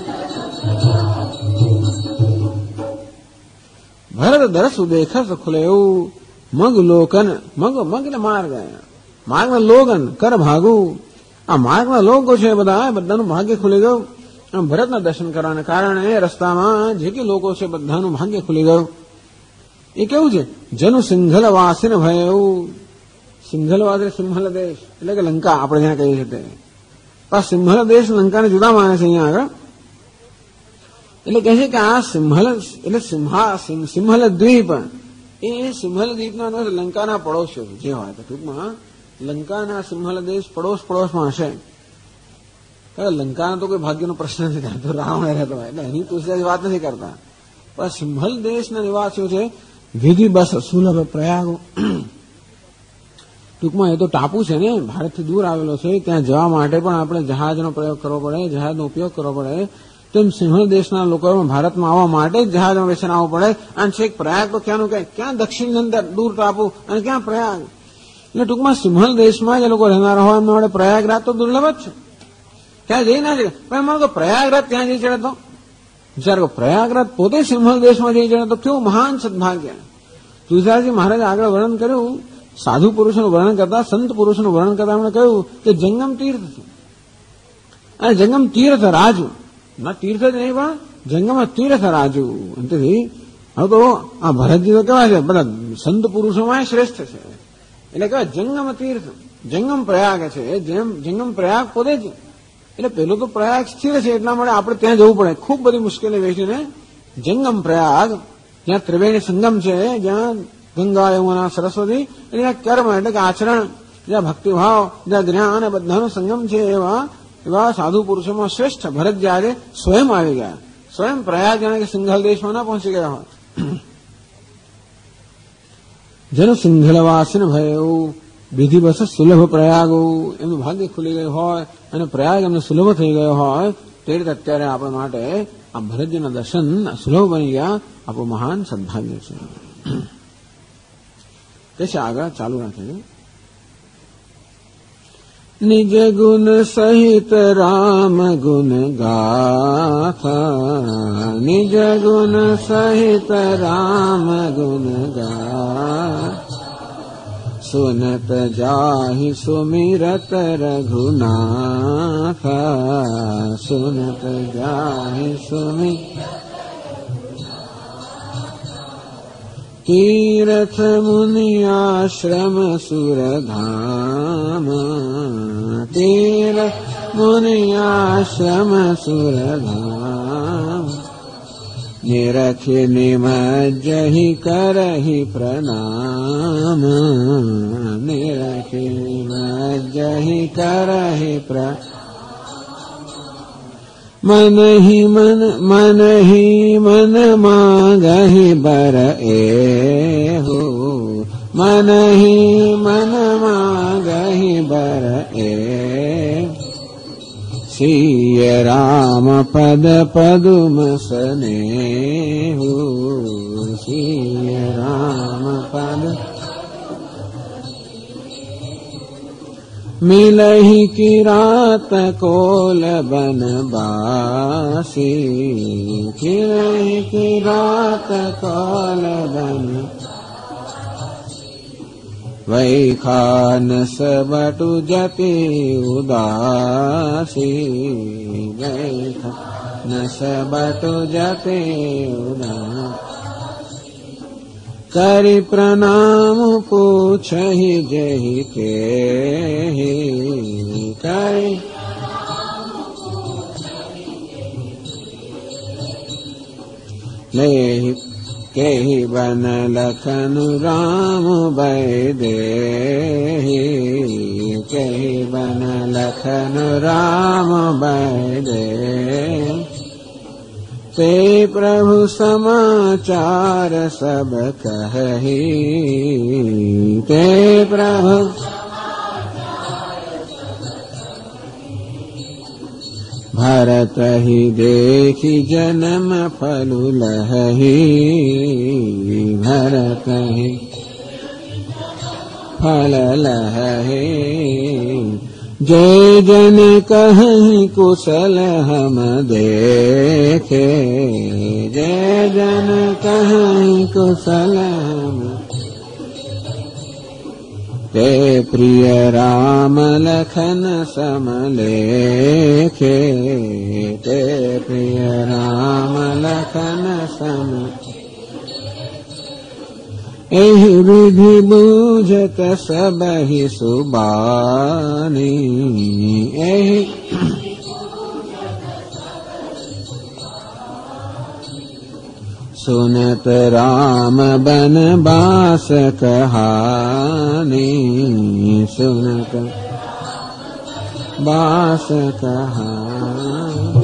ભરત દરસુ દેખત ખુલે એવું મગ લોકન. મગ એટલે માર્ગ, માર્ગના લોગન કર ભાગું. આ માર્ગના લોકો છે બધા, બધાનું ભાગ્ય ખુલી ગયું. ભરતના દર્શન કરવાને કારણે રસ્તામાં જે કે લોકો છે બધાનું ભાગ્ય ખુલી ગયું. એ કેવું છે? જનુ સિંહલ વાસીન ભય એવું. સિંહલ વાસ સિંહલ દેશ એટલે કે લંકા આપણે જ્યાં કહીએ છીએ તે. સિંહલ દેશ લંકાને જુદા માને છે અહીંયા આગળ. એટલે કહે છે કે આ સિંહલ એટલે સિંહલ દ્વીપ, એ સિંહલ દ્વીપના લંકાના પડોશીઓ જે હોય તો ટૂંકમાં લંકાના સિંહલ દેશ પડોશમાં હશે. લંકાનો તો કોઈ ભાગ્યનો પ્રશ્ન નથી થતો, રાવણ રહેતો હોય એટલે એની તુલસીદાસ વાત નથી કરતા. પણ સિંહલ દેશના નિવાસીઓ છે વિધિ બસ સુલભ પ્રયાગ. ટૂંકમાં એ તો ટાપુ છે ને, ભારતથી દૂર આવેલો છે, ત્યાં જવા માટે પણ આપણે જહાજનો પ્રયોગ કરવો પડે, જહાજનો ઉપયોગ કરવો પડે. તેમ સિંહલ દેશના લોકો ભારતમાં આવવા માટે જ જહાજમાં બેસીને આવવું પડે. અને છેક પ્રયાગ તો ક્યાંનું ક્યાં દક્ષિણની અંદર દૂર ટાપુ અને ક્યાં પ્રયાગ. એટલે ટૂંકમાં સિંહલ દેશમાં જે લોકો રહેનારા હોય એમના માટે પ્રયાગરાજ તો દુર્લભ જ છે. ત્યાં જઈ ના છે પણ એમાં તો પ્રયાગરાજ ત્યાં જઈ ચડે તો વિચાર કરો, પ્રયાગરાજ પોતે સિંહલ દેશમાં જઈ ચડે તો કેવું મહાન સદભાગ્ય. તુલસીદાસજી મહારાજે આગળ વર્ણન કર્યું, સાધુ પુરુષોનું વર્ણન કરતા, સંત પુરુષોનું વર્ણન કરતા એમણે કહ્યું કે જંગમ તીર્થ છે. અને જંગમ તીર્થ રાજુ ના, તીર્થ જ નહીં પણ જંગમ તીર્થ રાજુ. અંતથી હવે તો આ ભરતજી તો કેવા છે, બધા સંત પુરુષોમાં શ્રેષ્ઠ છે. એટલે કહેવાય જંગમ તીર્થ, જંગમ પ્રયાગ છે. જેમ જંગમ પ્રયાગ પોતે જ. એટલે પેલું તો પ્રયાગ સ્થિર છે એટલા માટે આપણે ત્યાં જવું પડે, ખૂબ બધી મુશ્કેલી વેઠીને. જંગમ પ્રયાગ જ્યાં ત્રિવેણી સંગમ છે, જ્યાં ગંગા યમુના સરસ્વતી, એટલે કર્મ એટલે કે આચરણ જ્યાં ભક્તિભાવ, જ્યાં જ્ઞાન અને બધાનો સંગમ છે એવા સાધુ પુરુષોમાં શ્રેષ્ઠ ભરત જ્યારે સ્વયં આવી ગયા, સ્વયં પ્રયાગ જાણે કે સિંઘલ દેશમાં ના પહોંચી ગયા હોય. જેનું સિંઘલવાસન ભયું વિધિવશ સુલભ પ્રયાગો, એમનું ભાગ્ય ખુલી ગયું હોય અને પ્રયાગ એમને સુલભ થઈ ગયો હોય તે રીતે અત્યારે આપણા માટે આ ભરતજીના દર્શન સુલભ બની ગયા. આપણું મહાન સદભાગ્ય છે. તે છે આગળ ચાલુ રાખીએ. નિજ ગુણ સહિત રામ ગુણ ગાથા, નિજ ગુણ સહિત રામ ગુણ ગાથા, સુનત જાહિ સુમિરત રઘુનાથા, સુનત જાહિ સુમિરત તીર્થ મુનિ આશ્રમ સુરધામ, તીર્થ મુનિ આશ્રમ સુરધામ, નિરખી નિમજ્જહિ કરહિ પ્રણામ, નિરખી નિમજ્જહિ કરહિ પ્રણામ, मन ही मन मांगहि बर एहो, मन ही मन मांगहि बर ए, सिय राम पद पदुम स्नेहो, सिय राम पद मिलहि किरात कोल बनबासी, मिलहि किरात कोल बन, वैखानस बटु जति उदासी, वैखानस बटु जति उदासी, करि प्रणाम पूछहि जहि तेहि, करि लेहि केहि बन लखन राम बैदेहि, केहि बन लखन राम बैदेहि, ते प्रभु समाचार सब कहि, ते प्रभु भरत ही देखी जन्म फलु लहि, भरत ही फल लहि, जय जन कहीं कुशल हम देखे, जय जन कहीं कुशल हम, ते प्रिय राम लखन सम लेखे, ते प्रिय राम लखन सम, एहि विधि बूझत सबहि सुबानी, एहि सुनत राम बनबास कहानी, सुनत बास कहानी.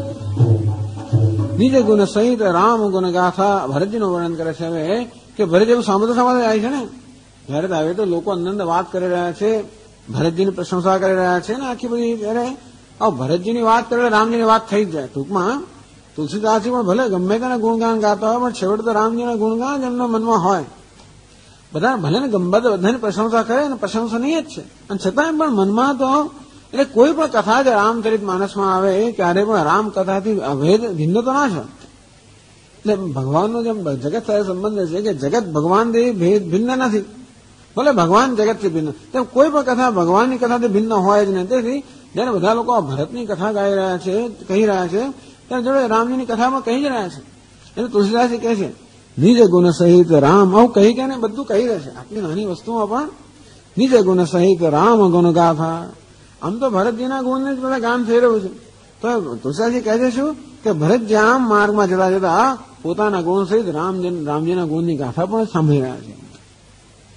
निज गुण सहित राम गुण गाथा ભરતજીનું વર્ણન કરે છે. હવે કે ભરત એવું સાંભળતો જાય છે ને, જયારે આવે તો લોકો અંદર વાત કરી રહ્યા છે, ભરતજીની પ્રશંસા કરી રહ્યા છે ને આખી બધી. ત્યારે ભરતજીની વાત કરે રામજીની વાત થઈ જ જાય. ટૂંકમાં તુલસીદાસજી પણ ભલે ગમે તેના ગુણગાન ગાતા હોય પણ છેવટે તો રામજીના ગુણગાન જ એમના મનમાં હોય. બધા ભલે ને બધાની પ્રશંસા કરે ને પ્રશંસનીય જ છે, અને છતાંય પણ મનમાં તો એટલે કોઈ પણ કથા જે રામચરિત માનસમાં આવે ત્યારે પણ રામ કથાથી અભેદ ભિન્ન તો ના છે. એટલે ભગવાનનો જેમ જગત સાથે સંબંધ છે કે જગત ભગવાનથી ભેદ ભિન્ન નથી, ભલે ભગવાન જગતથી ભિન્ન, તેમ કોઈ પણ કથા ભગવાનની કથાથી ભિન્ન હોય જ નહીં. તેથી જયારે બધા લોકો ભરતની કથા ગાઈ રહ્યા છે, કહી રહ્યા છે, ત્યારે જોડે રામજીની કથામાં કહી જ રહ્યા છે. એટલે તુલસીદાસજી કહે છે નિજ ગુણ સહિત રામ, આવું કહી કે બધું કહી રહે છે. આટલી નાની વસ્તુમાં પણ નિજ ગુણ સહિત રામ ગુણ ગાથા. આમ તો ભરતજીના ગુણને જ બધા ગાન થઈ રહ્યું છે. તો તુલસીદાસજી કહે છે શું કે ભરતજી આમ માર્ગમાં જતા જતા પોતાના ગુણ સહિત રામજીના ગુણની ગાથા પણ સાંભળી રહ્યા છે.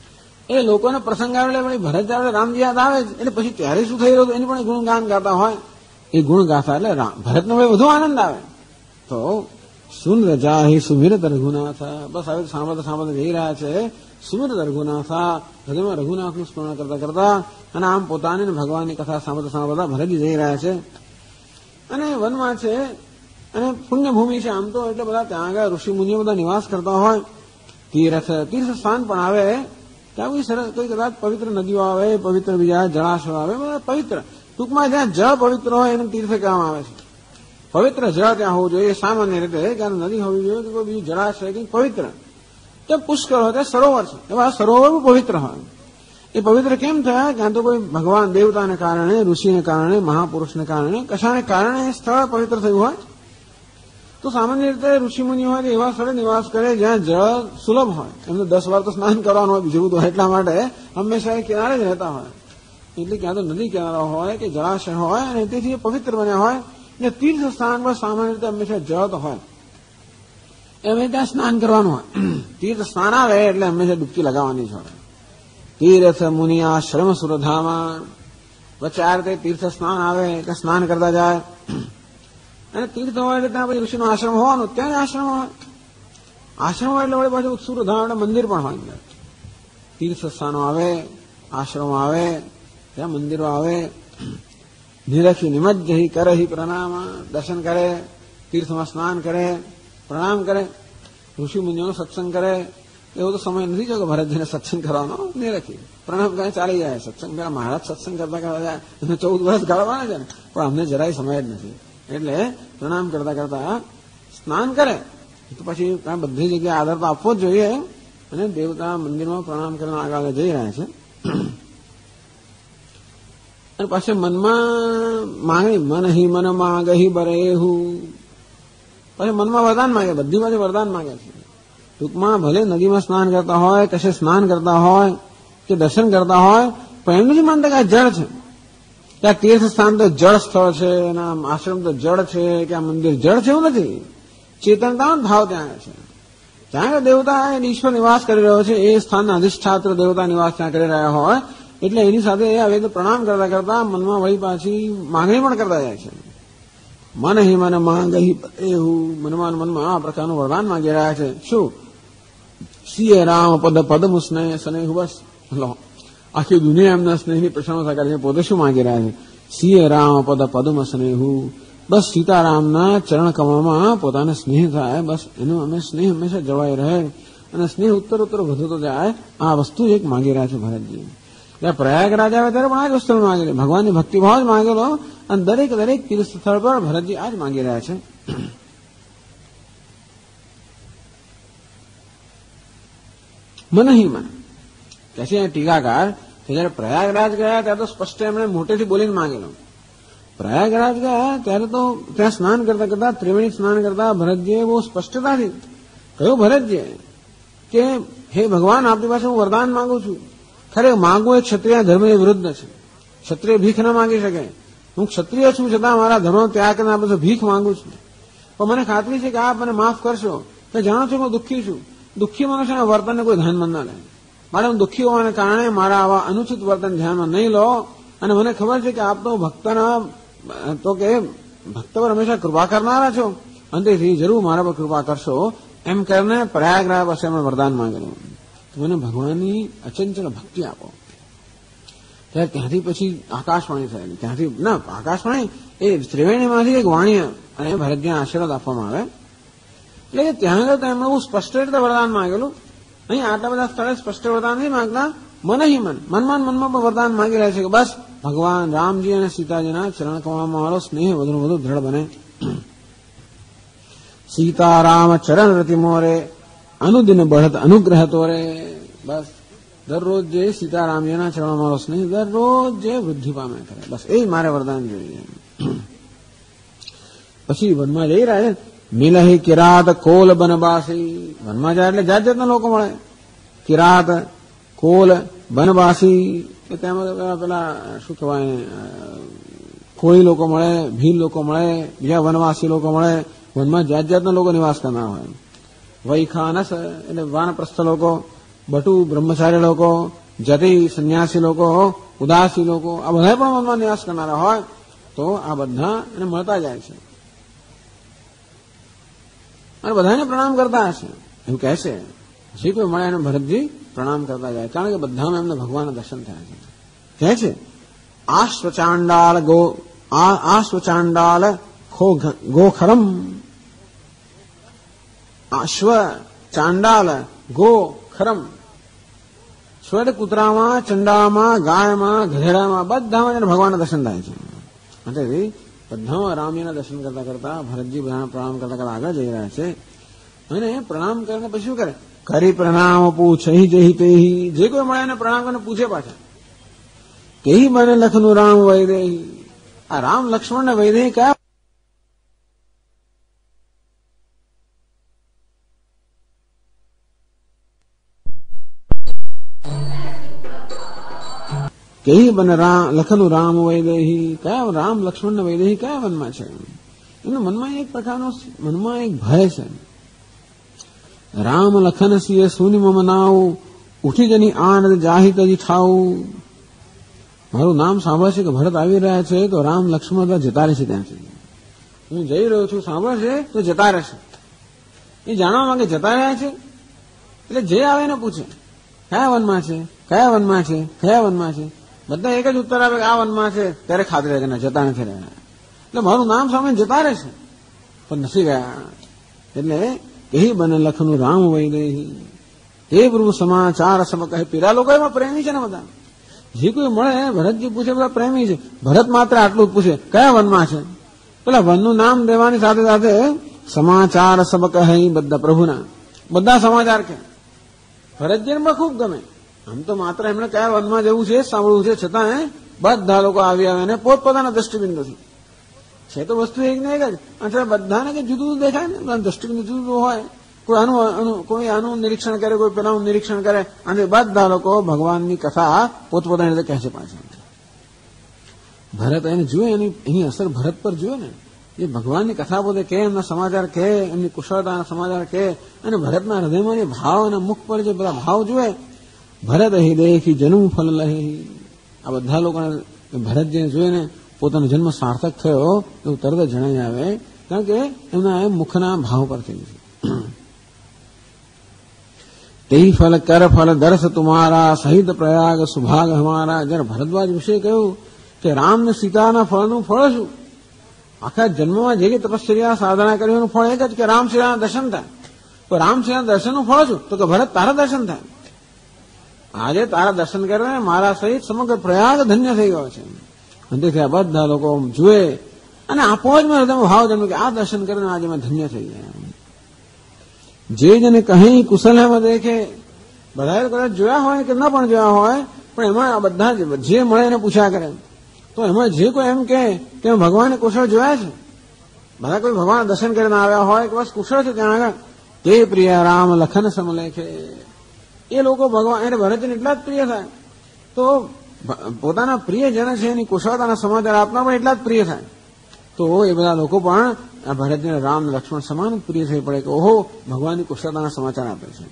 એ લોકોને પ્રસંગ આવે એટલે ભરત આવે રામજી યાદ આવે એટલે પછી ત્યારે શું થઈ રહ્યું એની પણ ગુણગાન ગાતા હોય. એ ગુણ ગાતા એટલે ભરતનો વધુ આનંદ આવે. તો સુન રજા હિ સુમિરત રઘુનાથ, બસ હવે સાંભળતા સાંભળતા જઈ રહ્યા છે. સુમિરત રઘુનાથ, હૃદયમાં રઘુનાથનું સ્મરણ કરતા કરતા અને આમ પોતાની ભગવાનની કથા સાંભળતા સાંભળતા ભરતજી જઈ રહ્યા છે. અને વનમાં છે અને પુણ્યભૂમિ છે આમ તો, એટલે બધા ત્યાં આગળ ઋષિ મુનિઓ બધા નિવાસ કરતા હોય. તીર્થ સ્થાન પણ આવે ત્યાં કોઈ કદાચ પવિત્ર નદીઓ આવે, પવિત્ર બીજા જળાશયો આવે, બધા પવિત્ર. ટૂંકમાં જ્યાં જળ પવિત્ર હોય એને તીર્થ કહેવામાં આવે છે. પવિત્ર જળ ત્યાં હોવું જોઈએ સામાન્ય રીતે, કારણ નદી હોવી જોઈએ કે કોઈ બીજું જળાશય કંઈક પવિત્ર. ત્યાં પુષ્કળ હોય ત્યાં સરોવર છે, એવા સરોવર પવિત્ર હોય. એ પવિત્ર કેમ થયા? ક્યાં તો કોઈ ભગવાન દેવતાને કારણે, ઋષિને કારણે, મહાપુરુષને કારણે, કશાને કારણે એ સ્થળ પવિત્ર થયું હોય. તો સામાન્ય રીતે ઋષિમુનિ હોય એવા સ્થળે નિવાસ કરે જ્યાં જળ સુલભ હોય. એમને 10 વાર તો સ્નાન કરવાનું હોય, બીજું બધું એટલા માટે હંમેશા એ કિનારે જ રહેતા હોય. એટલે ક્યાં તો નદી કિનારો હોય કે જળાશય હોય અને તેથી પવિત્ર બન્યા હોય. ને તીર્થ સ્થાન પર સામાન્ય રીતે હંમેશા જળ તો હોય, એમ ત્યાં સ્નાન કરવાનું હોય. તીર્થ સ્નાન આવે એટલે હંમેશા ડૂબકી લગાવવાની જ હોય. તીર્થ મુનિ આશ્રમ સુરધામાં, વચ્ચે આ રીતે તીર્થ સ્નાન આવે એટલે સ્નાન કરતા જાય. અને તીર્થ હોય એટલે ત્યાં પછી ઋષિનો આશ્રમ હોવાનો, ત્યાં આશ્રમ હોય. આશ્રમ હોય એટલે વળી પાછું સુરધામ એટલે મંદિર પણ હોય. તીર્થ સ્થાનો આવે, આશ્રમો આવે, ત્યાં મંદિરો આવે. નિરખી નિમજ્જહી કરહી પ્રણામ, દર્શન કરે, તીર્થમાં સ્નાન કરે, પ્રણામ કરે, ઋષિ મુનિઓનો સત્સંગ કરે. એવો તો સમય નથી જો કે ભરતજીને સત્સંગ કરવાનો. નિરખી પ્રણામ કરે ચાલી જાય. સત્સંગ કરે મહારાજ સત્સંગ કરતા કરતા જાય, એને 14 વર્ષ ગાળવાના છે ને, પણ અમને જરાય સમય જ નથી. એટલે પ્રણામ કરતા કરતા સ્નાન કરે. તો પછી બધી જગ્યાએ આદર તો આપવો જ જોઈએ. અને દેવતા મંદિરમાં પ્રણામ કરીને આગળ જઈ રહ્યા છે. અને પાછળ મનમાં માંગણી, મન હિ મન માગહી બરેહુ, પછી મનમાં વરદાન માંગે, બધી બાજુ વરદાન માંગે છે. ટૂંકમાં ભલે નદીમાં સ્નાન કરતા હોય, કશે સ્નાન કરતા હોય કે દર્શન કરતા હોય, પણ એમનું જ માનતા કે આ જળ છે, કે આ તીર્થ સ્થાન તો જળ સ્થળ છે, એના આશ્રમ તો જળ છે, કે આ મંદિર જળ છે, એવું નથી. ચેતનતાનો ભાવ ત્યાં છે. ત્યાં દેવતા ઈશ્વર નિવાસ કરી રહ્યો છે, એ સ્થાનના અધિષ્ઠાત્ર દેવતા નિવાસ ત્યાં કરી રહ્યા હોય. એટલે એની સાથે હવે તો પ્રણામ કરતા કરતા મનમાં વળી પાછી માંગણી પણ કરતા જાય છે. મન હિ મન માંગહી એવું મનમાં આ પ્રકારનું વરદાન માંગી રહ્યા છે. શું? સિંહ રામ પદ પદમ સ્નેહ સ્નેહ, બસ આખી દુનિયા એમના સ્નેહની પ્રશંસા કરે છે. પોતે શું માંગી રહ્યા છે? સિંહ રામ પદ પદમ સ્નેહુ, બસ સીતારામના ચરણ કમળમાં પોતાને સ્નેહ થાય, બસ એનો અમે સ્નેહ હંમેશા જળવાઈ રહે અને સ્નેહ ઉત્તર ઉત્તર વધતો જાય. આ વસ્તુ એક માંગી રહ્યા છે ભરતજી. પ્રયાગરાજ આવે ત્યારે પણ આ જ વસ્તુ માંગેલી, ભગવાનની ભક્તિભાવ જ માંગેલો. અને દરેક તીર્થ સ્થળ પર ભરતજી આ જ માંગી રહ્યા છે. મન હિ મન કે છે ટીકાકાર, જયારે પ્રયાગરાજ ગયા ત્યારે તો સ્પષ્ટ એમણે મોટેથી બોલીને માંગેલો. પ્રયાગરાજ ગયા ત્યારે તો ત્યાં સ્નાન કરતા કરતા, ત્રિવેણી સ્નાન કરતા ભરતજીએ બહુ સ્પષ્ટતાથી કહ્યું, ભરતજીએ કે હે ભગવાન, આપની પાસે હું વરદાન માંગુ છું. ખરેખર માંગવું એ ક્ષત્રિય ધર્મની વિરુદ્ધ છે. ક્ષત્રિય ભીખ ન માંગી શકે. હું ક્ષત્રિય છું છતાં મારા ધર્મનો ત્યાગ કરીને આ બધું ભીખ માંગુ છું. પણ મને ખાતરી છે કે આપ મને માફ કરશો. કે જાણો છો હું દુઃખી છું. દુઃખી મનુષ્યના વર્તનને કોઈ ધ્યાનમાં ના લે. મારે હું દુઃખી હોવાને કારણે મારા આવા અનુચિત વર્તન ધ્યાનમાં નહીં લો. અને મને ખબર છે કે આપ તો ભક્તના તો કે ભક્ત પર હંમેશા કૃપા કરનારા છો, અંતેથી જરૂર મારા પર કૃપા કરશો. એમ કરીને પ્રયાગરાજ પાસે અમે વરદાન માંગેલું, મને ભગવાનની અચંચળ ભક્તિ આપો. ત્યારે ત્યાંથી પછી આકાશવાણી થયેલી. ત્યાંથી ના આકાશવાણી એ ત્રિવેણીમાંથી એક વાણી અને ભરતજીને આશીર્વાદ આપવામાં આવે. એટલે કે ત્યાં આગળ તો એમણે બહુ સ્પષ્ટ રીતે વરદાન માંગેલું. અહીં આટલા બધા સ્થળે સ્પષ્ટ વરદાન નહીં માંગતા, મન હિ મનમાં પણ વરદાન માંગી રહ્યા છે કે બસ ભગવાન રામજી અને સીતાજીના ચરણ કમળમાં મારો સ્નેહ વધુ વધુ દ્રઢ બને. સીતારામ ચરણ રતિ મોરે અનુદિન બઢત અનુગ્રહ તોરે, બસ દરરોજ જે સીતારામજીના ચરણમાં મારો સ્નેહ દરરોજ જે વૃદ્ધિ પામે કરે, બસ એ મારે વરદાન જોઈએ. પછી વનમાં જઈ રહ્યા છે. મિલહી કિરાત કોલ બનવાસી, વનમાં જાય એટલે જાત જાતના લોકો મળે. કિરાત, કોલ, બનવાસી, કે તેમાં પેલા શું કહેવાય, કોળી લોકો મળે, ભીલ લોકો મળે, બીજા વનવાસી લોકો મળે. વનમાં જાત જાતના લોકો નિવાસ કરનાર હોય. વૈખાનસ એટલે વાનપ્રસ્થ લોકો, બટુ બ્રહ્મચારી લોકો, જતી સંન્યાસી લોકો, ઉદાસી લોકો, આ બધા પણ મનમાં નિવાસ કરનારા હોય તો આ બધા એને મળતા જાય છે અને બધાને પ્રણામ કરતા હશે એવું કહેશે. જે કોઈ મળે એને ભરતજી પ્રણામ કરતા જાય, કારણ કે બધામાં એમને ભગવાનના દર્શન થયા છે. કહે છે આશ્વચાંડાલ ગોખરમ, અશ્વ ચાંડાલ ગોખરમ, સ્વર કૂતરામાં, ચંડાળમાં, ગાયમાં, ગધેડામાં બધામાં એને ભગવાનના દર્શન થાય છે. એટલે બધામાં રામજીના દર્શન કરતા કરતા ભરતજી બધાને પ્રણામ કરતા કરતા આગળ જઈ રહ્યા છે. અને પ્રણામ કરીને પછી શું કરે? કરી પ્રણામ પૂછહી જહી તેહી, જે કોઈ મળે એને પ્રણામ કરીને પૂછે પાછા. તેહી બને લખનું રામ વૈદેહી, આ રામ લક્ષ્મણ ને વૈદેહી કયા? કેહી બને લખનું રામ વૈદેહી, કયા રામ લક્ષ્મણ ને વૈદેહી કયા વનમાં છે? એમના મનમાં એક પ્રકારનો મનમાં એક ભય છે. રામ લખન સિંહ સુની મમ નાવ, ઉઠી જની આનંદ જાહિત જી થાવું. મારું નામ સાંભળશે કે ભરત આવી રહ્યા છે તો રામ લક્ષ્મણ બધા જતા રહેશે ત્યાંથી. હું જઈ રહ્યો છું સાંભળશે તો જતા રહેશે. એ જાણવા માંગે જતા રહ્યા છે એટલે જે આવે એને પૂછે કયા વનમાં છે, કયા વનમાં છે, કયા વનમાં છે. બધા એક જ ઉત્તર આવે કે આ વનમાં છે. ત્યારે ખાતરી કે જતા નથી રહ્યા, એટલે મારું નામ સામે જતા રહેશે પણ નથી ગયા. એટલે કહી બને લખનું રામ વૈદેહી, તે પૂર્વ સમાચાર સબ કહે. પીરા લોકો એમાં પ્રેમી છે ને બધા. જે કોઈ મળે ભરતજી પૂછે બધા પ્રેમી છે. ભરત માત્ર આટલું જ પૂછે કયા વનમાં છે. પેલા વનનું નામ દેવાની સાથે સાથે સમાચાર સબ કહે, બધા પ્રભુના બધા સમાચાર કે ભરતજીને ખૂબ ગમે. આમ તો માત્ર એમણે કયા વનમાં જવું છે સાંભળવું છે, છતાં બધા લોકો આવી આવે ને પોતપોતાના દ્રષ્ટિબિંદુથી. છે તો વસ્તુ એક ને એક જ, અને બધાને કે જુદું જુદું દેખાય ને, દ્રષ્ટિબિંદુ જુદું જુદું હોય. કોઈ આનું નિરીક્ષણ કરે, કોઈ પેલાનું નિરીક્ષણ કરે, અને બધા લોકો ભગવાનની કથા પોતપોતાની રીતે કહે છે પાછા. ભરત એને જુએ, એની અસર ભરત પર જુએ ને, એ ભગવાનની કથા પોતે કે, એમના સમાચાર કે, એમની કુશળતાના સમાચાર કે, અને ભરતના હૃદયમાં જે ભાવ અને મુખ પર જે બધા ભાવ જુએ. ભરત હિ દેખી જન્મ ફલ લહી, આ બધા લોકોને ભરત જે જોઈને પોતાનો જન્મ સાર્થક થયો એવું તરત જણાઈ આવે, કારણ કે એમના મુખના ભાવ પરથી. તે ફલ કર ફલ દર્શ તુમારા, સહિત પ્રયાગ સુભાગ હમારા. જયારે ભરદ્વાજ વિશે કહ્યું કે રામ ને સીતાના ફળનું ફળ શું? આખા જન્મમાં જે તપશ્ચર્યા સાધના કરી એનું ફળ એક જ કે રામ સીતાના દર્શન થાય. તો રામ સીતાના દર્શનનું ફળ શું? તો કે ભરત તારા દર્શન થાય. આજે તારા દર્શન કરીને મારા સહિત સમગ્ર પ્રયાગ ધન્ય થઈ ગયો છે. તેથી આ બધા લોકો જુએ અને આપો જ મેં હૃદયમાં ભાવ જન્મ કે આ દર્શન કરીને આજે મેં ધન્ય થઈ ગયા. જે જને કહી કુશલ હે દેખે, બધા કદાચ જોયા હોય કે ન પણ જોયા હોય, પણ એમાં આ બધા જે મળે એને પૂછ્યા કરે. તો એમાં જે કોઈ એમ કે ભગવાને કુશળ જોયા છે, બધા કોઈ ભગવાન દર્શન કરીને આવ્યા હોય કે બસ કુશળ છે ત્યાં આગળ, તે પ્રિય રામ લખન સમલેખે. એ લોકો ભગવાન એને ભરતજીને એટલા જ પ્રિય થાય, તો પોતાના પ્રિય જન છે એની કુશળતાના સમાચાર આપના પણ એટલા જ પ્રિય થાય. તો એ બધા લોકો પણ આ ભરતજીને રામ લક્ષ્મણ સમાન પ્રિય થઈ પડે કે ઓહો ભગવાનની કુશળતાના સમાચાર આપે છે.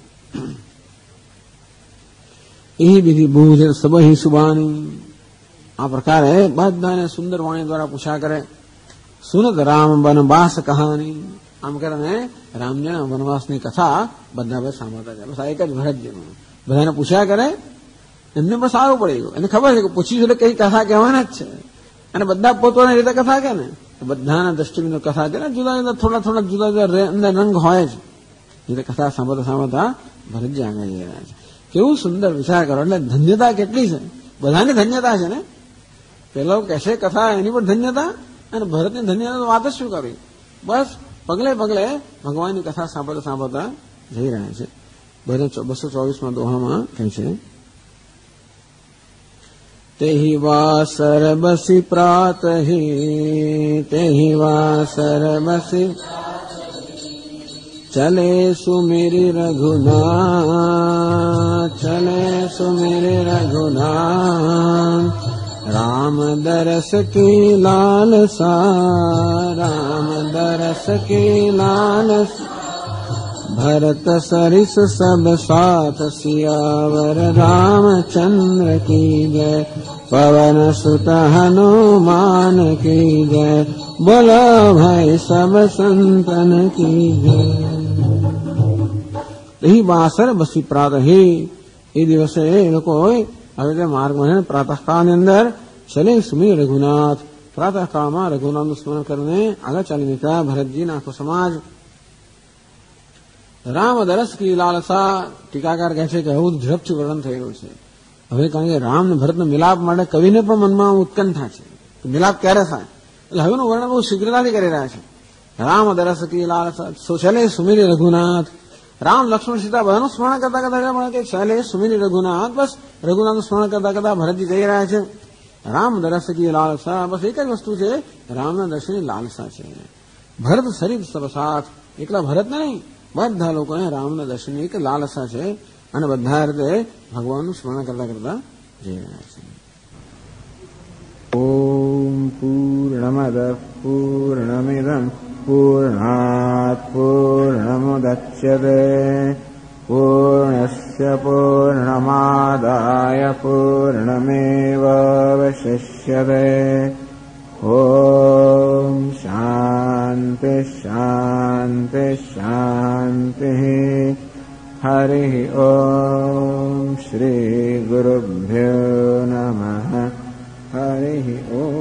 એ વિધિ બુધ સબહી સુબાની, આ પ્રકારે બધાને સુંદર વાણી દ્વારા પૂછા કરે. સુનત રામ વનવાસ કહાની, આમ કરીને રામજીના વનવાસની કથા બધા બસ સાંભળતા જાય. બસ આ એક જ ભરતજીનું બધાને પૂછ્યા કરે. એમને પણ સારું પડી ગયું, એને ખબર છે કે પૂછ્યું એટલે કઈ કથા કહેવાના જ છે, અને બધા પોતાની રીતે કથા કે ને બધાના દ્રષ્ટિબિંદુ કથા છે ને જુદા જુદા થોડા જુદા જુદા અંદર રંગ હોય છે. એટલે કથા સાંભળતા સાંભળતા ભરતજી આગળ જઈ રહ્યા છે. કેવું સુંદર વિચાર કરો, એટલે ધન્યતા કેટલી છે, બધાની ધન્યતા છે ને. પેલો કહેશે કથા એની પણ ધન્યતા, અને ભરતની ધન્યતા વાત જ શું કરવી. બસ પગલે પગલે ભગવાનની કથા સાંભળતા સાંભળતા જઈ રહ્યા છે. 224માં દોહામાં કહે છે, તેહી વાસર બસી પ્રાતહી, તેહી વાસર બસી ચલે સુમેરી રઘુનાથ, ચલે સુમેરી રઘુનાથ. રામ દરસ કી લાલસા, રામ દરસ કી લાલસા. भरत सरिस सब साथ सियावर रामचंद्र की जय। पवन सुत हनुमान की जय। बोलो भाई सब संतन की जय। यही बासर बसी प्रातः એ દિવસે એ લોકો હવે માર્ગમાં પ્રાતઃકાળની અંદર ચલે સુમી રઘુનાથ. પ્રાતઃકાળમાં રઘુનાથનું સ્મરણ કરીને આગળ ચાલી નીકળ્યા ભરતજી આખો સમાજ. રામ દરસ કી લાલસા ટીકાકાર કહે છે કે આવું ઝડપથી વર્ણન થઈ રહ્યું છે. હવે કારણ કે રામ ને ભરતનો મિલાપ માટે કવિને પણ મનમાં ઉત્કંઠા છે કે મિલાપ ક્યારે થાય, એટલે હવેનું વર્ણન બહુ શીઘ્રતાથી કરી રહ્યા છે. રામ દરસ કી લાલસા ચલે સુમીરી રઘુનાથ. રામ લક્ષ્મણ સીતા બધાનું સ્મરણ કરતા કરતા કે ચાલે સુમીરી રઘુનાથ. બસ રઘુનાથનું સ્મરણ કરતા કરતા ભરતજી જઈ રહ્યા છે. રામ દરસ કી લાલસા બસ એક જ વસ્તુ છે, રામના દર્શનની લાલસા છે. ભરત સરિત સબ સાથ એકલા ભરત નહીં બધા લોકોને રામના દર્શનની એક લાલસા છે અને બધા રીતે ભગવાનનું સ્મરણ કરતા કરતા જઈ રહ્યા છે. ઓમ પૂર્ણમદ પૂર્ણમિદં પૂર્ણાત પૂર્ણમુદચ્યતે પૂર્ણસ્ય પૂર્ણમાદાય પૂર્ણમેવાવશિષ્યતે. ઓમ શાંતિ શાંતિ શાંતિ. હરિ ઓમ શ્રી ગુરુભ્યો નમઃ. હરિ ઓમ.